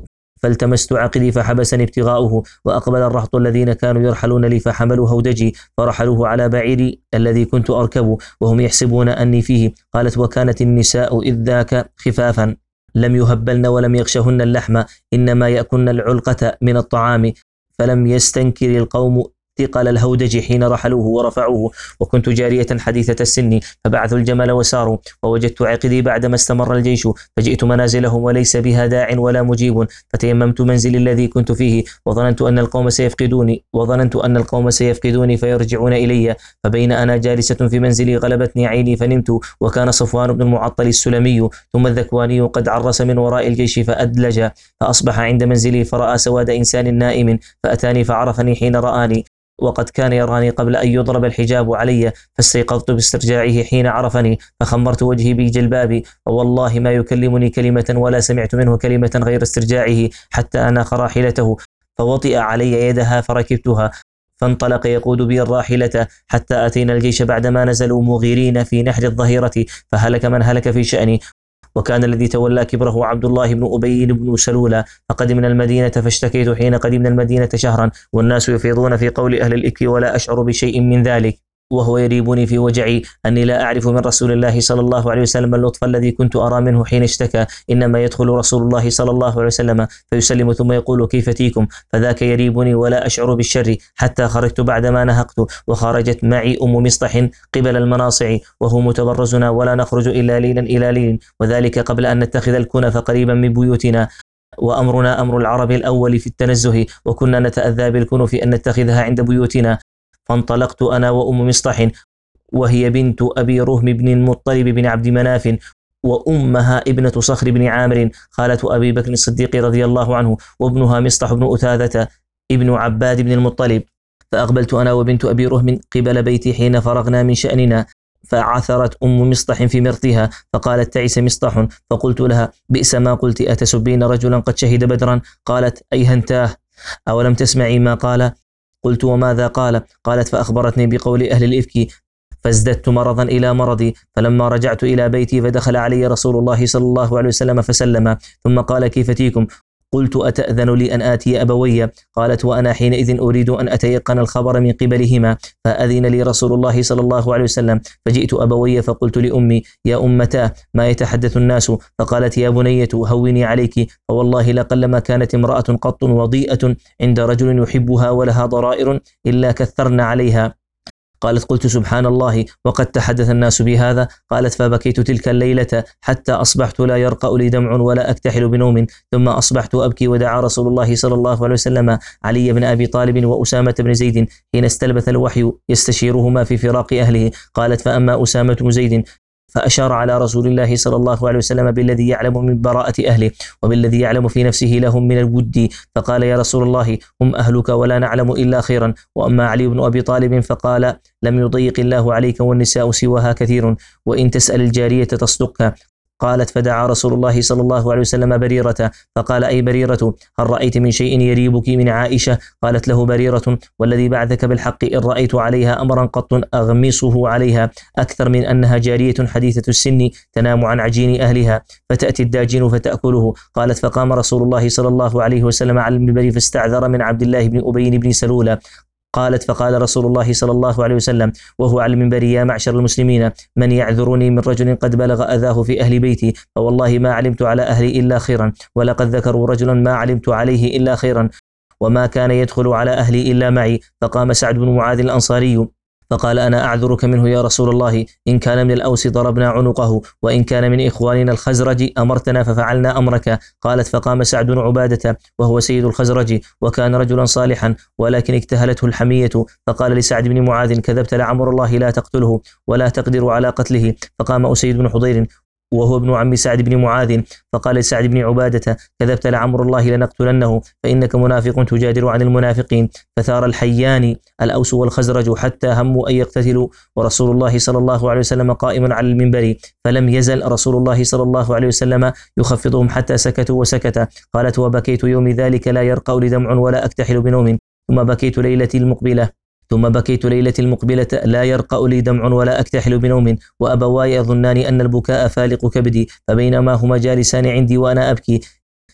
فالتمست عقدي فحبسني ابتغاؤه، وأقبل الرهط الذين كانوا يرحلون لي فحملوا هودجي فرحلوه على بعيري الذي كنت أركبه وهم يحسبون أني فيه. قالت: وكانت النساء إذ ذاك خفافا لم يهبلن ولم يغشهن اللحم، إنما يأكلن العلقة من الطعام، فلم يستنكر القوم ثقل الهودج حين رحلوه ورفعوه. وكنت جارية حديثة السن فبعثوا الجمل وساروا، ووجدت عقدي بعدما استمر الجيش، فجئت منازلهم وليس بها داع ولا مجيب، فتيممت منزلي الذي كنت فيه، وظننت أن القوم سيفقدوني وظننت أن القوم سيفقدوني فيرجعون إلي. فبين أنا جالسة في منزلي غلبتني عيني فنمت، وكان صفوان بن المعطل السلمي ثم الذكواني قد عرس من وراء الجيش فأدلج، فأصبح عند منزلي فرأى سواد إنسان نائم، فأتاني فعرفني حين رآني، وقد كان يراني قبل أن يضرب الحجاب علي، فاستيقظت باسترجاعه حين عرفني، فخمرت وجهي بجلبابي، ووالله ما يكلمني كلمة ولا سمعت منه كلمة غير استرجاعه، حتى أناخ راحلته فوطئ علي يدها فركبتها، فانطلق يقود بي الراحلة حتى أتينا الجيش بعدما نزلوا مغيرين في نحر الظهيرة، فهلك من هلك في شأني. وكان الذي تولى كبره عبد الله بن أبي بن سلولة، فقدمنا المدينة فاشتكيت حين قدمنا المدينة شهرا، والناس يفيضون في قول أهل الإفك ولا أشعر بشيء من ذلك، وهو يريبني في وجعي أني لا أعرف من رسول الله صلى الله عليه وسلم اللطف الذي كنت أرى منه حين اشتكى، إنما يدخل رسول الله صلى الله عليه وسلم فيسلم ثم يقول: كيف تيكم؟ فذاك يريبني ولا أشعر بالشر، حتى خرجت بعدما نهقت، وخرجت معي أم مصطح قبل المناصع، وهو متبرزنا ولا نخرج إلا ليلا إلى ليل، وذلك قبل أن نتخذ الكنف قريبا من بيوتنا، وأمرنا أمر العرب الأول في التنزه، وكنا نتأذى بالكنف أن نتخذها عند بيوتنا. فانطلقت أنا وأم مصطح، وهي بنت أبي رهم بن المطلب بن عبد مناف، وأمها ابنة صخر بن عامر خالة أبي بكر الصديق رضي الله عنه، وابنها مصطح بن أثاذة ابن عباد بن المطلب. فأقبلت أنا وبنت أبي رهم قبل بيتي حين فرغنا من شأننا، فعثرت أم مصطح في مرتها فقالت: تعس مصطح. فقلت لها: بئس ما قلت، أتسبين رجلا قد شهد بدرا؟ قالت: أيهنتاه، أولم تسمعي ما قال؟ قلت: وماذا قال؟ قالت: فأخبرتني بقول أهل الإفك، فازددت مرضا إلى مرضي، فلما رجعت إلى بيتي فدخل علي رسول الله صلى الله عليه وسلم فسلم، ثم قال: كيف تيكم؟ قلت: أتأذن لي أن آتي أبوي؟ قالت: وأنا حينئذ أريد أن أتيقن الخبر من قبلهما، فأذن لي رسول الله صلى الله عليه وسلم، فجئت أبوي فقلت لأمي: يا أمتاه، ما يتحدث الناس؟ فقالت: يا بنية هوني عليك، فوالله لقلما كانت امرأة قط وضيئة عند رجل يحبها ولها ضرائر إلا كثرنا عليها. قالت: قلت: سبحان الله، وقد تحدث الناس بهذا. قالت: فبكيت تلك الليلة حتى أصبحت لا يرقأ لي دمع ولا أكتحل بنوم، ثم أصبحت أبكي، ودعا رسول الله صلى الله عليه وسلم علي بن أبي طالب وأسامة بن زيد حين استلبث الوحي يستشيرهما في فراق أهله. قالت: فأما أسامة بن زيد فأشار على رسول الله صلى الله عليه وسلم بالذي يعلم من براءة أهله وبالذي يعلم في نفسه لهم من الود، فقال: يا رسول الله، هم أهلك ولا نعلم إلا خيرا. وأما علي بن أبي طالب فقال: لم يضيق الله عليك والنساء سواها كثير، وإن تسأل الجارية تصدقها. قالت: فدعا رسول الله صلى الله عليه وسلم بريرة، فقال: أي بريرة، هل رأيت من شيء يريبك من عائشة؟ قالت له بريرة: والذي بعثك بالحق إن رأيت عليها أمرا قط أغمصه عليها أكثر من أنها جارية حديثة السن تنام عن عجين أهلها فتأتي الداجن فتأكله. قالت: فقام رسول الله صلى الله عليه وسلم على المنبر فاستعذر من عبد الله بن أبي بن سلولة. قالت: فقال رسول الله صلى الله عليه وسلم وهو على المنبر: يا معشر المسلمين، من يعذرني من رجل قد بلغ أذاه في أهل بيتي؟ فوالله ما علمت على أهلي إلا خيرا، ولقد ذكروا رجلا ما علمت عليه إلا خيرا، وما كان يدخل على أهلي إلا معي. فقام سعد بن معاذ الأنصاري فقال: أنا أعذرك منه يا رسول الله، إن كان من الأوس ضربنا عنقه، وإن كان من إخواننا الخزرج أمرتنا ففعلنا أمرك. قالت: فقام سعد بن عبادة وهو سيد الخزرج، وكان رجلا صالحا، ولكن اجتهلته الحمية، فقال لسعد بن معاذ: كذبت لعمر الله، لا تقتله ولا تقدر على قتله. فقام أسيد بن حضير وهو ابن عم سعد بن معاذ فقال لسعد بن عبادة: كذبت لعمر الله، لنقتلنه، فإنك منافق تجادر عن المنافقين. فثار الحيان الأوس والخزرج حتى هموا أن يقتتلوا، ورسول الله صلى الله عليه وسلم قائم على المنبر، فلم يزل رسول الله صلى الله عليه وسلم يخفضهم حتى سكتوا وسكت. قالت: وبكيت يوم ذلك لا يرقى لي دمع ولا أكتحل بنوم، ثم بكيت ليلتي المقبلة ثم بكيت ليلة المقبلة لا يرقأ لي دمع ولا أكتحل بنوم، وأبواي يظنان أن البكاء فالق كبدي، فبينما هما جالسان عندي وأنا أبكي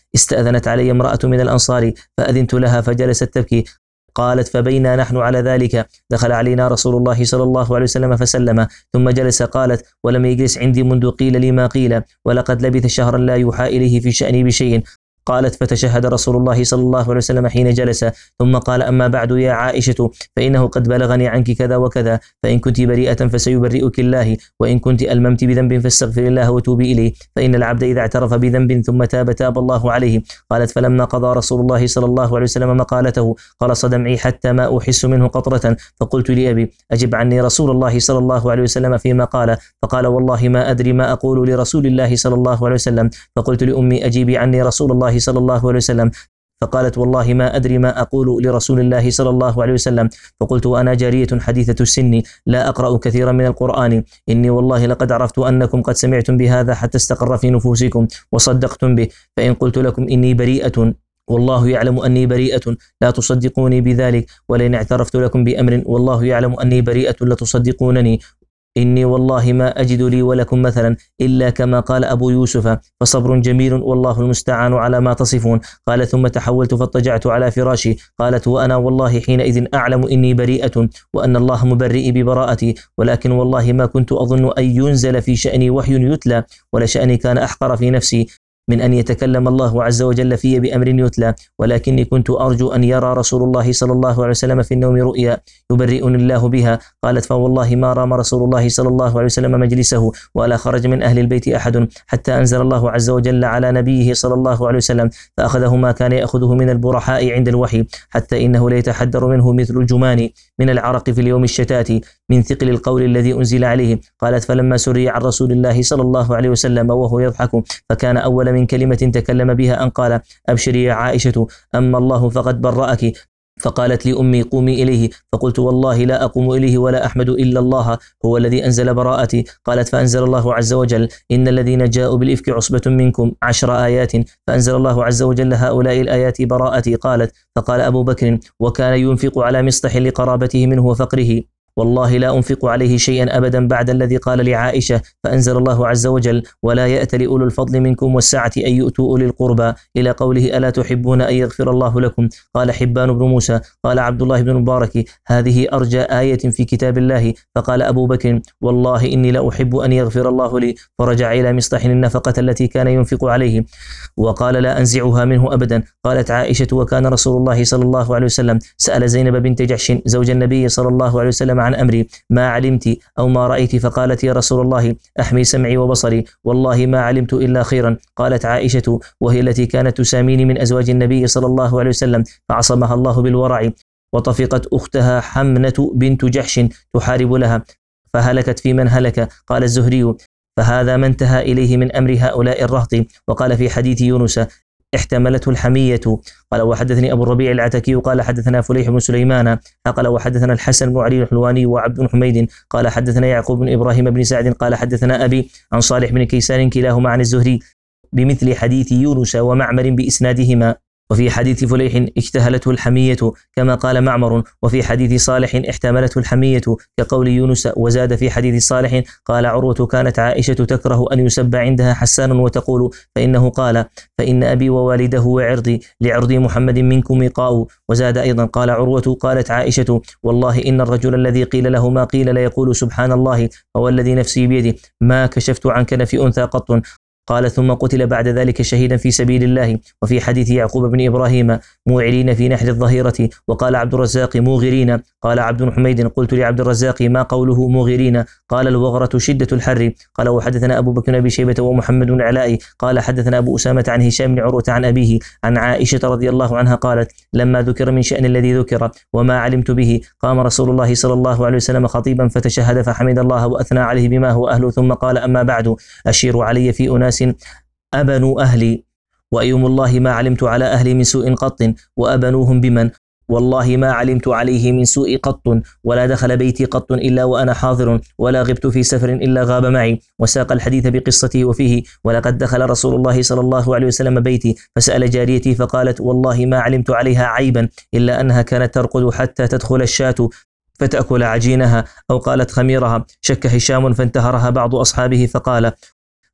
استأذنت علي امرأة من الأنصار فأذنت لها فجلست تبكي. قالت فبينا نحن على ذلك دخل علينا رسول الله صلى الله عليه وسلم فسلم ثم جلس. قالت ولم يجلس عندي منذ قيل لي ما قيل ولقد لبث شهرا لا يوحى إليه في شأني بشيء. قالت فتشهد رسول الله صلى الله عليه وسلم حين جلس ثم قال أما بعد يا عائشة فإنه قد بلغني عنك كذا وكذا فإن كنت بريئة فسيبرئك الله وإن كنت ألممت بذنب فاستغفر الله وتوبي إليه فإن العبد إذا اعترف بذنب ثم تاب تاب الله عليه. قالت فلما قضى رسول الله صلى الله عليه وسلم مقالته قرص دمعي حتى ما أحس منه قطرة فقلت لأبي أجب عني رسول الله صلى الله عليه وسلم فيما قال. فقال والله ما أدري ما أقول لرسول الله صلى الله عليه وسلم. فقلت لأمي أجيبي عني رسول الله صلى الله عليه وسلم. فقالت والله ما أدري ما أقول لرسول الله صلى الله عليه وسلم. فقلت وأنا جارية حديثة السن لا أقرأ كثيرا من القرآن إني والله لقد عرفت أنكم قد سمعتم بهذا حتى استقر في نفوسكم وصدقتم به فإن قلت لكم إني بريئة والله يعلم أني بريئة لا تصدقوني بذلك ولئن اعترفت لكم بأمر والله يعلم أني بريئة لتصدقونني إني والله ما أجد لي ولكم مثلا إلا كما قال أبو يوسف فصبر جميل والله المستعان على ما تصفون. قال ثم تحولت فاضطجعت على فراشي. قالت وأنا والله حينئذ أعلم إني بريئة وأن الله مبرئي ببراءتي ولكن والله ما كنت أظن أن ينزل في شأني وحي يتلى ولشأني كان أحقر في نفسي من أن يتكلم الله عز وجل في بأمر يتلى ولكني كنت أرجو أن يرى رسول الله صلى الله عليه وسلم في النوم رؤيا يبرئني الله بها. قالت فوالله ما رام رسول الله صلى الله عليه وسلم مجلسه ولا خرج من أهل البيت أحد حتى أنزل الله عز وجل على نبيه صلى الله عليه وسلم فأخذه ما كان يأخذه من البرحاء عند الوحي حتى إنه ليتحدر منه مثل الجمان من العرق في اليوم الشتات من ثقل القول الذي أنزل عليه. قالت فلما سري عن رسول الله صلى الله عليه وسلم وهو يضحك فكان أول من كلمة تكلم بها أن قال أبشري يا عائشة أما الله فقد برأك. فقالت لي أمي قومي إليه. فقلت والله لا أقوم إليه ولا أحمد إلا الله هو الذي أنزل براءتي. قالت فأنزل الله عز وجل إن الذين جاءوا بالإفك عصبة منكم عشر آيات فأنزل الله عز وجل هؤلاء الآيات براءتي. قالت فقال أبو بكر وكان ينفق على مصطح لقرابته منه وفقره والله لا أنفق عليه شيئا أبدا بعد الذي قال لعائشة. فأنزل الله عز وجل ولا يأتل أولو الفضل منكم والسعة أن يؤتوا أولي القربى إلى قوله ألا تحبون أن يغفر الله لكم. قال حبان بن موسى قال عبد الله بن المبارك هذه أرجى آية في كتاب الله. فقال أبو بكر والله إني لا أحب أن يغفر الله لي. فرجع إلى مصطح النفقة التي كان ينفق عليه وقال لا أنزعها منه أبدا. قالت عائشة وكان رسول الله صلى الله عليه وسلم سأل زينب بنت جحش زوج النبي صلى الله عليه وسلم عن أمري ما علمت أو ما رأيت فقالت يا رسول الله أحمي سمعي وبصري والله ما علمت إلا خيرا. قالت عائشة وهي التي كانت تساميني من أزواج النبي صلى الله عليه وسلم فعصمها الله بالورع وطفقت أختها حمنة بنت جحش تحارب لها فهلكت في من هلك. قال الزهري فهذا ما انتهى إليه من أمر هؤلاء الرهط. وقال في حديث يونس احتملته الحمية. قال وحدثني أبو الربيع العتكي قال حدثنا فليح بن سليمان قال وحدثنا الحسن بن علي الحلواني وعبد بن حميد قال حدثنا يعقوب بن إبراهيم بن سعد قال حدثنا أبي عن صالح بن كيسان كلاهما عن الزهري بمثل حديث يونس ومعمر بإسنادهما. وفي حديث فليح اجتهلته الحمية كما قال معمر وفي حديث صالح احتملته الحمية كقول يونس. وزاد في حديث صالح قال عروة كانت عائشة تكره أن يسب عندها حسان وتقول فإنه قال فإن أبي ووالده وعرضي لعرض محمد منكم وقاء. وزاد أيضا قال عروة قالت عائشة والله إن الرجل الذي قيل له ما قيل ليقول سبحان الله هو الذي نفسي بيده ما كشفت عن كنف أنثى قط. قال ثم قتل بعد ذلك شهيدا في سبيل الله. وفي حديث يعقوب بن إبراهيم موعرين في نحر الظهيرة. وقال عبد الرزاق موغرين. قال عبد بن حميد قلت لعبد الرزاق ما قوله موغرين؟ قال الوغرة شدة الحر. قال وحدثنا أبو بكر بن أبي شيبة ومحمد بن العلاء قال حدثنا أبو أسامة عن هشام بن عروة عن أبيه عن عائشة رضي الله عنها قالت لما ذكر من شأن الذي ذكر وما علمت به قام رسول الله صلى الله عليه وسلم خطيبا فتشهد فحمد الله وأثنى عليه بما هو أهله ثم قال أما بعد أشير علي في أناس أبنوا أهلي وأيم الله ما علمت على أهلي من سوء قط وأبنوهم بمن والله ما علمت عليه من سوء قط ولا دخل بيتي قط إلا وأنا حاضر ولا غبت في سفر إلا غاب معي. وساق الحديث بقصته وفيه ولقد دخل رسول الله صلى الله عليه وسلم بيتي فسأل جاريتي فقالت والله ما علمت عليها عيبا إلا أنها كانت ترقد حتى تدخل الشاة فتأكل عجينها أو قالت خميرها. شك هشام فانتهرها بعض أصحابه فقال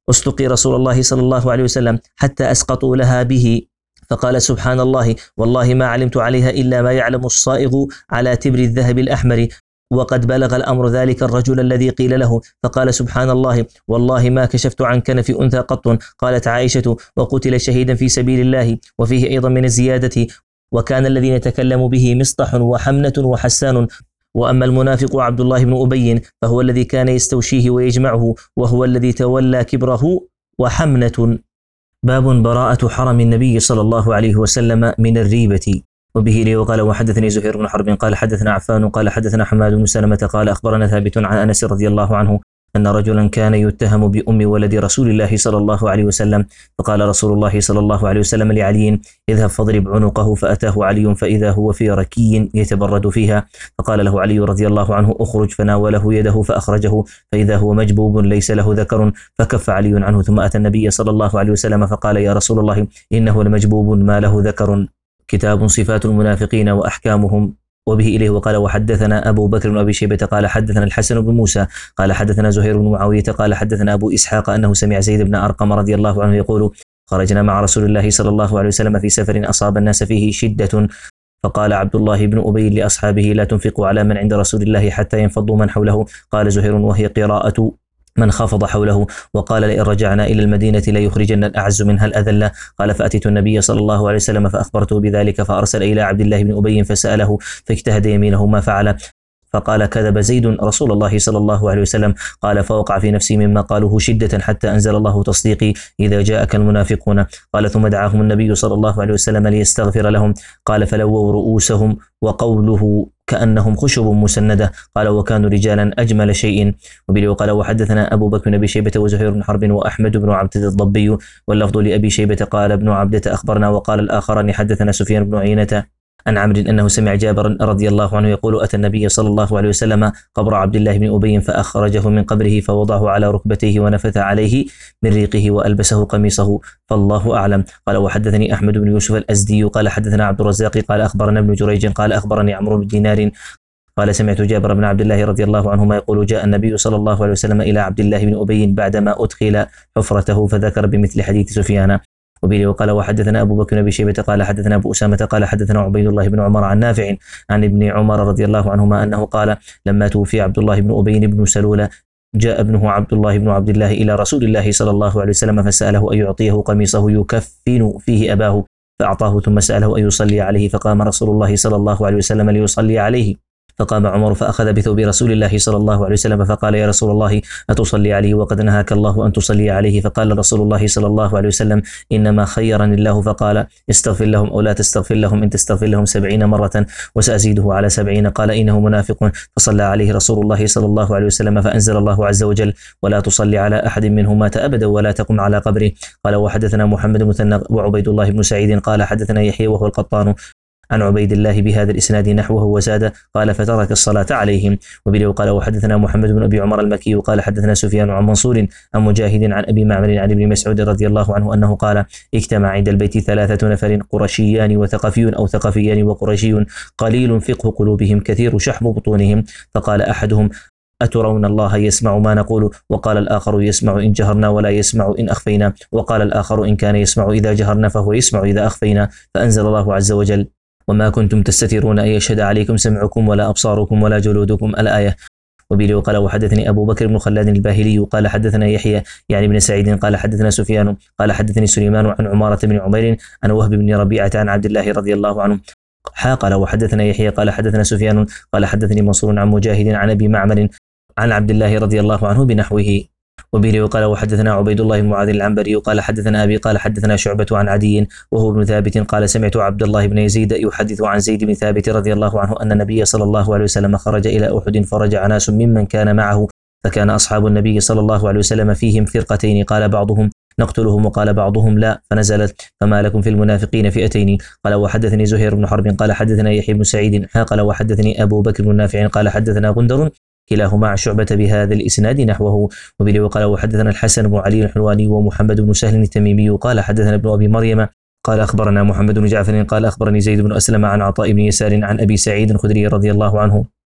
استقي رسول الله صلى الله عليه وسلم حتى أسقطوا لها به، فقال سبحان الله والله ما علمت عليها إلا ما يعلم الصائغ على تبر الذهب الأحمر، وقد بلغ الأمر ذلك الرجل الذي قيل له، فقال سبحان الله والله ما كشفت عن كنف أنثى قط. قالت عائشة: وقتل شهيدا في سبيل الله. وفيه أيضا من الزيادة: وكان الذين يتكلم به مصطح وحمنة وحسان. وأما المنافق عبد الله بن أبي فهو الذي كان يستوشيه ويجمعه، وهو الذي تولى كبره وحمنة. باب براءة حرم النبي صلى الله عليه وسلم من الريبة. وبه لي وقال وحدثني زهير بن حرب قال حدثنا عفان قال حدثنا حماد بن سلمة قال أخبرنا ثابت عن أنس رضي الله عنه أن رجلا كان يتهم بأم ولد رسول الله صلى الله عليه وسلم، فقال رسول الله صلى الله عليه وسلم لعلي: اذهب فاضرب عنقه، فأتاه علي فإذا هو في ركي يتبرد فيها، فقال له علي رضي الله عنه: اخرج، فناوله يده فأخرجه فإذا هو مجبوب ليس له ذكر، فكف علي عنه، ثم أتى النبي صلى الله عليه وسلم فقال: يا رسول الله إنه لمجبوب ما له ذكر. كتاب صفات المنافقين وأحكامهم. وبه إليه وقال وحدثنا أبو بكر بن أبي شيبة قال حدثنا الحسن بن موسى قال حدثنا زهير بن معاوية قال حدثنا أبو إسحاق أنه سمع زيد بن أرقم رضي الله عنه يقول: خرجنا مع رسول الله صلى الله عليه وسلم في سفر أصاب الناس فيه شدة، فقال عبد الله بن أبي لأصحابه: لا تنفقوا على من عند رسول الله حتى ينفضوا من حوله. قال زهير: وهي قراءة من خفض حوله. وقال: لئن رجعنا إلى المدينة ليخرجن الأعز منها الأذل. قال: فأتيت النبي صلى الله عليه وسلم فأخبرته بذلك، فأرسل إلى عبد الله بن أبي فسأله، فاجتهد يمينه ما فعل، فقال: كذب زيد رسول الله صلى الله عليه وسلم. قال: فوقع في نفسي مما قالوه شدة حتى أنزل الله تصديقي: إذا جاءك المنافقون. قال: ثم دعاهم النبي صلى الله عليه وسلم ليستغفر لهم. قال: فلووا رؤوسهم، وقوله كأنهم خشب مسندة. قال: وكانوا رجالا أجمل شيء. وبه قال وحدثنا أبو بكر بن أبي شيبة وزهير بن حرب وأحمد بن عبدة الضبي، واللفظ لأبي شيبة قال ابن عبدة أخبرنا، وقال الآخران حدثنا سفيان بن عيينة عن عمرو أنه سمع جابر رضي الله عنه يقول: أتى النبي صلى الله عليه وسلم قبر عبد الله بن أبي فأخرجه من قبره فوضعه على ركبتيه ونفث عليه من ريقه وألبسه قميصه، فالله أعلم. قال وحدثني أحمد بن يوسف الأزدي قال حدثنا عبد الرزاق قال أخبرنا ابن جريج قال أخبرني عمرو بن دينار قال: سمعت جابر بن عبد الله رضي الله عنهما يقول: جاء النبي صلى الله عليه وسلم إلى عبد الله بن أبي بعدما أدخل حفرته، فذكر بمثل حديث سفيان. وبه وقال وحدثنا أبو بكر بن أبي شيبة قال حدثنا أبو أسامة قال حدثنا عبيد الله بن عمر عن نافع عن ابن عمر رضي الله عنهما أنه قال: لما توفي عبد الله بن أبي بن سلول جاء ابنه عبد الله بن عبد الله إلى رسول الله صلى الله عليه وسلم فسأله أن يعطيه قميصه يكفن فيه أباه، فأعطاه، ثم سأله أن يصلي عليه، فقام رسول الله صلى الله عليه وسلم ليصلي عليه، فقام عمر فأخذ بثوب رسول الله صلى الله عليه وسلم فقال: يا رسول الله أتصلي عليه وقد نهاك الله أن تصلي عليه؟ فقال رسول الله صلى الله عليه وسلم: إنما خيرني الله فقال: استغفر لهم أو لا تستغفر لهم، إن تستغفر لهم سبعين مرة وسأزيده على سبعين. قال: إنه منافق. فصلى عليه رسول الله صلى الله عليه وسلم، فأنزل الله عز وجل: ولا تصلي على أحد منهم مات أبدا ولا تقم على قبره. قال وحدثنا محمد بن مثنى وعبيد الله بن سعيد قال حدثنا يحيى وهو القطان عن عبيد الله بهذا الإسناد نحوه وزاد قال: فترك الصلاة عليهم. وبه قال وحدثنا محمد بن أبي عمر المكي قال حدثنا سفيان عن منصور عن مجاهد عن أبي معمر عن ابن مسعود رضي الله عنه أنه قال: اجتمع عند البيت ثلاثة نفر قرشيان وثقفي أو ثقفيان وقرشي قليل فقه قلوبهم كثير شحم بطونهم، فقال أحدهم: أترون الله يسمع ما نقول؟ وقال الآخر: يسمع إن جهرنا ولا يسمع إن أخفينا. وقال الآخر: إن كان يسمع إذا جهرنا فهو يسمع إذا أخفينا. فأنزل الله عز وجل: وما كنتم تستترون أن يشهد عليكم سمعكم ولا أبصاركم ولا جلودكم، الآية. وبه قال وحدثني أبو بكر بن خلاد الباهلي قال حدثنا يحيى يعني بن سعيد قال حدثنا سفيان قال حدثني سليمان عن عمارة بن عمير عن وهب بن ربيعة عن عبد الله رضي الله عنه قال وحدثنا يحيى قال حدثنا سفيان قال حدثني منصور عن مجاهد عن أبي معمر عن عبد الله رضي الله عنه بنحوه. وبه قال وحدثنا عبيد الله بن معاذ العنبري قال حدثنا أبي قال حدثنا شعبة عن عدي وهو ابن ثابت قال: سمعت عبد الله بن يزيد يحدث عن زيد بن ثابت رضي الله عنه أن النبي صلى الله عليه وسلم خرج إلى أحد فرجع ناس ممن كان معه، فكان أصحاب النبي صلى الله عليه وسلم فيهم فرقتين، قال بعضهم: نقتلهم، وقال بعضهم: لا، فنزلت: فما لكم في المنافقين فئتين. قال وحدثني زهير بن حرب قال حدثنا يحيى بن سعيد قال وحدثني أبو بكر بن نافع قال حدثنا غندر كلاهما عن شعبة بهذا الإسناد نحوه. وبه وقال وحدثنا الحسن بن علي الحلواني ومحمد بن سهل التميمي قال حدثنا ابن أبي مريم قال أخبرنا محمد بن جعفر قال أخبرني زيد بن أسلم عن عطاء بن يسار عن أبي سعيد الخدري رضي الله عنه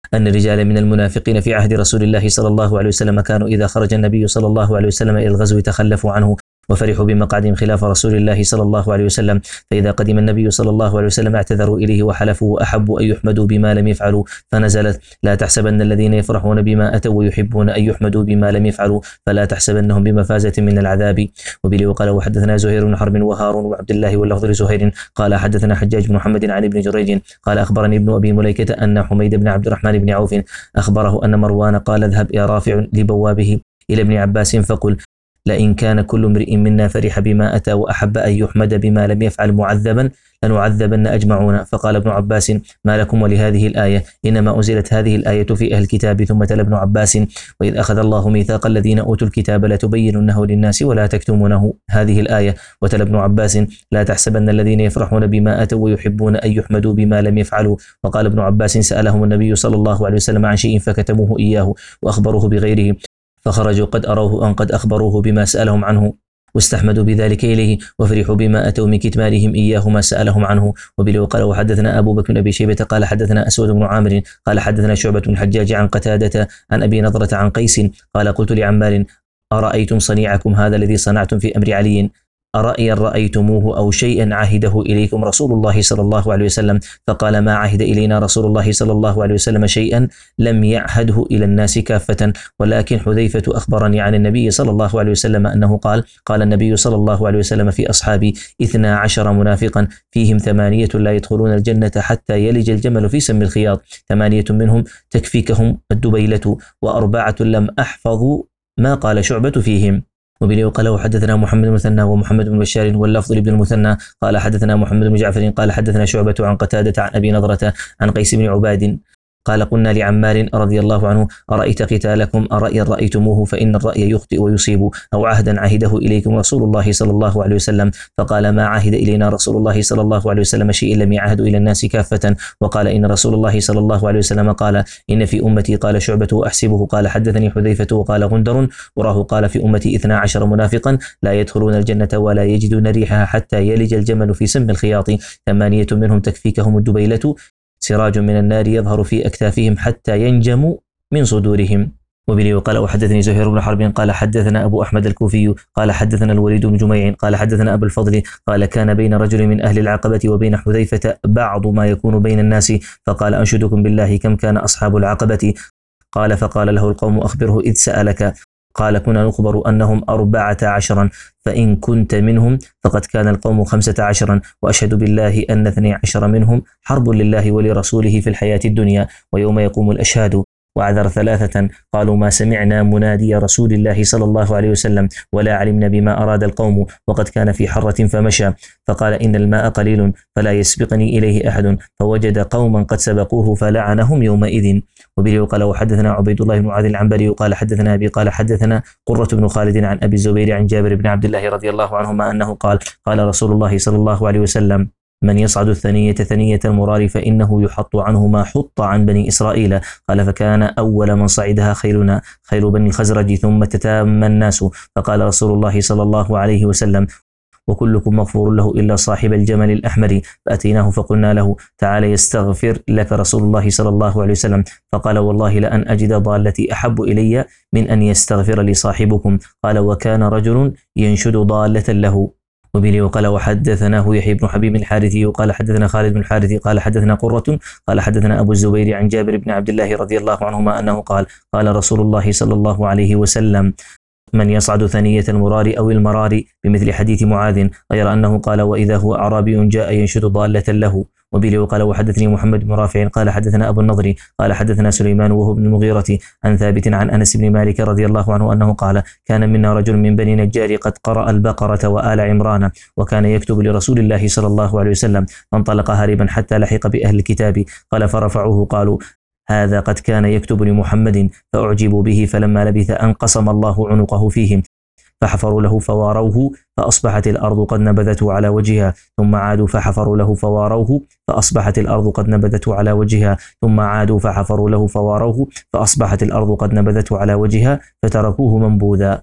أن رجالا من المنافقين في عهد رسول الله صلى الله عليه وسلم كانوا إذا خرج النبي صلى الله عليه وسلم إلى الغزو تخلفوا عنه وفرحوا بمقعدهم خلاف رسول الله صلى الله عليه وسلم، فإذا قدم النبي صلى الله عليه وسلم اعتذروا إليه وحلفوا وأحبوا أن يحمدوا بما لم يفعلوا، فنزلت: لا تحسبن الذين يفرحون بما أتوا ويحبون أن يحمدوا بما لم يفعلوا فلا تحسبنهم بمفازة من العذاب. وبه وقال وحدثنا زهير بن حرب وهارون وعبد الله واللفظ لزهير قال حدثنا حجاج بن محمد عن ابن جريج قال أخبرني ابن أبي مليكة أن حميد بن عبد الرحمن بن عوف أخبره أن مروان قال: اذهب يا رافع لبوابه إلى ابن عباس فقل: لئن كان كل امرئ منا فرح بما أتى وأحب أن يحمد بما لم يفعل معذبا لنعذبن أجمعون. فقال ابن عباس: ما لكم ولهذه الآية؟ إنما أنزلت هذه الآية في أهل الكتاب. ثم تلا ابن عباس: وإذ أخذ الله ميثاق الذين أوتوا الكتاب لتبيننه للناس ولا تكتمونه، هذه الآية. وتلا ابن عباس: لا تحسبن الذين يفرحون بما أتوا ويحبون أن يحمدوا بما لم يفعلوا. وقال ابن عباس: سألهم النبي صلى الله عليه وسلم عن شيء فكتموه إياه وأخبروه بغيره، فخرجوا قد أروه أن قد أخبروه بما سألهم عنه واستحمدوا بذلك إليه، وفرحوا بما أتوا من كتمانهم إياه ما سألهم عنه. وبه قال وحدثنا أبو بكر بن أبي شيبة قال حدثنا أسود بن عامر قال حدثنا شعبة بن الحجاج عن قتادة عن أبي نضرة عن قيس قال: قلت لعمار: أرأيتم صنيعكم هذا الذي صنعتم في أمر علي؟ أرأيا رأيتموه أو شيئا عهده إليكم رسول الله صلى الله عليه وسلم؟ فقال: ما عهد إلينا رسول الله صلى الله عليه وسلم شيئا لم يعهده إلى الناس كافة، ولكن حذيفة أخبرني عن النبي صلى الله عليه وسلم أنه قال: قال النبي صلى الله عليه وسلم في أصحابي اثنا عشر منافقا فيهم ثمانية لا يدخلون الجنة حتى يلج الجمل في سم الخياط، ثمانية منهم تكفيكهم الدبيلة، وأربعة لم أحفظوا ما قال شعبة فيهم. وبه قال وحدثنا محمد بن المثنى ومحمد بن بشار واللفظ لابن المثنى قال حدثنا محمد بن جعفر قال حدثنا شعبة عن قتادة عن أبي نضرة عن قيس بن عباد قال: قلنا لعمار رضي الله عنه: أرأيت قتالكم أرأيا رأيتموه؟ فإن الرأي يخطئ ويصيب، أو عهدا عهده إليكم رسول الله صلى الله عليه وسلم؟ فقال: ما عهد إلينا رسول الله صلى الله عليه وسلم شيء لم يعهد إلى الناس كافة. وقال: إن رسول الله صلى الله عليه وسلم قال: إن في أمتي، قال شعبة وأحسبه قال حدثني حذيفة وقال غندر وراه قال: في أمتي اثنا عشر منافقا لا يدخلون الجنة ولا يجدون ريحها حتى يلج الجمل في سم الخياط، ثمانية منهم تكفيكهم الدبيلة، سراج من النار يظهر في أكتافهم حتى ينجم من صدورهم. وبه وقال وحدثني زهير بن حرب قال حدثنا أبو أحمد الكوفي قال حدثنا الوليد بن جميع قال حدثنا أبو الفضل قال: كان بين رجل من أهل العقبة وبين حذيفة بعض ما يكون بين الناس، فقال: أنشدكم بالله كم كان أصحاب العقبة؟ قال: فقال له القوم: أخبره إذ سألك. قال: كنا نخبر أنهم أربعة عشرا، فإن كنت منهم فقد كان القوم خمسة عشرا، وأشهد بالله أن اثني عشر منهم حرب لله ولرسوله في الحياة الدنيا، ويوم يقوم الأشهاد. وعذر ثلاثة قالوا: ما سمعنا منادي رسول الله صلى الله عليه وسلم ولا علمنا بما أراد القوم، وقد كان في حرة فمشى، فقال: إن الماء قليل فلا يسبقني إليه أحد، فوجد قوما قد سبقوه فلعنهم يومئذ. وبه قال وحدثنا عبيد الله بن معاذ العنبري قال حدثنا أبي قال حدثنا قرة بن خالد عن أبي الزبير عن جابر بن عبد الله رضي الله عنهما أنه قال: قال رسول الله صلى الله عليه وسلم: من يصعد الثنية ثنية المرار فإنه يحط عنه ما حط عن بني إسرائيل. قال: فكان أول من صعدها خيلنا خيل بني الخزرج، ثم تتام الناس، فقال رسول الله صلى الله عليه وسلم: وكلكم مغفور له إلا صاحب الجمل الأحمر. فأتيناه فقلنا له: تعال يستغفر لك رسول الله صلى الله عليه وسلم. فقال: والله لأن أجد ضالتي أحب إلي من أن يستغفر لي صاحبكم. قال: وكان رجل ينشد ضالة له. وبه وقال وحدثناه يحيى بن حبيب الحارثي وقال حدثنا خالد بن الحارثي قال حدثنا قرة قال حدثنا أبو الزبير عن جابر بن عبد الله رضي الله عنهما أنه قال: قال رسول الله صلى الله عليه وسلم: من يصعد ثنية المرار أو المرار، بمثل حديث معاذ، غير أنه قال: وإذا هو أعرابي جاء ينشد ضالة له. وبه وقال وحدثني محمد بن رافع قال حدثنا أبو النضر قال حدثنا سليمان وهو ابن المغيرة عن ثابت عن أنس بن مالك رضي الله عنه أنه قال: كان منا رجل من بني نجار قد قرأ البقرة وآل عمران، وكان يكتب لرسول الله صلى الله عليه وسلم، فانطلق هاربا حتى لحق بأهل الكتاب. قال: فرفعوه قالوا: هذا قد كان يكتب لمحمد، فأعجبوا به، فلما لبث أن قسم الله عنقه فيهم، فحفروا له فواروه فأصبحت الأرض قد نبذته على وجهها، ثم عادوا فحفروا له فواروه فأصبحت الأرض قد نبذته على وجهها، ثم عادوا فحفروا له فواروه فأصبحت الأرض قد نبذته على وجهها، فتركوه منبوذا.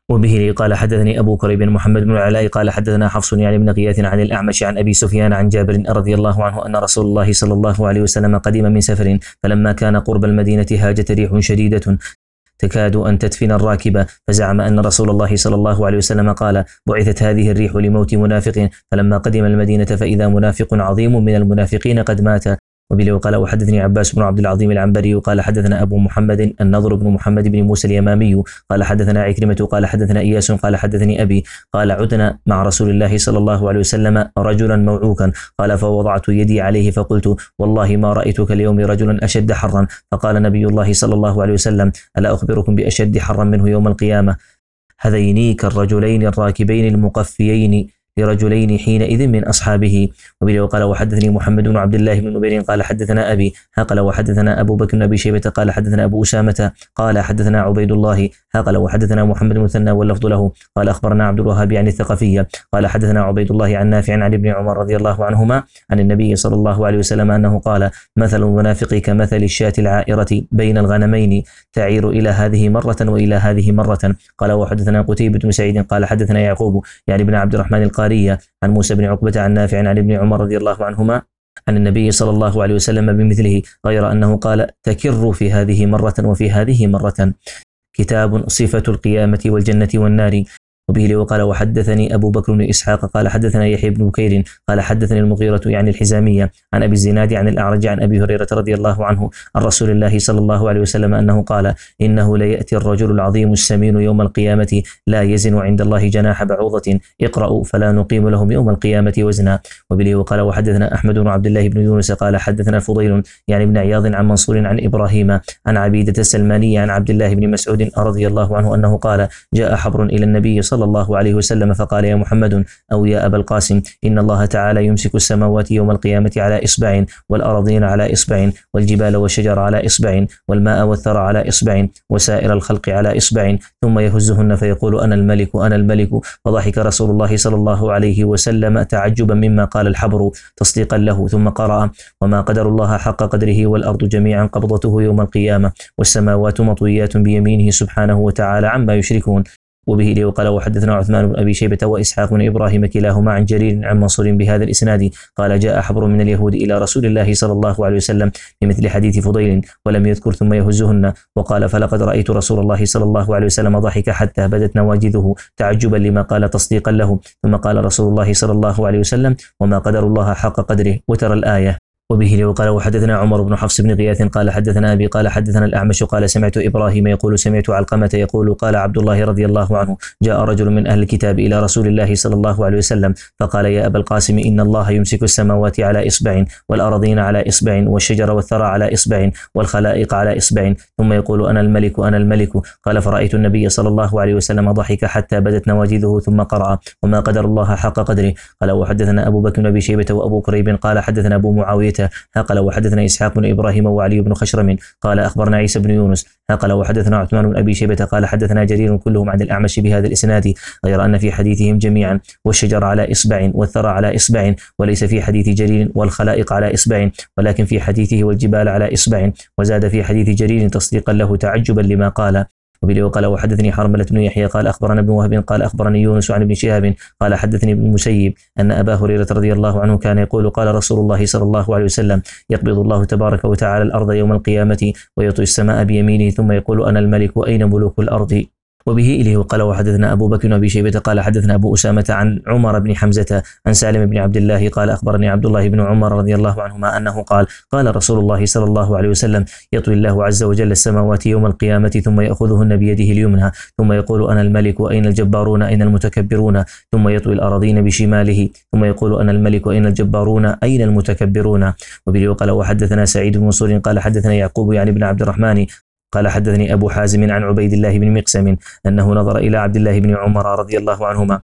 وبه قال حدثني أبو كريب محمد بن العلاء قال حدثنا حفص يعني بن غياث عن الأعمش عن أبي سفيان عن جابر رضي الله عنه أن رسول الله صلى الله عليه وسلم قدم من سفر، فلما كان قرب المدينة هاجت ريح شديدة تكاد أن تدفن الراكب، فزعم أن رسول الله صلى الله عليه وسلم قال: بعثت هذه الريح لموت منافق، فلما قدم المدينة فإذا منافق عظيم من المنافقين قد مات. وبه قال وحدثني عباس بن عبد العظيم العنبري قال حدثنا أبو محمد النضر بن محمد بن موسى اليمامي قال حدثنا عكرمة قال حدثنا إياس قال حدثني أبي قال عدنا مع رسول الله صلى الله عليه وسلم رجلا موعوكا، قال فوضعت يدي عليه فقلت: والله ما رأيتك اليوم رجلا أشد حرا. فقال نبي الله صلى الله عليه وسلم: ألا أخبركم بأشد حرا منه يوم القيامة؟ هذينيك الرجلين الراكبين المقفيين لرجلين حينئذ من أصحابه. وبه قال وحدثني محمد بن عبد الله بن نبير قال حدثنا أبي قال وحدثنا أبو بكر بن أبي شيبة قال حدثنا أبو أسامة قال حدثنا عبيد الله قال وحدثنا محمد بن مثنى واللفظ له قال أخبرنا عبد الوهاب عن الثقفية قال حدثنا عبيد الله عن نافع عن ابن عمر رضي الله عنهما عن النبي صلى الله عليه وسلم أنه قال: مثل المنافق كمثل الشاة العائرة بين الغنمين تعير إلى هذه مرة وإلى هذه مرة. قال وحدثنا قتيبة بن سعيد قال حدثنا يعقوب يعني بن عبد الرحمن القاري عن موسى بن عقبة عن نافع عن ابن عمر رضي الله عنهما عن النبي صلى الله عليه وسلم بمثله، غير أنه قال: تكر في هذه مرة وفي هذه مرة. كتاب صفة القيامة والجنة والنار. وبه وقال وحدثني أبو بكر بن إسحاق قال حدثنا يحيى بن بكير قال حدثني المغيرة يعني الحزامية عن أبي الزناد عن الأعرج عن أبي هريرة رضي الله عنه عن رسول الله صلى الله عليه وسلم أنه قال: إنه ليأتي الرجل العظيم السمين يوم القيامة لا يزن عند الله جناح بعوضة، اقرأوا فلا نقيم لهم يوم القيامة وزنا. وبه وقال وحدثنا أحمد بن عبد الله بن يونس قال حدثنا الفضيل يعني بن عياض عن منصور عن إبراهيم عن عبيدة السلمانية عن عبد الله بن مسعود رضي الله عنه أنه قال: جاء حبر إلى النبي صلى الله عليه وسلم فقال: يا محمد أو يا أبا القاسم، إن الله تعالى يمسك السماوات يوم القيامة على إصبع، والأراضين على إصبع، والجبال والشجر على إصبع، والماء والثرى على إصبع، وسائر الخلق على إصبع، ثم يهزهن فيقول: أنا الملك أنا الملك. فضحك رسول الله صلى الله عليه وسلم تعجبا مما قال الحبر تصديقا له، ثم قرأ: وما قدر الله حق قدره والأرض جميعا قبضته يوم القيامة والسماوات مطويات بيمينه سبحانه وتعالى عما يشركون. وبه لي وقال وحدثنا عثمان بن أبي شيبة وإسحاق بن إبراهيم كلاهما عن جرير عن منصور بهذا الإسناد قال: جاء حبر من اليهود إلى رسول الله صلى الله عليه وسلم بمثل حديث فضيل ولم يذكر ثم يهزهن، وقال: فلقد رأيت رسول الله صلى الله عليه وسلم ضحك حتى بدت نواجذه تعجبا لما قال تصديقا له، ثم قال رسول الله صلى الله عليه وسلم: وما قدر الله حق قدره، وترى الآية. وبه لي وقال وحدثنا عمر بن حفص بن غياث قال حدثنا أبي قال حدثنا الأعمش قال: سمعت إبراهيم يقول سمعت علقمة يقول قال عبد الله رضي الله عنه: جاء رجل من أهل الكتاب إلى رسول الله صلى الله عليه وسلم فقال: يا أبا القاسم، إن الله يمسك السماوات على إصبع، والأراضين على إصبع، والشجر والثرى على إصبع، والخلائق على إصبع، ثم يقول: أنا الملك أنا الملك. قال: فرأيت النبي صلى الله عليه وسلم ضحك حتى بدت نواجذه ثم قرأ: وما قدر الله حق قدره. قال وحدثنا أبو بكر بن أبي شيبة وأبو كريب قال حدثنا أبو معاوية قال وحدثنا إسحاق بن إبراهيم وعلي بن خشرم قال أخبرنا عيسى بن يونس قال وحدثنا عثمان بن أبي شيبة قال حدثنا جرير كلهم عن الأعمش بهذا الإسناد، غير أن في حديثهم جميعا والشجر على إصبع والثرى على إصبع، وليس في حديث جرير والخلائق على إصبع، ولكن في حديثه والجبال على إصبع، وزاد في حديث جرير تصديقا له تعجبا لما قال. وبه قال وحدثني حرملة بن يحيى قال أخبرنا ابن وهب قال أخبرني يونس عن ابن شهاب قال حدثني ابن المسيب أن أبا هريرة رضي الله عنه كان يقول: قال رسول الله صلى الله عليه وسلم: يقبض الله تبارك وتعالى الأرض يوم القيامة ويطوي السماء بيمينه ثم يقول: أنا الملك وأين ملوك الأرض. وبه إليه وقال وحدثنا أبو بكر وأبي شيبة قال حدثنا أبو أسامة عن عمر بن حمزة عن سالم بن عبد الله قال أخبرني عبد الله بن عمر رضي الله عنهما أنه قال: قال رسول الله صلى الله عليه وسلم: يطوي الله عز وجل السماوات يوم القيامة ثم يأخذهن بيده اليمنى ثم يقول: أنا الملك وأين الجبارون أين المتكبرون، ثم يطوي الأراضين بشماله ثم يقول: أنا الملك وأين الجبارون أين المتكبرون. وبه قال وحدثنا سعيد بن منصور قال حدثنا يعقوب يعني بن عبد الرحمن قال حدثني أبو حازم عن عبيد الله بن مقسم أنه نظر إلى عبد الله بن عمر رضي الله عنهما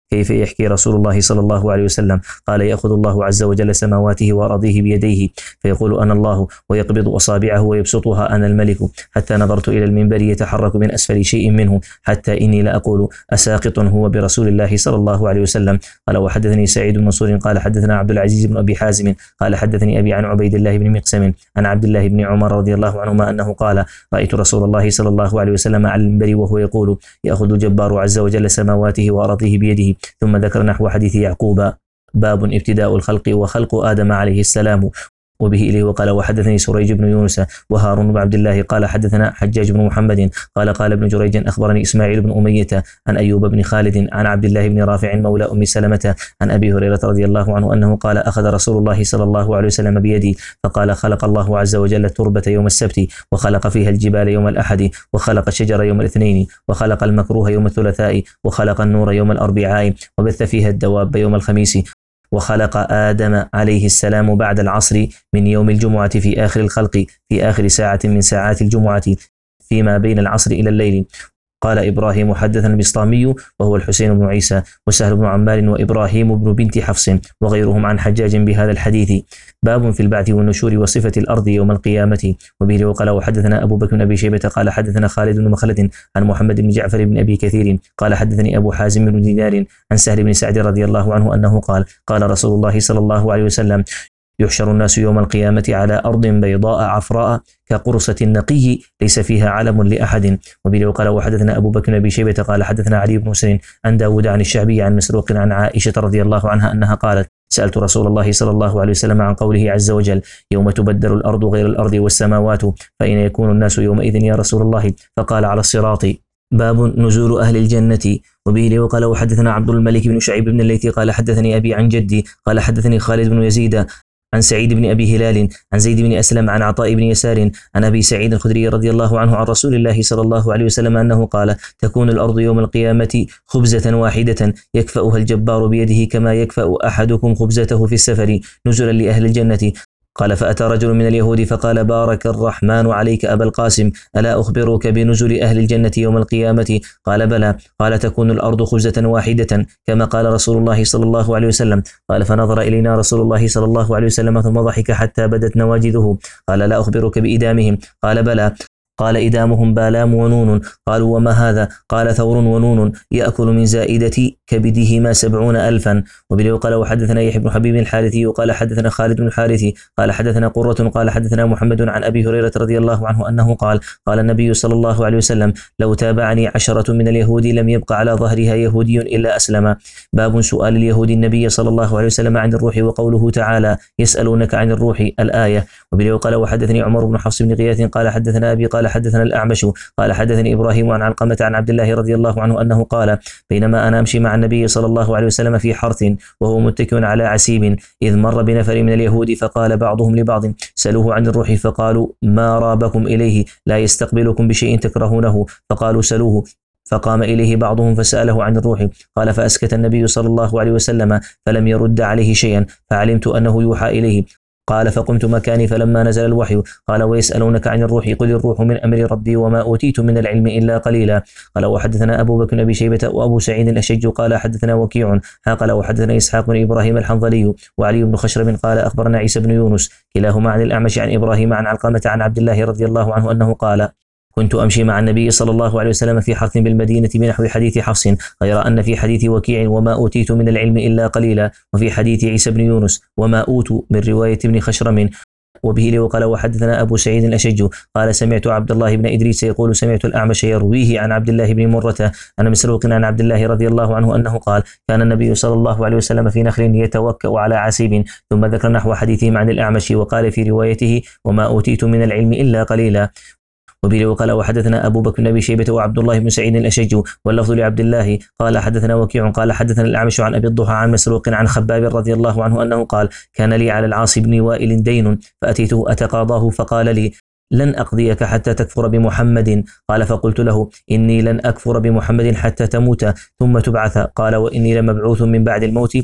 كيف يحكي رسول الله صلى الله عليه وسلم؟ قال يأخذ الله عز وجل سماواته وأراضيه بيديه فيقول أنا الله، ويقبض أصابعه ويبسطها أنا الملك، حتى نظرت إلى المنبر يتحرك من أسفل شيء منه حتى إني لأقول أساقط هو برسول الله صلى الله عليه وسلم. قال وحدثني سعيد بن منصور قال حدثنا عبد العزيز بن أبي حازم قال حدثني أبي عن عبيد الله بن مقسم عن عبد الله بن عمر رضي الله عنهما أنه قال رأيت رسول الله صلى الله عليه وسلم على المنبر وهو يقول يأخذ الجبار عز وجل سماواته وأراضيه بيده. ثم ذكر نحو حديث يعقوب. باب ابتداء الخلق وخلق آدم عليه السلام. وبه إليه وقال وحدثني سريج بن يونس وهارون بن عبد الله قال حدثنا حجاج بن محمد قال قال ابن جريج أخبرني إسماعيل بن أمية عن أيوب بن خالد عن عبد الله بن رافع مولى أم سلمة عن أبي هريرة رضي الله عنه أنه قال أخذ رسول الله صلى الله عليه وسلم بيدي فقال خلق الله عز وجل التربة يوم السبت، وخلق فيها الجبال يوم الأحد، وخلق الشجر يوم الاثنين، وخلق المكروه يوم الثلاثاء، وخلق النور يوم الأربعاء، وبث فيها الدواب يوم الخميس، وخلق آدم عليه السلام بعد العصر من يوم الجمعة في آخر الخلق في آخر ساعة من ساعات الجمعة فيما بين العصر إلى الليل. قال إبراهيم حدثنا البسطامي وهو الحسين بن عيسى وسهل بن عمار وإبراهيم بن بنت حفص وغيرهم عن حجاج بهذا الحديث. باب في البعث والنشور وصفة الأرض يوم القيامة. وبه وقال وحدثنا أبو بكر بن أبي شيبة قال حدثنا خالد بن مخلد عن محمد بن جعفر بن أبي كثير قال حدثني أبو حازم بن دينار عن سهل بن سعد رضي الله عنه أنه قال قال رسول الله صلى الله عليه وسلم يحشر الناس يوم القيامة على أرض بيضاء عفراء كقرصة النقي ليس فيها علم لأحد. وبه وقال وحدثنا أبو بكر بن أبي شيبة قال حدثنا علي بن مسلم عن داود عن الشعبي عن مسروق عن عائشة رضي الله عنها أنها قالت سألت رسول الله صلى الله عليه وسلم عن قوله عز وجل يوم تبدل الأرض غير الأرض والسماوات فأين يكون الناس يومئذ يا رسول الله؟ فقال على الصراط. باب نزول أهل الجنة. وبه وقال وحدثنا عبد الملك بن شعيب بن الليث قال حدثني أبي عن جدي قال حدثني خالد بن يزيد عن سعيد بن أبي هلال عن زيد بن أسلم عن عطاء بن يسار عن أبي سعيد الخدري رضي الله عنه عن رسول الله صلى الله عليه وسلم أنه قال تكون الأرض يوم القيامة خبزة واحدة يكفأها الجبار بيده كما يكفأ أحدكم خبزته في السفر نزلا لأهل الجنة. قال فأتى رجل من اليهود فقال بارك الرحمن عليك أبا القاسم ألا أخبرك بنزل أهل الجنة يوم القيامة؟ قال بلى. قال تكون الأرض خبزة واحدة كما قال رسول الله صلى الله عليه وسلم. قال فنظر إلينا رسول الله صلى الله عليه وسلم ثم ضحك حتى بدت نواجذه. قال لا أخبرك بإدامهم؟ قال بلى. قال إدامهم بالام ونون. قالوا وما هذا؟ قال ثور ونون يأكل من زائدة كبدهما سبعون ألفا. وبه قال وحدثنا يحيى بن حبيب الحارثي وقال حدثنا خالد بن الحارثي قال حدثنا قرة قال حدثنا محمد عن أبي هريرة رضي الله عنه أنه قال قال النبي صلى الله عليه وسلم لو تابعني عشرة من اليهود لم يبق على ظهرها يهودي إلا أسلم. باب سؤال اليهود النبي صلى الله عليه وسلم عن الروح وقوله تعالى يسألونك عن الروح الآية. وبه قال وحدثني عمر بن حفص بن غياث قال حدثنا أبي قال حدثنا الأعمش قال حدثني إبراهيم عن علقمة عن عبد الله رضي الله عنه أنه قال بينما أنا أمشي مع النبي صلى الله عليه وسلم في حرث وهو متكئ على عسيب إذ مر بنفر من اليهود فقال بعضهم لبعض سألوه عن الروح فقالوا ما رابكم إليه لا يستقبلكم بشيء تكرهونه فقالوا سألوه فقام إليه بعضهم فسأله عن الروح قال فأسكت النبي صلى الله عليه وسلم فلم يرد عليه شيئا فعلمت أنه يوحى إليه. قال فقمت مكاني فلما نزل الوحي قال ويسألونك عن الروح قل الروح من أمر ربي وما أوتيت من العلم إلا قليلا. قال وحدثنا أبو بكر بن أبي شيبة وأبو سعيد الأشج قال حدثنا وكيع قال وحدثنا إسحاق بن إبراهيم الحنظلي وعلي بن خشرب قال أخبرنا عيسى بن يونس كلاهما عن الأعمش عن إبراهيم عن علقمة عن عبد الله رضي الله عنه أنه قال كنت أمشي مع النبي صلى الله عليه وسلم في حرث بالمدينة بنحو حديث حفص غير أن في حديث وكيع وما أوتيت من العلم إلا قليلا وفي حديث عيسى بن يونس وما أوتوا من رواية ابن خشرم. وبه له قال وحدثنا أبو سعيد الأشج قال سمعت عبد الله بن إدريس يقول سمعت الأعمش يرويه عن عبد الله بن مرة عن مسروق عن عبد الله رضي الله عنه أنه قال كان النبي صلى الله عليه وسلم في نخل يتوكأ على عسيب ثم ذكر نحو حديثهم عن الأعمش وقال في روايته وما أوتيت من العلم إلا قليلا. وبه قال وحدثنا أبو بكر بن أبي شيبة وعبد الله بن سعيد الأشج واللفظ لعبد الله قال حدثنا وكيع قال حدثنا الأعمش عن أبي الضحى عن مسروق عن خباب رضي الله عنه أنه قال كان لي على العاص بن وائل دين فأتيته أتقاضاه فقال لي لن أقضيك حتى تكفر بمحمد. قال فقلت له إني لن أكفر بمحمد حتى تموت ثم تبعث. قال وإني لمبعوث من بعد الموت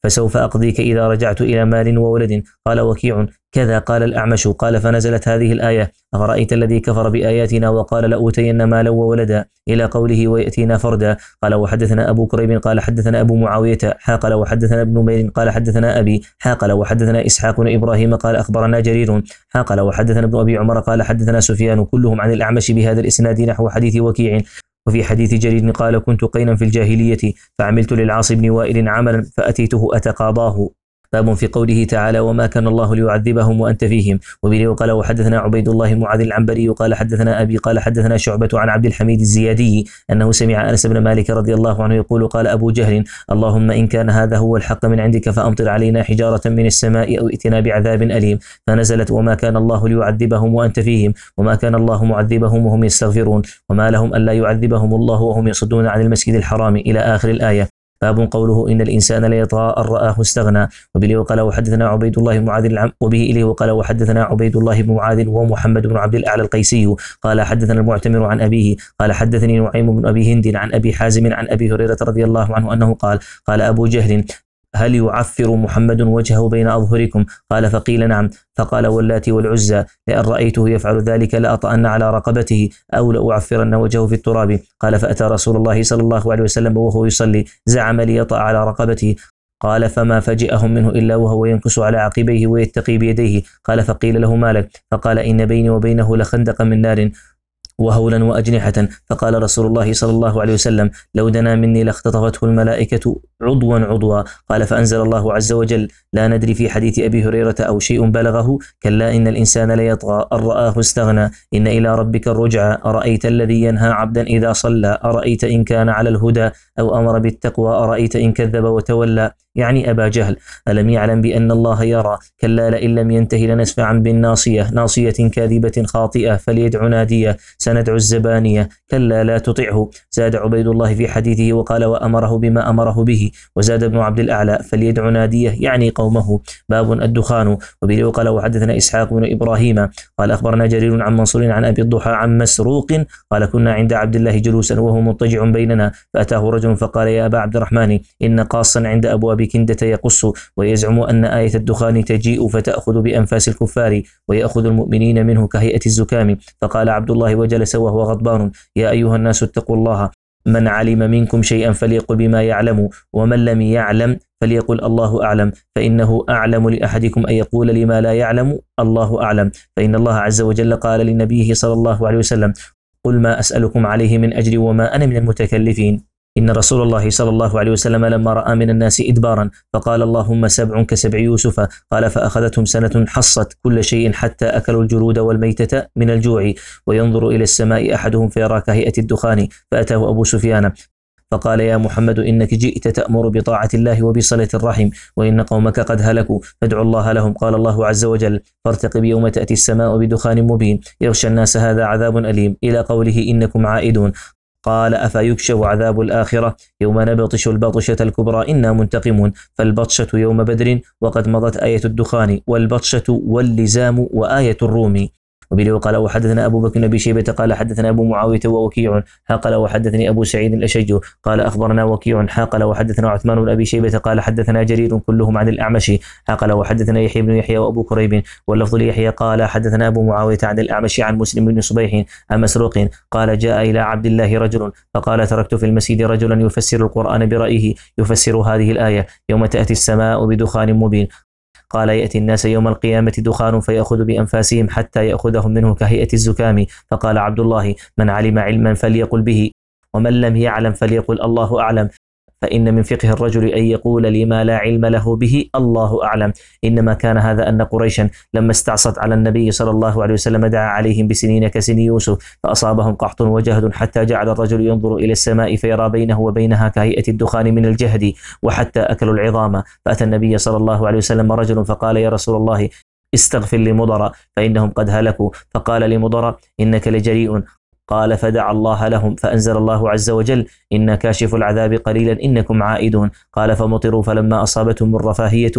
فسوف أقضيك إذا رجعت إلى مال وولد. قال وكيع كذا قال الأعمش. قال فنزلت هذه الآية أفرأيت الذي كفر بآياتنا وقال لأوتين مالا وولدا إلى قوله ويأتينا فردا. قال وحدثنا أبو كريب قال حدثنا أبو معاوية حاقل وحدثنا ابن نمير قال حدثنا أبي حاقل وحدثنا إسحاق بن إبراهيم قال أخبرنا جرير حاقل وحدثنا ابن أبي عمر قال حدثنا سفيان كلهم عن الأعمش بهذا الإسناد نحو حديث وكيع. وفي حديث جرير قال كنت قينا في الجاهلية فعملت للعاص بن وائل عملا فأتيته أتقاضاه. باب في قوله تعالى وما كان الله ليعذبهم وأنت فيهم. وبه قال وحدثنا عبيد الله معاذ العنبري قال حدثنا أبي قال حدثنا شعبة عن عبد الحميد الزيادي أنه سمع أنس بن مالك رضي الله عنه يقول قال أبو جهل اللهم إن كان هذا هو الحق من عندك فأمطر علينا حجارة من السماء أو ائتنا بعذاب أليم. فنزلت وما كان الله ليعذبهم وأنت فيهم وما كان الله معذبهم وهم يستغفرون وما لهم ألا يعذبهم الله وهم يصدون عن المسجد الحرام إلى آخر الآية. باب قوله إن الإنسان ليطغى أن رآه استغنى. وبه وقال وحدثنا عبيد الله بن معاذ العم وبه إليه وقال وحدثنا عبيد الله بن معاذ ومحمد بن عبد الأعلى القيسي قال حدثنا المعتمر عن أبيه قال حدثني نعيم بن أبي هند عن أبي حازم عن أبي هريرة رضي الله عنه أنه قال قال أبو جهل هل يعفر محمد وجهه بين أظهركم؟ قال فقيل نعم. فقال واللات والعزى لأن رأيته يفعل ذلك لأطأن على رقبته أو لأعفرن وجهه في التراب. قال فأتى رسول الله صلى الله عليه وسلم وهو يصلي زعم ليطأ على رقبته. قال فما فجئهم منه إلا وهو ينكس على عقبيه ويتقي بيديه. قال فقيل له ما لك؟ فقال إن بيني وبينه لخندقا من نار وهولا وأجنحة. فقال رسول الله صلى الله عليه وسلم لو دنا مني لاختطفته الملائكة عضوا عضوا. قال فأنزل الله عز وجل لا ندري في حديث أبي هريرة أو شيء بلغه كلا إن الإنسان ليطغى أن رآه استغنى إن إلى ربك الرجعى أرأيت الذي ينهى عبدا إذا صلى أرأيت إن كان على الهدى أو أمر بالتقوى أرأيت إن كذب وتولى يعني أبا جهل ألم يعلم بأن الله يرى كلا لئن لم ينتهي لنسفعا بالناصية ناصية كاذبة خاطئة فليدع نادية سندع الزبانية كلا لا تطعه. زاد عبيد الله في حديثه وقال وأمره بما أمره به. وزاد ابن عبد الأعلى فليدع نادية يعني قومه. باب الدخان. وبه قال وحدثنا إسحاق بن إبراهيم قال أخبرنا جرير عن منصور عن أبي الضحى عن مسروق قال كنا عند عبد الله جلوسا وهو مضطجع بيننا فأتاه رجل فقال يا أبا عبد الرحمن إن قاصا عند أبواب كندة يقص ويزعم أن آية الدخان تجيء فتأخذ بأنفاس الكفار ويأخذ المؤمنين منه كهيئة الزكام. فقال عبد الله وجلس وهو غضبان يا أيها الناس اتقوا الله من علم منكم شيئا فليقل بما يعلم ومن لم يعلم فليقل الله أعلم فإنه أعلم لأحدكم أن يقول لما لا يعلم الله أعلم. فإن الله عز وجل قال لنبيه صلى الله عليه وسلم قل ما أسألكم عليه من أجر وما أنا من المتكلفين. إن رسول الله صلى الله عليه وسلم لما رأى من الناس إدبارا فقال اللهم سبع كسبع يوسف قال فأخذتهم سنة حصت كل شيء حتى أكلوا الجلود والميتة من الجوع وينظر إلى السماء أحدهم فيرى كهيئة الدخان. فأتاه أبو سفيان فقال يا محمد إنك جئت تأمر بطاعة الله وبصلة الرحم وإن قومك قد هلكوا فادعوا الله لهم. قال الله عز وجل فارتقب يوم تأتي السماء بدخان مبين يغشى الناس هذا عذاب أليم إلى قوله إنكم عائدون. قال أفيكشف عذاب الآخرة يوم نبطش البطشة الكبرى إنا منتقمون. فالبطشة يوم بدر وقد مضت آية الدخان والبطشة واللزام وآية الروم. وبه قال وحدثنا أبو بكر بن أبي شيبة قال حدثنا أبو معاوية ووكيع حاقل وحدثني أبو سعيد الأشج قال أخبرنا وكيع حاقل وحدثنا عثمان بن أبي شيبة قال حدثنا جرير كلهم عن الأعمش حاقل وحدثنا يحيى بن يحيى وأبو كريب واللفظ ليحيى قال حدثنا أبو معاوية عن الأعمش عن مسلم بن صبيح عن مسروق قال جاء إلى عبد الله رجل فقال تركت في المسجد رجلا يفسر القرآن برأيه يفسر هذه الآية يوم تأتي السماء بدخان مبين. قال يأتي الناس يوم القيامة دخان فيأخذ بأنفاسهم حتى يأخذهم منه كهيئة الزكام. فقال عبد الله من علم علما فليقل به ومن لم يعلم فليقل الله أعلم فإن من فقه الرجل أن يقول لما لا علم له به الله أعلم. إنما كان هذا أن قريشا لما استعصت على النبي صلى الله عليه وسلم دعا عليهم بسنين كسن يوسف فأصابهم قحط وجهد حتى جعل الرجل ينظر إلى السماء فيرى بينه وبينها كهيئة الدخان من الجهد وحتى أكلوا العظام. فأتى النبي صلى الله عليه وسلم رجل فقال يا رسول الله استغفر لمضر فإنهم قد هلكوا. فقال لمضر إنك لجريء. قال فدعا الله لهم فأنزل الله عز وجل إن كاشف العذاب قليلا إنكم عائدون. قال فمطروا فلما أصابتهم الرفاهية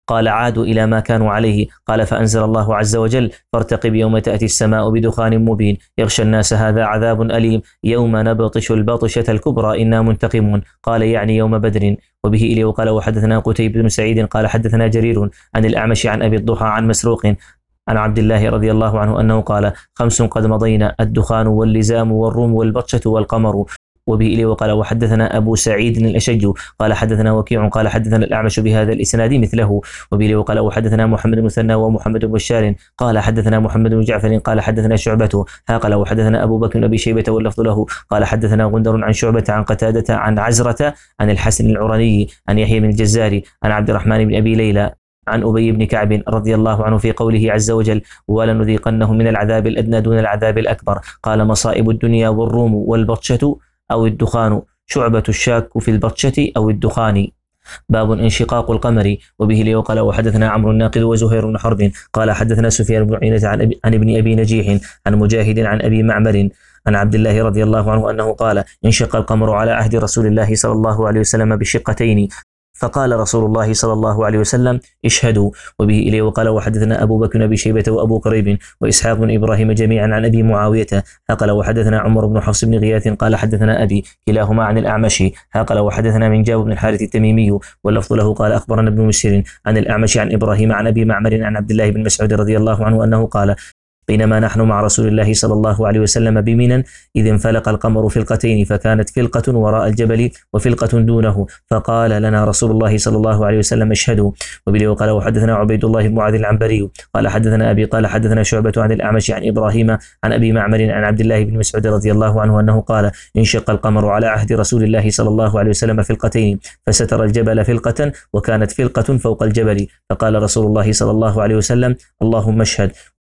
قال عادوا إلى ما كانوا عليه. قال فأنزل الله عز وجل فارتقب يوم تأتي السماء بدخان مبين يغشى الناس هذا عذاب أليم يوم نبطش البطشة الكبرى إنا منتقمون. قال يعني يوم بدر. وبه إليه وقال وحدثنا قتيبة بن سعيد قال حدثنا جرير عن الأعمش عن أبي الضحى عن مسروق عن عبد الله رضي الله عنه أنه قال خمس قد مضينا الدخان واللزام والروم والبطشة والقمر. وبه إليه وقال وحدثنا أبو سعيد الأشج قال حدثنا وكيع قال حدثنا الأعمش بهذا الإسناد مثله. وبه إليه وقال وحدثنا محمد بن مثنى ومحمد بن بشار قال حدثنا محمد بن جعفر قال حدثنا شعبة ها قال وحدثنا أبو بكر بن أبي شيبة واللفظ له قال حدثنا غندر عن شعبة عن قتادة عن عزرة عن الحسن العرني عن يحيى بن الجزار عن عبد الرحمن بن أبي ليلى عن أبي بن كعب رضي الله عنه في قوله عز وجل ولنذيقنهم من العذاب الأدنى دون العذاب الأكبر. قال مصائب الدنيا والروم والبطشة أو الدخان شعبة الشاك في البطشة أو الدخان. باب انشقاق القمر. وبه لي وقال وحدثنا عمرو الناقد وزهير بن حرب قال حدثنا سفيان بن عيينة عن, عن ابن أبي نجيح عن مجاهد عن أبي معمر عن عبد الله رضي الله عنه أنه قال انشق القمر على عهد رسول الله صلى الله عليه وسلم بشقتين فقال رسول الله صلى الله عليه وسلم اشهدوا. وبه إليه وقال وحدثنا أبو بكر بن أبي شيبة وأبو كريب وإسحاق بن إبراهيم جميعا عن أبي معاوية قال وحدثنا عمر بن حفص بن غياث قال حدثنا أبي كلاهما عن الأعمش قال وحدثنا من جاب بن الحارث التميمي واللفظ له قال أخبرنا ابن مسير عن الأعمش عن إبراهيم عن أبي معمر عن عبد الله بن مسعود رضي الله عنه أنه قال بينما نحن مع رسول الله صلى الله عليه وسلم بمنى إذ انفلق القمر فلقتين فكانت فلقة وراء الجبل وفلقة دونه فقال لنا رسول الله صلى الله عليه وسلم اشهدوا. وبه قال وحدثنا عبيد الله بن معاذ العنبري قال حدثنا أبي قال حدثنا شعبة عن الأعمش عن إبراهيم عن أبي معمر عن عبد الله بن مسعود رضي الله عنه أنه قال انشق القمر على عهد رسول الله صلى الله عليه وسلم فلقتين فستر الجبل فلقة وكانت فلقة فوق الجبل فقال رسول الله صلى الله عليه وسلم اللهم اشهد.